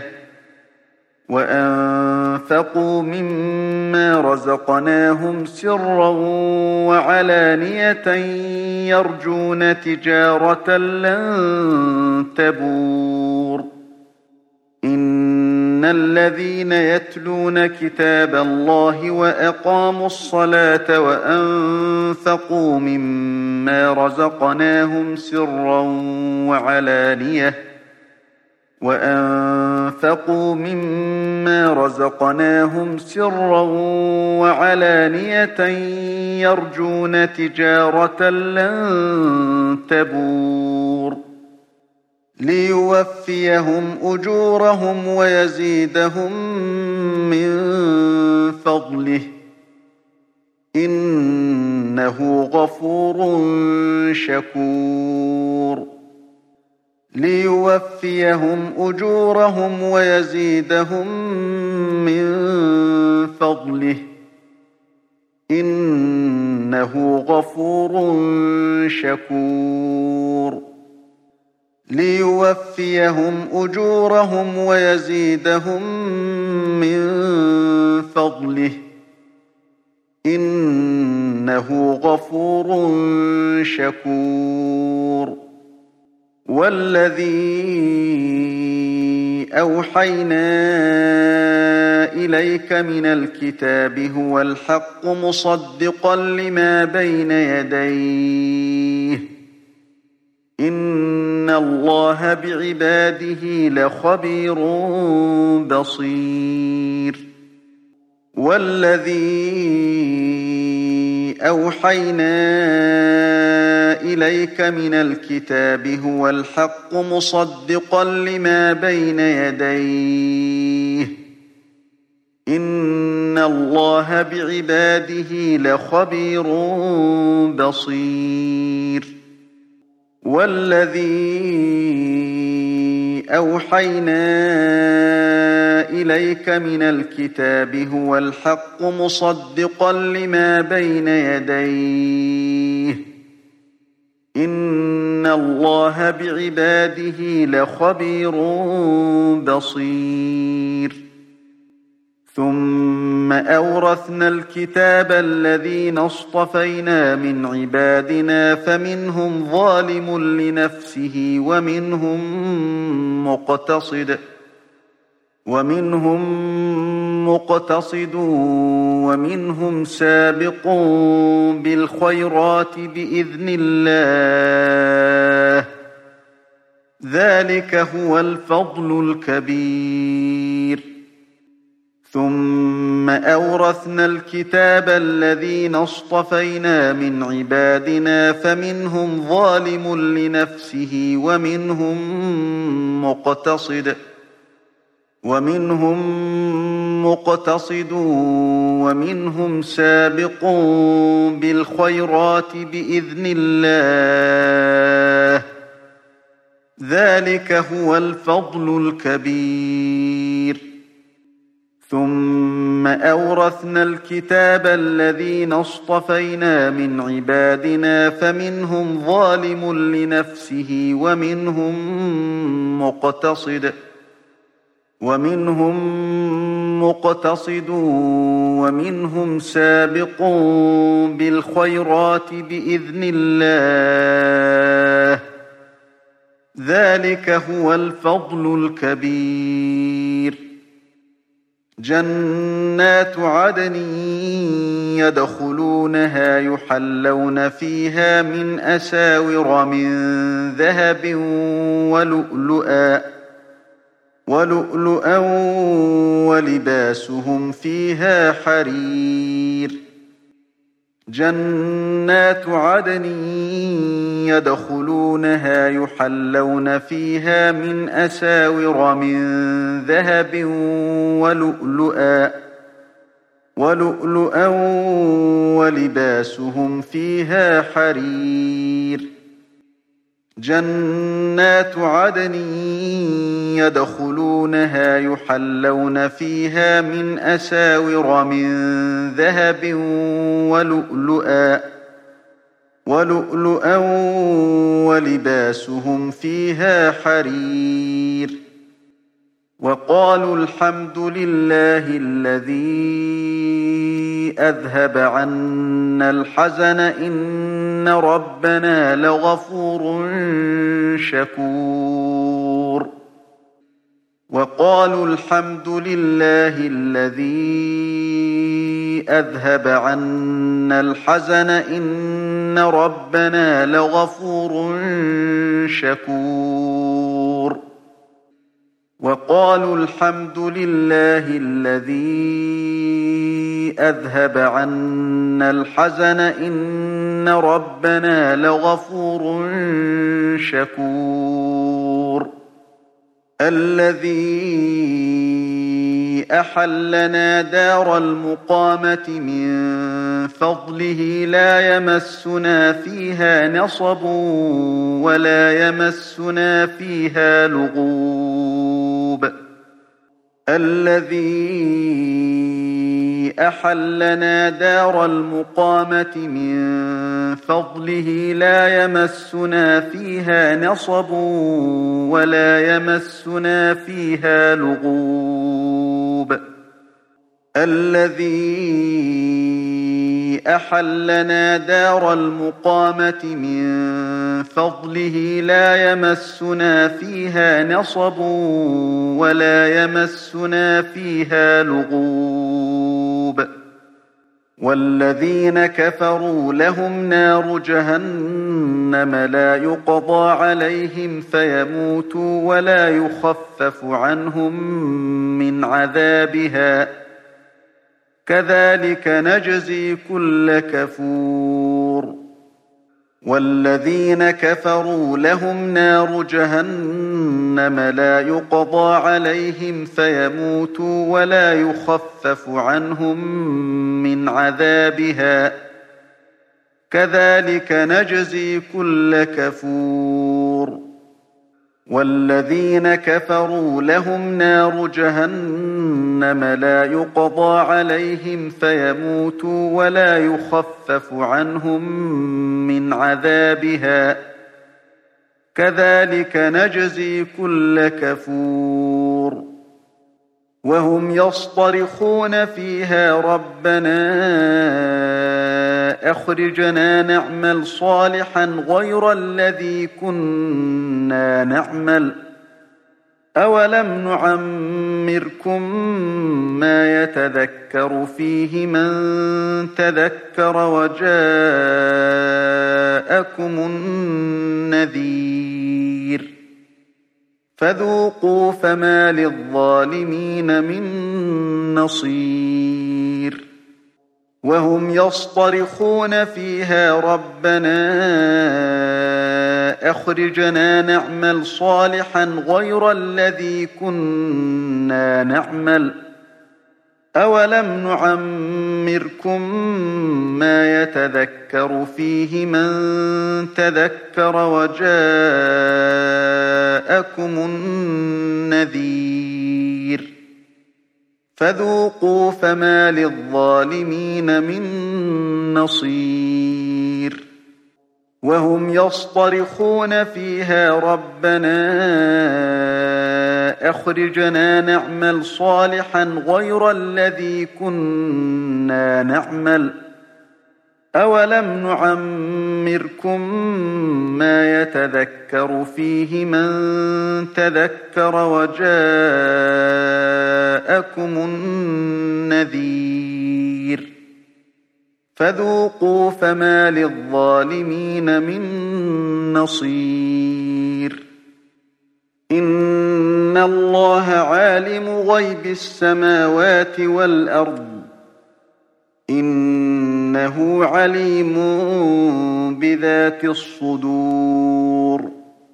وأنفقوا مما رزقناهم سرا وعلانية يرجون تجارة لن تبور إن الذين يتلون كتاب الله وأقاموا الصلاة وأنفقوا مما رزقناهم سرا وعلانية وأنفقوا مما رزقناهم سرا وعلانية يرجون تجارة لن تبور ليوفيهم أجورهم ويزيدهم من فضله إنه غفور شكور ليوفيهم أجورهم ويزيدهم من فضله إنه غفور شكور ليوفيهم أجورهم ويزيدهم من فضله إنه غفور شكور والذي أوحينا إليك من الكتاب هو الحق مصدقا لما بين يديه إن الله بعباده لخبير بصير والذي أوحينا إليك من الكتاب هو الحق مصدقا لما بين يديه إن الله بعباده لخبير بصير والذي أوحينا إليك من الكتاب هو الحق مصدقا لما بين يديه إن الله بعباده لخبير بصير ثم أورثنا الكتاب الذين اصطفينا من عبادنا فمنهم ظالم لنفسه ومنهم مقتصد ومنهم مقتصد ومنهم سابق بالخيرات بإذن الله ذلك هو الفضل الكبير ثم أورثنا الكتاب الذين اصطفينا من عبادنا فمنهم ظالم لنفسه ومنهم مقتصد ومنهم مقتصد ومنهم سابق بالخيرات بإذن الله ذلك هو الفضل الكبير ثم أورثنا الكتاب الذين اصطفينا من عبادنا فمنهم ظالم لنفسه ومنهم مقتصد ومنهم مقتصد ومنهم سابق بالخيرات بإذن الله ذلك هو الفضل الكبير جنات عدن يدخلونها يحلون فيها من أساور من ذهب ولؤلؤا ولؤلؤا ولباسهم فيها حرير جنات عدن يدخلونها يحلون فيها من أساور من ذهب ولؤلؤا ولؤلؤا ولباسهم فيها حرير جنات عدن يدخلونها يحلون فيها من أساور من ذهب ولؤلؤا ولؤلؤا ولباسهم فيها حرير وقالوا الحمد لله الذي أذهب عنا الحزن إن ربنا لغفور شكور وقالوا الحمد لله الذي أذهب عنا الحزن إن ربنا لغفور شكور وقالوا الحمد لله الذي أذهب عنا الحزن إن ربنا لغفور شكور الذي أحلنا دار المقامة من فضله لا يمسنا فيها نصب ولا يمسنا فيها لغوب الذي أحلنا دار المقامة من فضله لا يمسنا فيها نصب ولا يمسنا فيها لغوب الذي أحلنا دار المقامة من فضله لا يمسنا فيها نصب ولا يمسنا فيها لغوب والذين كفروا لهم نار جهنم لا يقضى عليهم فيموتوا ولا يخفف عنهم من عذابها كذلك نجزي كل كفور والذين كفروا لهم نار جهنم لا يقضى عليهم فيموتوا ولا يخفف عنهم من عذابها كذلك نجزي كل كفور والذين كفروا لهم نار جهنم لا يقضى عليهم فيموتوا ولا يخفف عنهم من عذابها كذلك نجزي كل كفور وهم يصطرخون فيها ربنا أخرجنا نعمل صالحا غير الذي كنا نعمل أولم نعمركم ما يتذكر فيه من تذكر وجاءكم النذير فذوقوا فما للظالمين من نصير وهم يصطرخون فيها ربنا أخرجنا نعمل صالحا غير الذي كنا نعمل أولم نعمركم ما يتذكر فيه من تذكر وجاءكم النذير فذوقوا فما للظالمين من نصير وهم يصطرخون فيها ربنا أخرجنا نعمل صالحا غير الذي كنا نعمل أولم نعمركم ما يتذكر فيه من تذكر وجاءكم النذير فذوقوا فما للظالمين من نصير إن الله عالم غيب السماوات والأرض إنه عليم بذات الصدور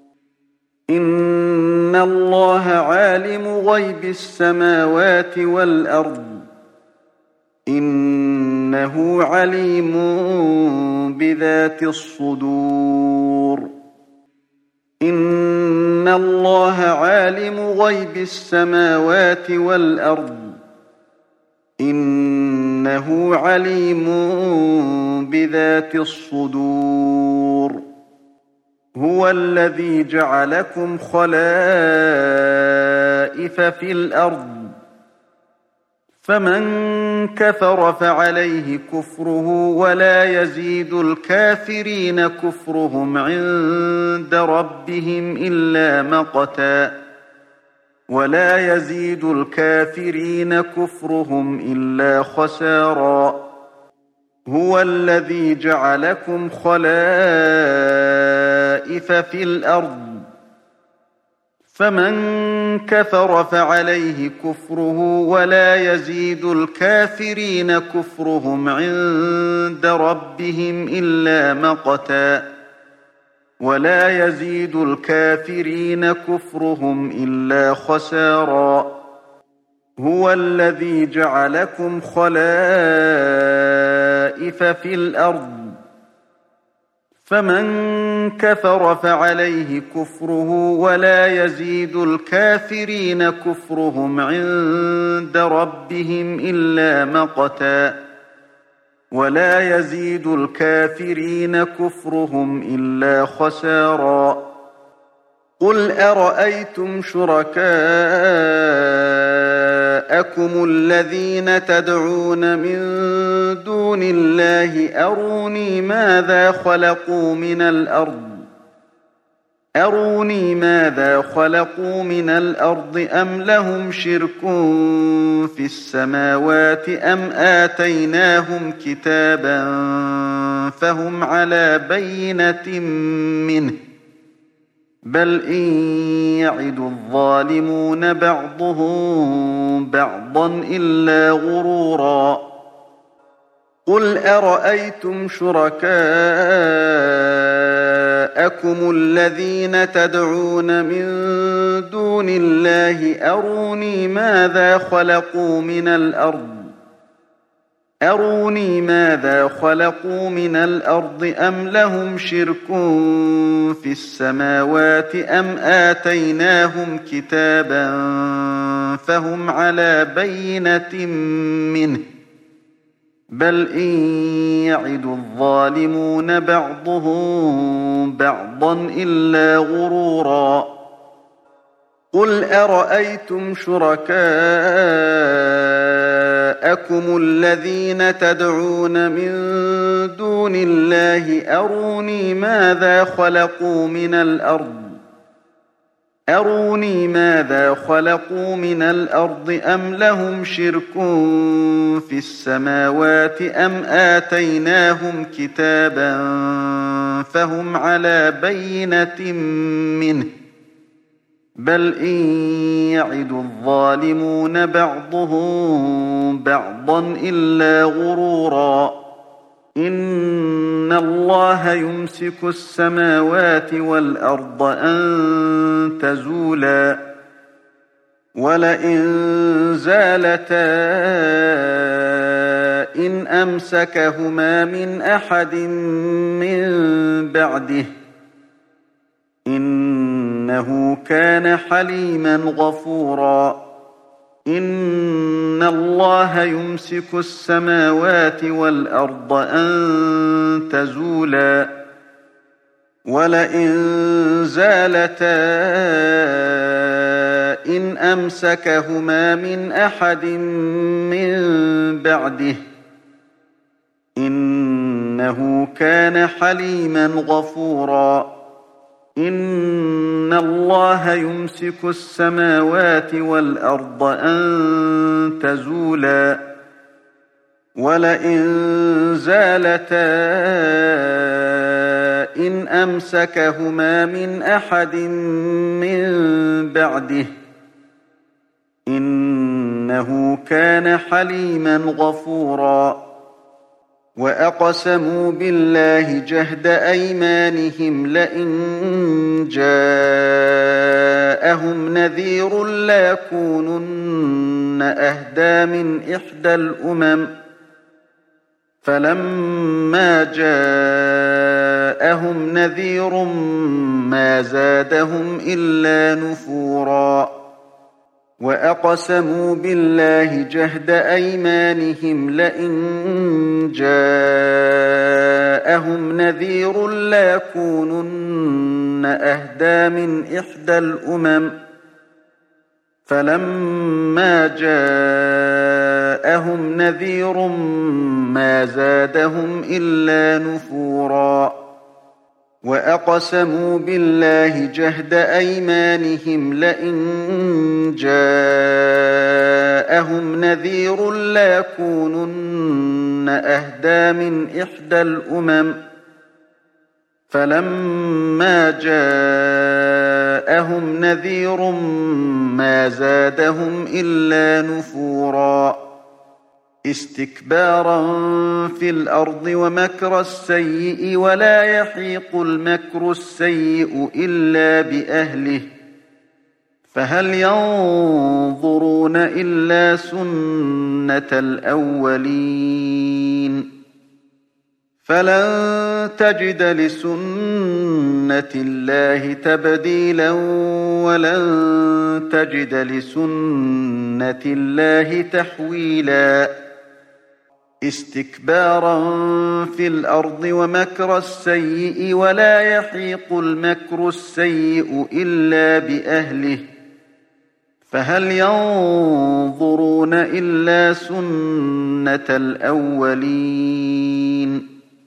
إن الله عالم غيب السماوات والأرض إنه عليم بذات الصدور إن الله عالم غيب السماوات والأرض إنه عليم بذات الصدور هو الذي جعلكم خلائف في الأرض فمن كفر فعليه كفره ولا يزيد الكافرين كفرهم عند ربهم إلا مقتا ولا يزيد الكافرين كفرهم إلا خسارا هو الذي جعلكم خلائف في الأرض فمن كفر فعليه كفره ولا يزيد الكافرين كفرهم عند ربهم إلا مقتا ولا يزيد الكافرين كفرهم إلا خسارا هو الذي جعلكم خلائف في الأرض فمن كفر فعليه كفره ولا يزيد الكافرين كفرهم عند ربهم إلا مقتا ولا يزيد الكافرين كفرهم إلا خسارا قل أرأيتم شركاءكم الذين تدعون من دون الله أروني ماذا خلقوا من الأرض أروني ماذا خلقوا من الأرض أم لهم شرك في السماوات أم آتيناهم كتابا فهم على بينة منه بل إن يعد الظالمون بعضهم بعضا إلا غرورا قل أرأيتم شركاءكم الذين تدعون من دون الله أروني ماذا خلقوا من الأرض أروني ماذا خلقوا من الأرض أم لهم شرك في السماوات أم آتيناهم كتابا فهم على بينة منه بل إن يعد الظالمون بعضهم بعضا إلا غرورا قل أرأيتم شركاءكم الذين تدعون من دون الله أروني ماذا خلقوا من الأرض أروني ماذا خلقوا من الأرض أم لهم شرك في السماوات أم آتيناهم كتابا فهم على بينة منه بل إن يعد الظالمون بعضهم بعضا إلا غرورا إن الله يمسك السماوات والأرض أن تزولا ولئن زالتا إن أمسكهما من أحد من بعده إنه كان حليما غفورا إن الله يمسك السماوات والأرض أن تزولا ولئن زالتا إن أمسكهما من أحد من بعده إنه كان حليما غفورا إن الله يمسك السماوات والأرض أن تزولا ولئن زالتا إن أمسكهما من أحد من بعده إنه كان حليما غفورا وأقسموا بالله جهد أيمانهم لئن جاءهم نذير ليكونن أهدى من إحدى الأمم فلما جاءهم نذير ما زادهم إلا نفورا وأقسموا بالله جهد أيمانهم لئن جاءهم نذير ليكونن أهدى من إحدى الأمم فلما جاءهم نذير ما زادهم إلا نفورا وأقسموا بالله جهد أيمانهم لئن جاءهم نذير ليكونن أهدى من إحدى الأمم فلما جاءهم نذير ما زادهم إلا نفورا استكبارا في الأرض ومكر السيء ولا يحيق المكر السيء إلا بأهله فهل ينظرون إلا سنة الأولين فلن تجد لسنة الله تبديلا ولن تجد لسنة الله تحويلا استكبارا في الأرض ومكر السيء ولا يحيق المكر السيء إلا بأهله فهل ينظرون إلا سنة الأولين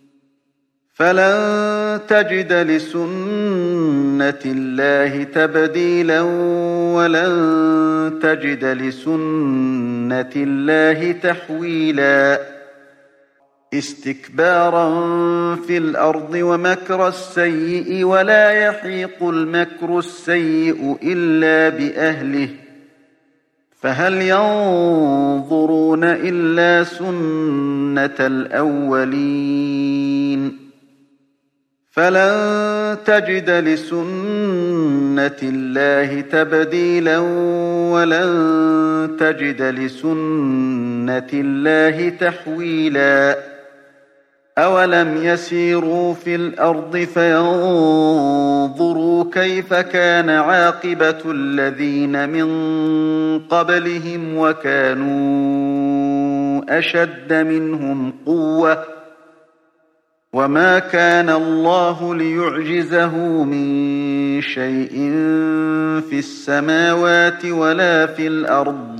فلن تجد لسنة الله تبديلا ولن تجد لسنة الله تحويلا استكبارا في الأرض ومكر السيء ولا يحيق المكر السيء إلا بأهله فهل ينظرون إلا سنة الأولين فلن تجد لسنة الله تبديلا ولن تجد لسنة الله تحويلا أولم يسيروا في الأرض فينظروا كيف كان عاقبة الذين من قبلهم وكانوا أشد منهم قوة وما كان الله ليعجزه من شيء في السماوات ولا في الأرض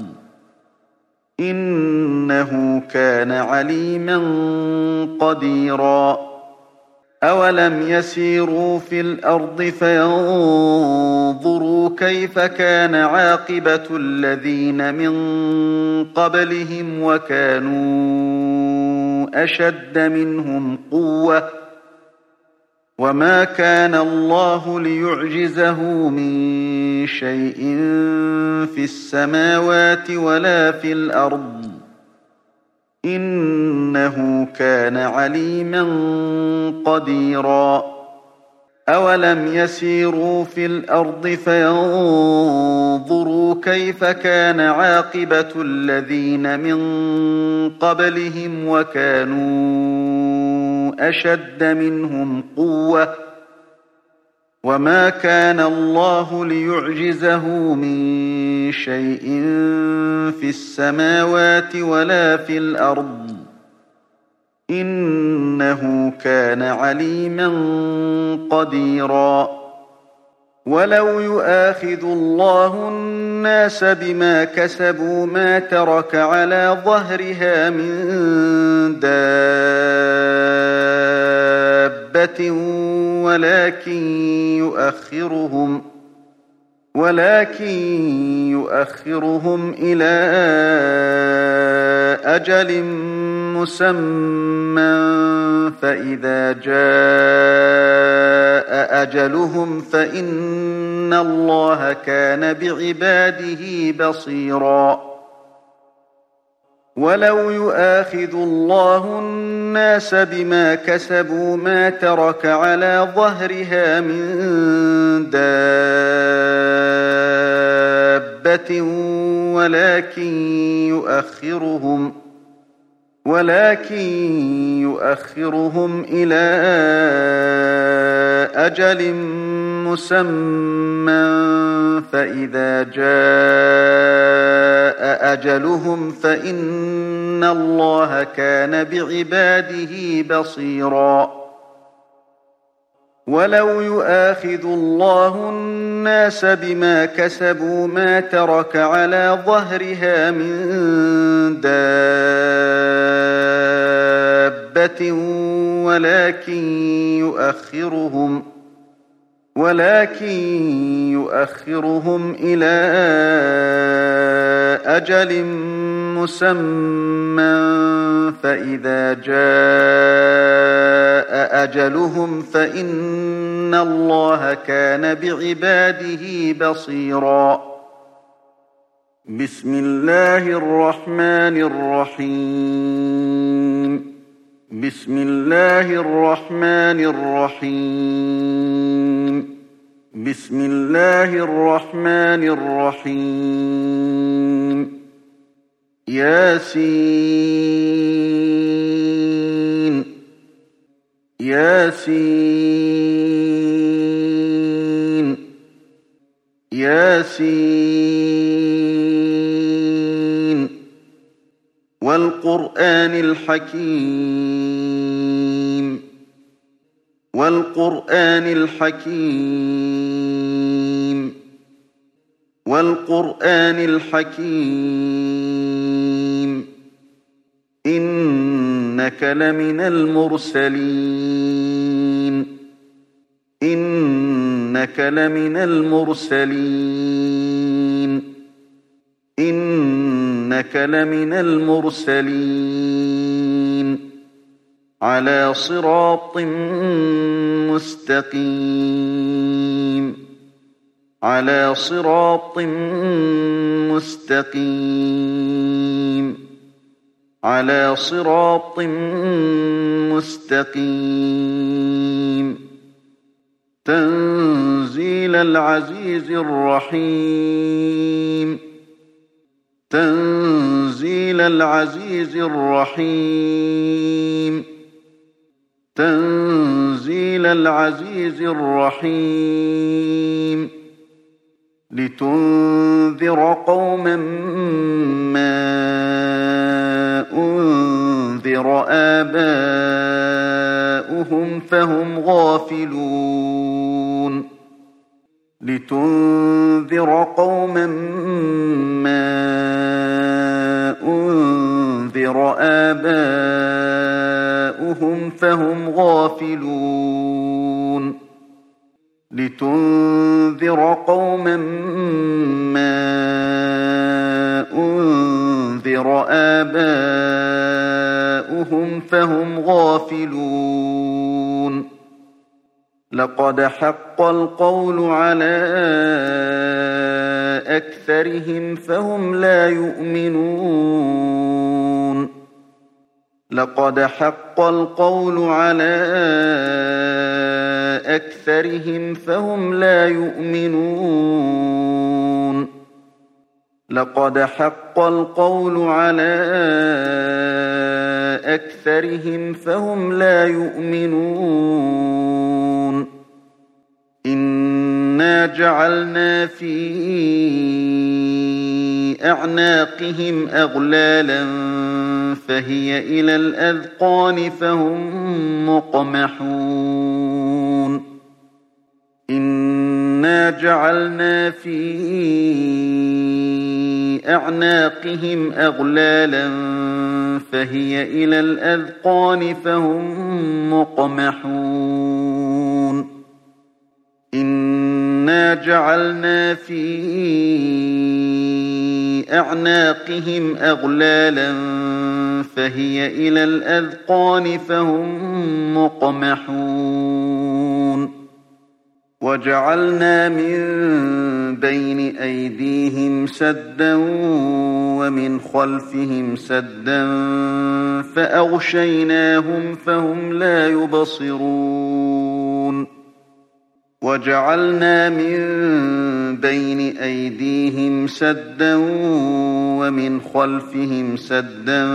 إنه كان عليما قديرا أولم يسيروا في الأرض فينظروا كيف كان عاقبة الذين من قبلهم وكانوا أشد منهم قوة وما كان الله ليعجزه من شيء في السماوات ولا في الأرض إنه كان عليما قديرا أولم يسيروا في الأرض فينظروا كيف كان عاقبة الذين من قبلهم وكانوا أشد منهم قوة وما كان الله ليعجزه من شيء في السماوات ولا في الأرض إنه كان عليما قديرا ولو يؤاخذ الله الناس بما كسبوا ما ترك على ظهرها من دابة ولكن يؤخرهم ولكن يؤخرهم إلى أجل مسمى فإذا جاء أجلهم فإن الله كان بعباده بصيرا ولو يؤاخذ الله الناس بما كسبوا ما ترك على ظهرها من دابة ولكن يؤخرهم ولكن يؤخرهم إلى أجل مسمى فإذا جاء أجلهم فإن الله كان بعباده بصيرا ولو يؤاخذ الله الناس بما كسبوا ما ترك على ظهرها من دابة ولكن يؤخرهم ولكن يؤخرهم إلى أجل مسمى فإذا جاء أجلهم فإن الله كان بعباده بصيرا بسم الله الرحمن الرحيم بسم الله الرحمن الرحيم بسم الله الرحمن الرحيم ياسين ياسين ياسين والقرآن الحكيم والقرآن الحكيم والقرآن الحكيم إنك لمن المرسلين إنك لمن المرسلين إنك لمن المرسلين على صراط مستقيم على صراط مستقيم على صراط مستقيم تنزيل العزيز الرحيم تنزيل العزيز الرحيم تنزيل العزيز الرحيم لتنذر قوما ما أنذر آباؤهم فهم غافلون لتنذر قوما ما أنذر آباؤهم فهم غافلون لتنذر قوما ما أنذر آباؤهم فهم غافلون لقد حق القول على أكثرهم فهم لا يؤمنون لقد حق القول على أكثرهم فهم لا يؤمنون لقد حق القول على أكثرهم فهم لا يؤمنون إنا جعلنا في أعناقهم أغلالا فهي إلى الأذقان فهم مقمحون إنا جعلنا في أعناقهم أغلالا فهي إلى الأذقان فهم مقمحون إنا جعلنا في أعناقهم أغلالا فهي إلى الأذقان فهم مقمحون وجعلنا من بين أيديهم سدا ومن خلفهم سدا فأغشيناهم فهم لا يبصرون وجعلنا من بين أيديهم سدا ومن خلفهم سدا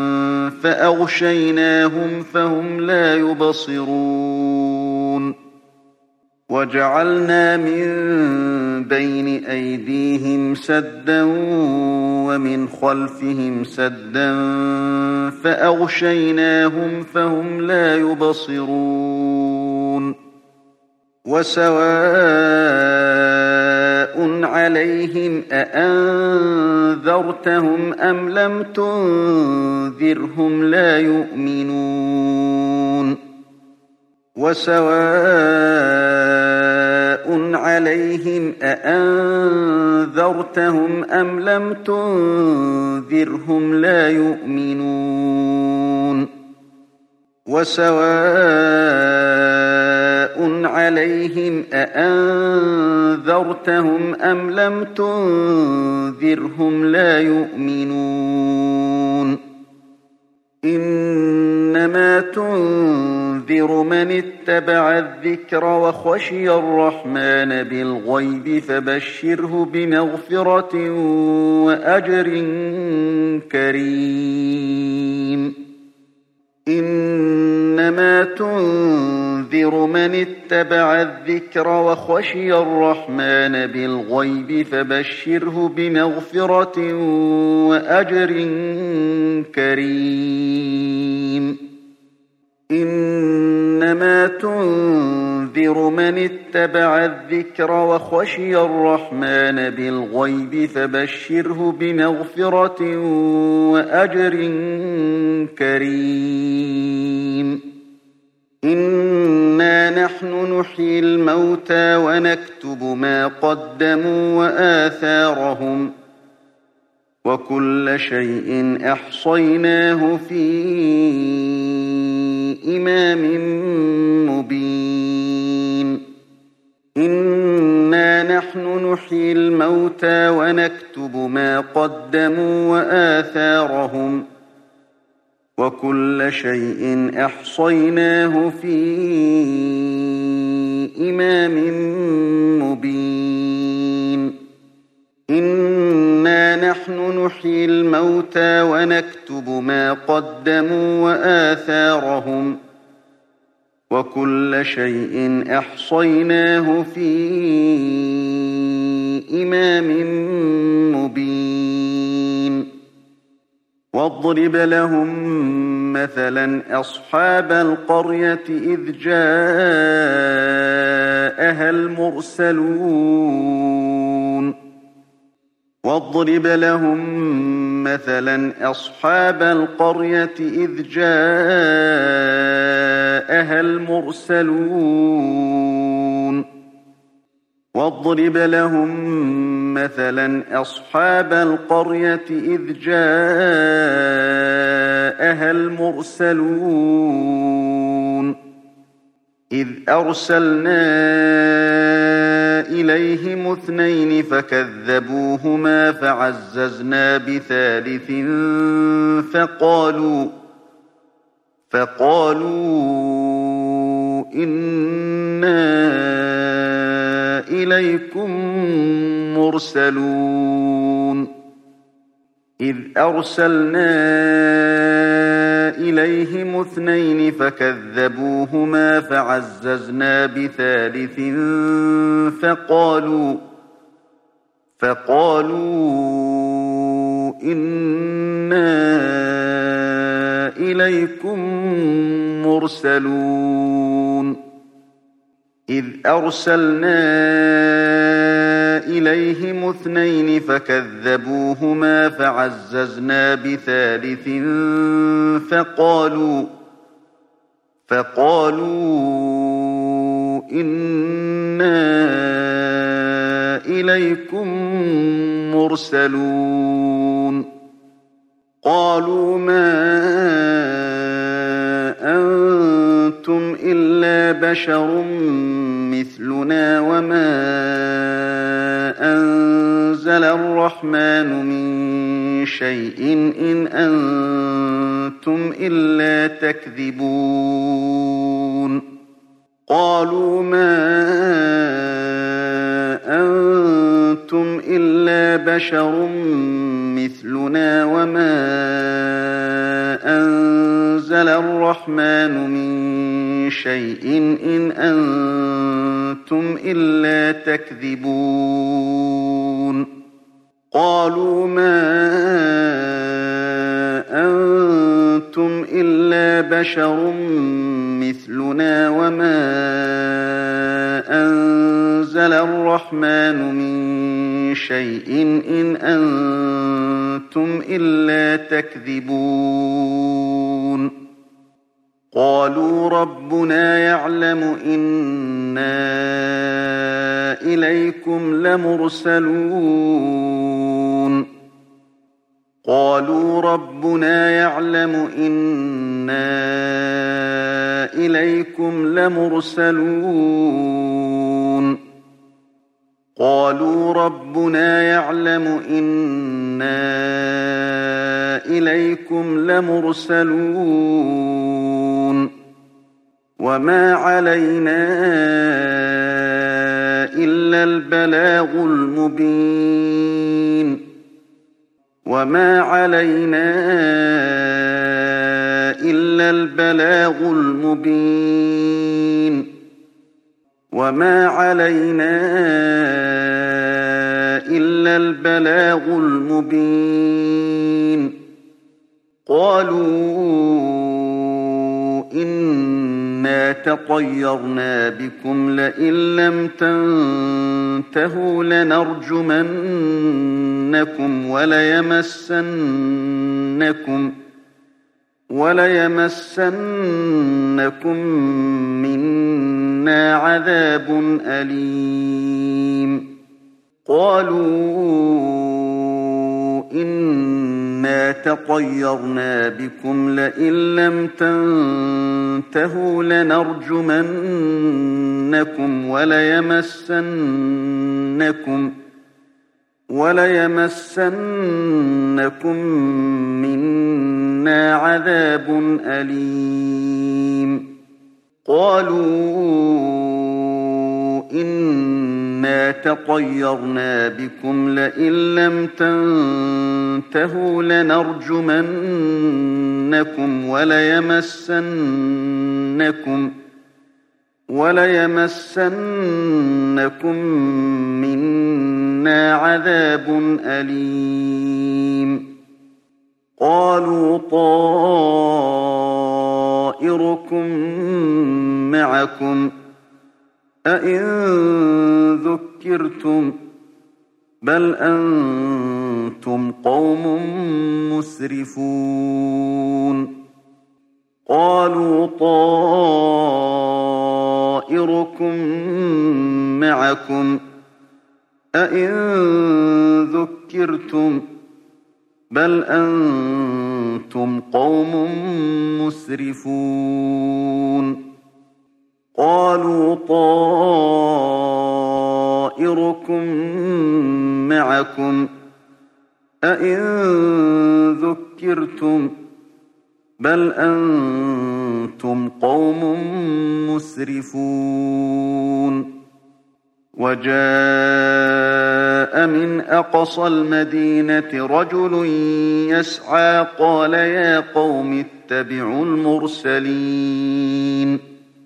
فأغشيناهم فهم لا يبصرون وجعلنا من بين أيديهم سدا ومن خلفهم سدا فأغشيناهم فهم لا يبصرون وسواء عليهم أأنذرتهم أم لم تنذرهم لا يؤمنون وسواء عليهم أأنذرتهم أم لم تنذرهم لا يؤمنون وسواء عليهم أأنذرتهم أم لم تنذرهم لا يؤمنون إنما تنذر من اتبع الذكر وخشي الرحمن بالغيب فبشره بمغفرة وأجر كريم إنما تنذر من اتبع الذكر وخشي الرحمن بالغيب فبشره بمغفرة وأجر كريم إنما تنذر من اتبع الذكر وخشي الرحمن بالغيب فبشره بمغفرة وأجر كريم إنا نحن نحيي الموتى ونكتب ما قدموا وآثارهم وكل شيء أحصيناه في إمام مبين إنا نحن نحيي الموتى ونكتب ما قدموا وآثارهم وكل شيء أحصيناه في إمام مبين إنا نحن نحيي الموتى ونكتب ما قدموا وآثارهم وكل شيء أحصيناه في إمام مبين واضرب لهم مثلا أصحاب القرية إذ جاءها المرسلون واضرب لهم مثلا أصحاب القرية إذ جاءها المرسلون واضرب لهم مثلا أصحاب القرية إذ جاءها المرسلون إذ أرسلنا إليهم اثنين فكذبوهما فعززنا بثالث فقالوا فقالوا إنا إليكم مرسلون إذ أرسلنا إليهم اثنين فكذبوهما فعززنا بثالث فقالوا فقالوا إنا إليكم مرسلون إذ أرسلنا إليهم اثنين فكذبوهما فعززنا بثالث فقالوا فقالوا إنا إليكم مرسلون قالوا ما أنتم إلا بشر مثلنا وما أنزل الرحمن من شيء إن أنتم إلا تكذبون قالوا ما أنتم إلا بشر مثلنا وما أنزل الرحمن من شيء إن أنتم إلا تكذبون قالوا ما أنتم إلا بشر مثلنا وما أنزل الرحمن من شيء إن أنتم إلا تكذبون قالوا ربنا يعلم إنا إليكم لمرسلون قالوا ربنا يعلم إنا إليكم لمرسلون قالوا ربنا يعلم إنا إليكم لمرسلون وما علينا إلا البلاغ المبين وما علينا إلا البلاغ المبين وما علينا إلا البلاغ المبين قالوا إنا تطيرنا بكم لئن لم تنتهوا لنرجمنكم وليمسنكم وليمسنكم منا عذاب أليم قالوا إنا تطيرنا بكم لئن لم تنتهوا لنرجمنكم وليمسنكم وليمسنكم منا عذاب أليم قالوا إنا تطيرنا بكم لئن لم تنتهوا لنرجمنكم وليمسنكم وليمسنكم منا عذاب أليم قالوا طائركم معكم أئن ذكرتم بل أنتم قوم مسرفون قالوا طائركم معكم أئن ذكرتم بل أنتم قوم مسرفون قالوا طائركم معكم أئن ذكرتم بل أنتم قوم مسرفون وجاء من أقصى المدينة رجل يسعى قال يا قوم اتبعوا المرسلين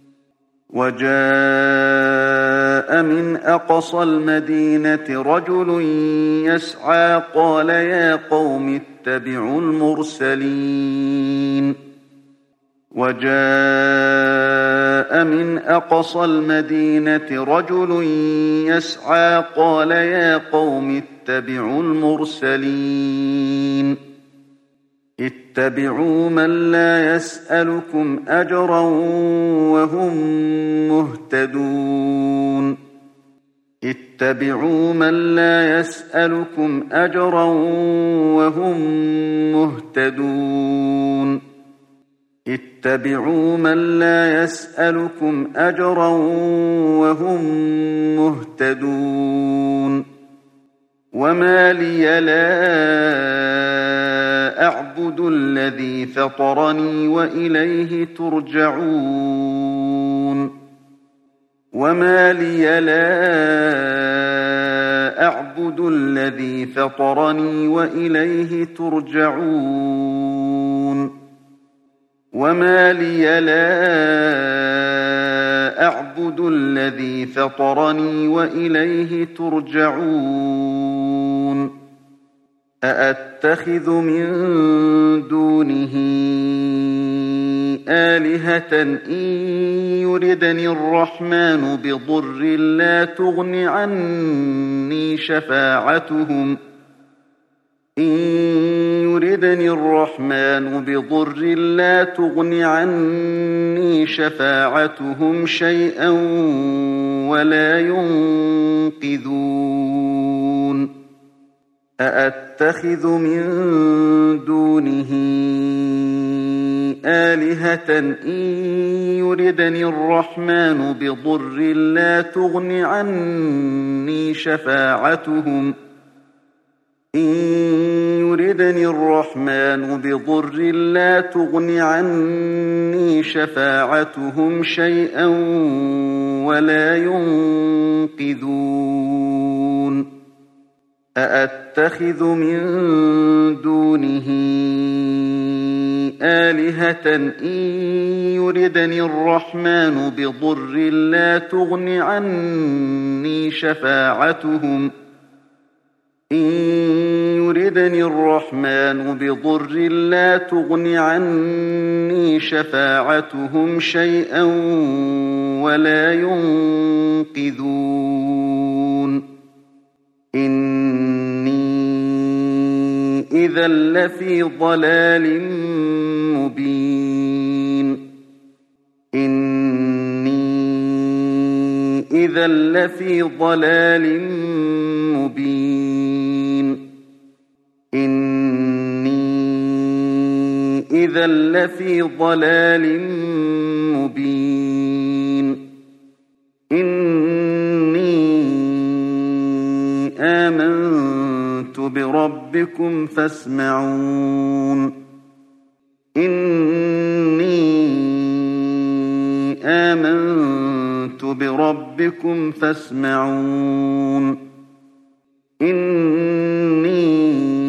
وجاء من أقصى المدينة رجل يسعى قال يا قوم اتبعوا المرسلين وجاء من أقصى المدينة رجل يسعى قال يا قوم اتبعوا المرسلين اتبعوا من لا يسألكم أجرا وهم مهتدون اتبعوا من لا يسألكم أجرا وهم مهتدون اتبعوا من لا يسألكم أجرا وهم مهتدون وما لي لا أعبد الذي فطرني وإليه ترجعون وما لي لا أعبد الذي فطرني وإليه ترجعون وما لي لا أعبد الذي فطرني وإليه ترجعون أأتخذ من دونه آلهة إن يردني الرحمن بضر لا تغن عني شفاعتهم إن يردني الرحمن بضر لا تغن عني شفاعتهم شيئا ولا ينقذون أأتخذ من دونه آلهة إن يردني الرحمن بضر لا تغن عني شفاعتهم إن يردني الرحمن بضر لا تغن عني شفاعتهم شيئا ولا ينقذون أأتخذ من دونه آلهة إن يردني الرحمن بضر لا تغن عني شفاعتهم إن يردني الرحمن بضر لا تغن عني شفاعتهم شيئا ولا ينقذون إني إذا لفي ضلال مبين إني إذا لفي ضلال مبين إني إذا لفي ضلال مبين إني آمنت بربكم فاسمعون إني آمنت بربكم فاسمعون إني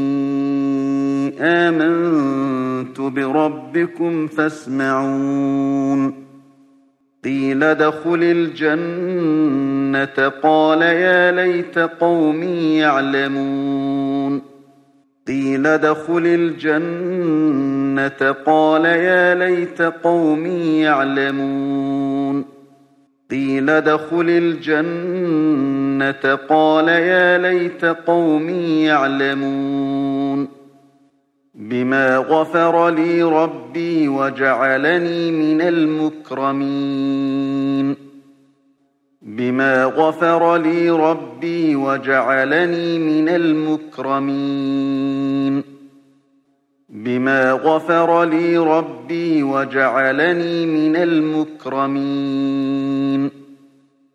آمنت بربكم فاسمعون قيل ادخل الجنة قال يا ليت قومي يعلمون قيل ادخل الجنة قال يا ليت قومي يعلمون قيل ادخل الجنة قال يا ليت قومي يعلمون بما غفر لي ربي وجعلني من المكرمين بما غفر لي ربي وجعلني من المكرمين بما غفر لي ربي وجعلني من المكرمين